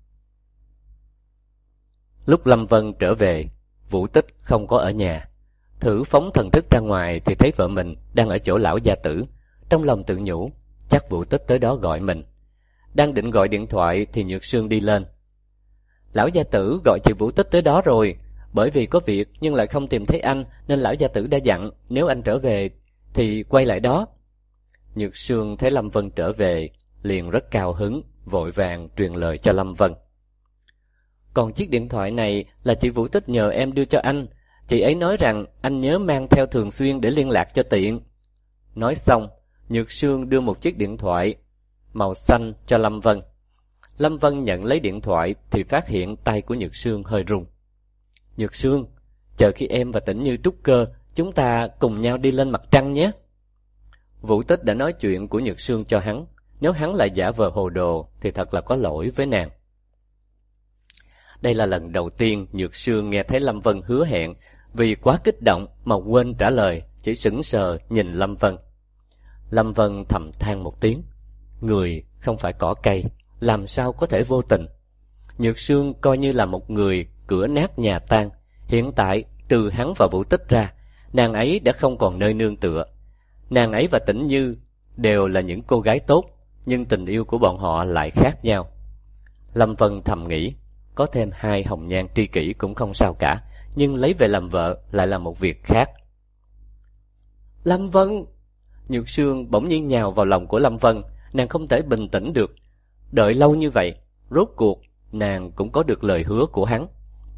Lúc Lâm Vân trở về, Vũ Tích không có ở nhà. Thử phóng thần thức ra ngoài thì thấy vợ mình đang ở chỗ lão gia tử. Trong lòng tự nhủ, chắc Vũ Tích tới đó gọi mình. Đang định gọi điện thoại thì Nhược Sương đi lên. Lão gia tử gọi chị Vũ Tích tới đó rồi, bởi vì có việc nhưng lại không tìm thấy anh, nên lão gia tử đã dặn nếu anh trở về thì quay lại đó. Nhược Sương thấy Lâm Vân trở về, liền rất cao hứng, vội vàng truyền lời cho Lâm Vân. Còn chiếc điện thoại này là chị Vũ Tích nhờ em đưa cho anh. Chị ấy nói rằng anh nhớ mang theo thường xuyên để liên lạc cho tiện. Nói xong, Nhược Sương đưa một chiếc điện thoại màu xanh cho Lâm Vân. Lâm Vân nhận lấy điện thoại thì phát hiện tay của Nhược Sương hơi run. Nhược Sương, chờ khi em và Tĩnh Như trút cơ, chúng ta cùng nhau đi lên mặt trăng nhé. Vũ Tích đã nói chuyện của Nhược Sương cho hắn. Nếu hắn lại giả vờ hồ đồ thì thật là có lỗi với nàng. Đây là lần đầu tiên Nhược Sương nghe thấy Lâm Vân hứa hẹn, vì quá kích động mà quên trả lời, chỉ sững sờ nhìn Lâm Vân. Lâm Vân thầm than một tiếng. Người không phải cỏ cây, làm sao có thể vô tình. Nhược Sương coi như là một người cửa nát nhà tan. Hiện tại trừ hắn và Vũ Tích ra, nàng ấy đã không còn nơi nương tựa. Nàng ấy và Tĩnh Như đều là những cô gái tốt, nhưng tình yêu của bọn họ lại khác nhau. Lâm Vân thầm nghĩ, có thêm hai hồng nhan tri kỷ cũng không sao cả, nhưng lấy về làm vợ lại là một việc khác. Lâm Vân! Nhược Sương bỗng nhiên nhào vào lòng của Lâm Vân. Nàng không thể bình tĩnh được. Đợi lâu như vậy, rốt cuộc nàng cũng có được lời hứa của hắn.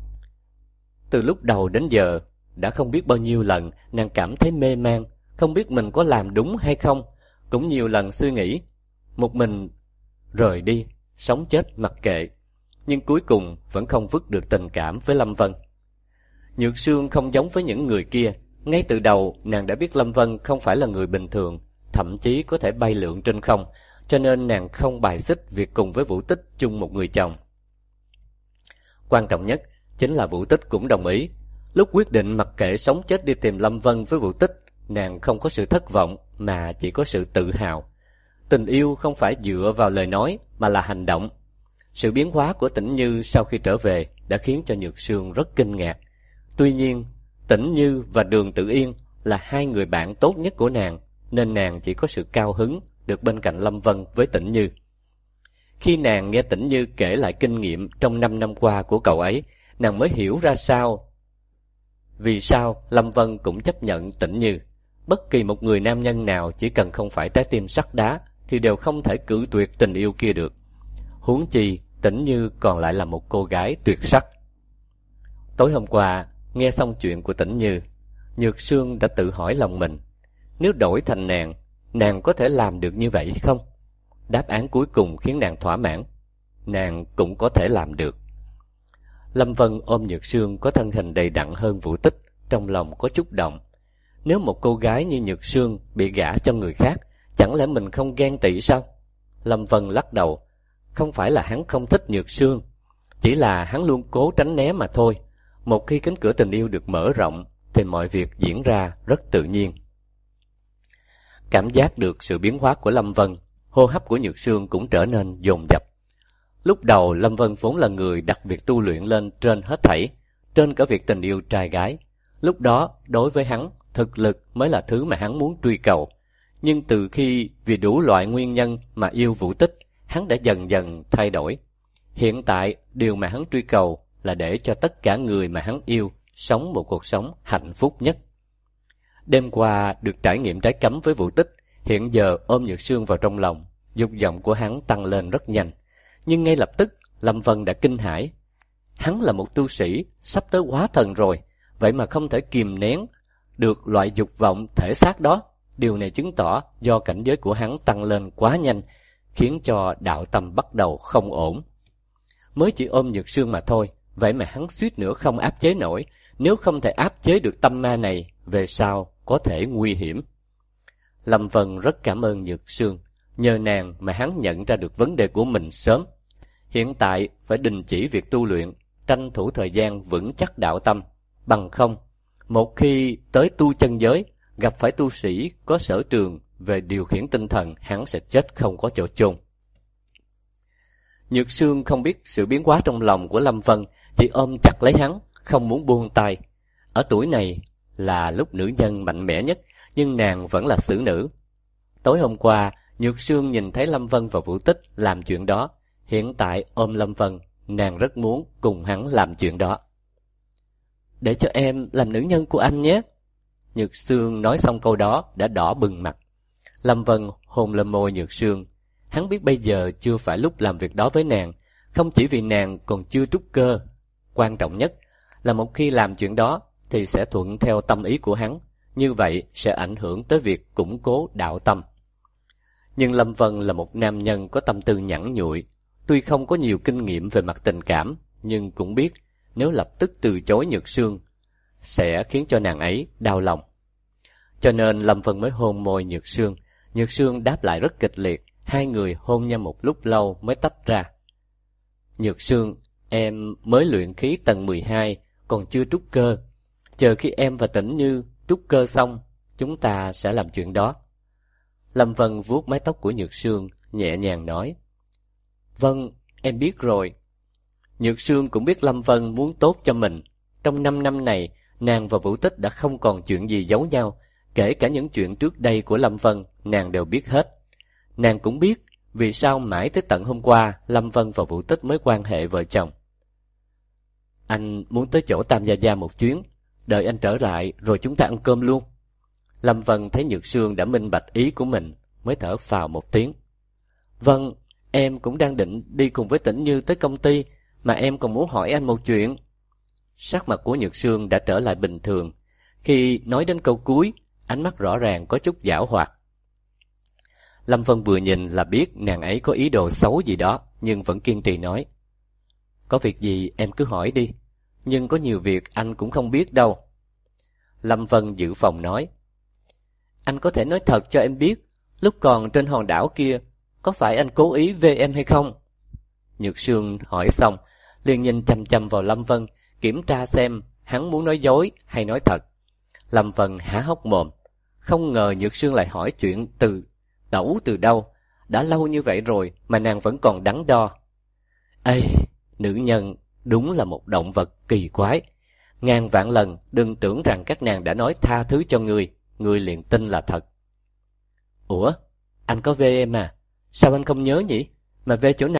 Từ lúc đầu đến giờ, đã không biết bao nhiêu lần nàng cảm thấy mê man, không biết mình có làm đúng hay không. Cũng nhiều lần suy nghĩ một mình rời đi, sống chết mặc kệ, nhưng cuối cùng vẫn không vứt được tình cảm với Lâm Vân. Nhược Sương không giống với những người kia. Ngay từ đầu nàng đã biết Lâm Vân không phải là người bình thường, thậm chí có thể bay lượn trên không, cho nên nàng không bài xích việc cùng với Vũ Tích chung một người chồng. Quan trọng nhất chính là Vũ Tích cũng đồng ý. Lúc quyết định mặc kệ sống chết đi tìm Lâm Vân với Vũ Tích, nàng không có sự thất vọng mà chỉ có sự tự hào. Tình yêu không phải dựa vào lời nói mà là hành động. Sự biến hóa của Tĩnh Như sau khi trở về đã khiến cho Nhược Sương rất kinh ngạc. Tuy nhiên, Tĩnh Như và Đường Tử Yên là hai người bạn tốt nhất của nàng, nên nàng chỉ có sự cao hứng được bên cạnh Lâm Vân với Tĩnh Như. Khi nàng nghe Tĩnh Như kể lại kinh nghiệm trong 5 năm qua của cậu ấy, nàng mới hiểu ra vì sao Lâm Vân cũng chấp nhận Tĩnh Như. Bất kỳ một người nam nhân nào chỉ cần không phải trái tim sắt đá thì đều không thể cự tuyệt tình yêu kia được. Huống chi Tĩnh Như còn lại là một cô gái tuyệt sắc. Tối hôm qua, nghe xong chuyện của Tĩnh Như, Nhược Sương đã tự hỏi lòng mình, nếu đổi thành nàng có thể làm được như vậy không? Đáp án cuối cùng khiến nàng thỏa mãn, nàng cũng có thể làm được. Lâm Vân ôm Nhược Sương có thân hình đầy đặn hơn Vũ Tích, trong lòng có chút động. Nếu một cô gái như Nhược Sương bị gả cho người khác, chẳng lẽ mình không ghen tị sao? Lâm Vân lắc đầu, không phải là hắn không thích Nhược Sương, chỉ là hắn luôn cố tránh né mà thôi. Một khi cánh cửa tình yêu được mở rộng thì mọi việc diễn ra rất tự nhiên. Cảm giác được sự biến hóa của Lâm Vân, hô hấp của Nhược Sương cũng trở nên dồn dập. Lúc đầu Lâm Vân vốn là người đặt việc tu luyện lên trên hết thảy, trên cả việc tình yêu trai gái. Lúc đó đối với hắn, thực lực mới là thứ mà hắn muốn truy cầu. Nhưng từ khi vì đủ loại nguyên nhân mà yêu Vũ Tích, hắn đã dần dần thay đổi. Hiện tại điều mà hắn truy cầu là để cho tất cả người mà hắn yêu sống một cuộc sống hạnh phúc nhất. Đêm qua được trải nghiệm trái cấm với Vũ Tích, hiện giờ ôm Nhược Sương vào trong lòng, dục vọng của hắn tăng lên rất nhanh. Nhưng ngay lập tức Lâm Vân đã kinh hãi. Hắn là một tu sĩ sắp tới hóa thần rồi, vậy mà không thể kìm nén được loại dục vọng thể xác đó. Điều này chứng tỏ do cảnh giới của hắn tăng lên quá nhanh, khiến cho đạo tâm bắt đầu không ổn. Mới chỉ ôm Nhược Sương mà thôi, vậy mà hắn suýt nữa không áp chế nổi. Nếu không thể áp chế được tâm ma này, về sau có thể nguy hiểm. Lâm Vân rất cảm ơn Nhược Sương, nhờ nàng mà hắn nhận ra được vấn đề của mình sớm. Hiện tại phải đình chỉ việc tu luyện, tranh thủ thời gian vững chắc đạo tâm, bằng không, một khi tới tu chân giới, gặp phải tu sĩ có sở trường về điều khiển tinh thần, hắn sẽ chết không có chỗ chôn. Nhược Sương không biết sự biến hóa trong lòng của Lâm Vân, chỉ ôm chặt lấy hắn, không muốn buông tay. Ở tuổi này là lúc nữ nhân mạnh mẽ nhất, nhưng nàng vẫn là xử nữ. Tối hôm qua, Nhược Sương nhìn thấy Lâm Vân và Vũ Tích làm chuyện đó. Hiện tại ôm Lâm Vân, nàng rất muốn cùng hắn làm chuyện đó. Để cho em làm nữ nhân của anh nhé. Nhược Sương nói xong câu đó đã đỏ bừng mặt. Lâm Vân hôn lên môi Nhược Sương. Hắn biết bây giờ chưa phải lúc làm việc đó với nàng, không chỉ vì nàng còn chưa trúc cơ. Quan trọng nhất là một khi làm chuyện đó thì sẽ thuận theo tâm ý của hắn, như vậy sẽ ảnh hưởng tới việc củng cố đạo tâm. Nhưng Lâm Vân là một nam nhân có tâm tư nhẵn nhụi, tuy không có nhiều kinh nghiệm về mặt tình cảm, nhưng cũng biết nếu lập tức từ chối Nhược Sương sẽ khiến cho nàng ấy đau lòng. Cho nên Lâm Vân mới hôn môi Nhược Sương. Nhược Sương đáp lại rất kịch liệt, hai người hôn nhau một lúc lâu mới tách ra. Nhược Sương, em mới luyện khí tầng 12, còn chưa trúc cơ. Chờ khi em và Tĩnh Như trúc cơ xong, chúng ta sẽ làm chuyện đó. Lâm Vân vuốt mái tóc của Nhược Sương, nhẹ nhàng nói. Vâng, em biết rồi. Nhược Sương cũng biết Lâm Vân muốn tốt cho mình. Trong 5 năm này, nàng và Vũ Tích đã không còn chuyện gì giấu nhau. Kể cả những chuyện trước đây của Lâm Vân, nàng đều biết hết. Nàng cũng biết vì sao mãi tới tận hôm qua Lâm Vân và Vũ Tích mới quan hệ vợ chồng. Anh muốn tới chỗ Tam Gia Gia một chuyến, đợi anh trở lại rồi chúng ta ăn cơm luôn. Lâm Vân thấy Nhược Sương đã minh bạch ý của mình, mới thở phào một tiếng. Vâng, em cũng đang định đi cùng với Tĩnh Như tới công ty, mà em còn muốn hỏi anh một chuyện. Sắc mặt của Nhược Sương đã trở lại bình thường. Khi nói đến câu cuối, ánh mắt rõ ràng có chút giảo hoạt. Lâm Vân vừa nhìn là biết nàng ấy có ý đồ xấu gì đó, nhưng vẫn kiên trì nói. Có việc gì em cứ hỏi đi, nhưng có nhiều việc anh cũng không biết đâu. Lâm Vân dự phòng nói. Anh có thể nói thật cho em biết, lúc còn trên hòn đảo kia, có phải anh cố ý vê em hay không? Nhược Sương hỏi xong, liền nhìn chằm chằm vào Lâm Vân, kiểm tra xem hắn muốn nói dối hay nói thật. Lâm Vân há hốc mồm, không ngờ Nhược Sương lại hỏi chuyện từ đâu. Đã lâu như vậy rồi mà nàng vẫn còn đắn đo. Ê, nữ nhân đúng là một động vật kỳ quái. Ngàn vạn lần đừng tưởng rằng các nàng đã nói tha thứ cho ngươi liền tin là thật. Ủa, anh có vê em à? Sao anh không nhớ nhỉ? Mà vê chỗ nào?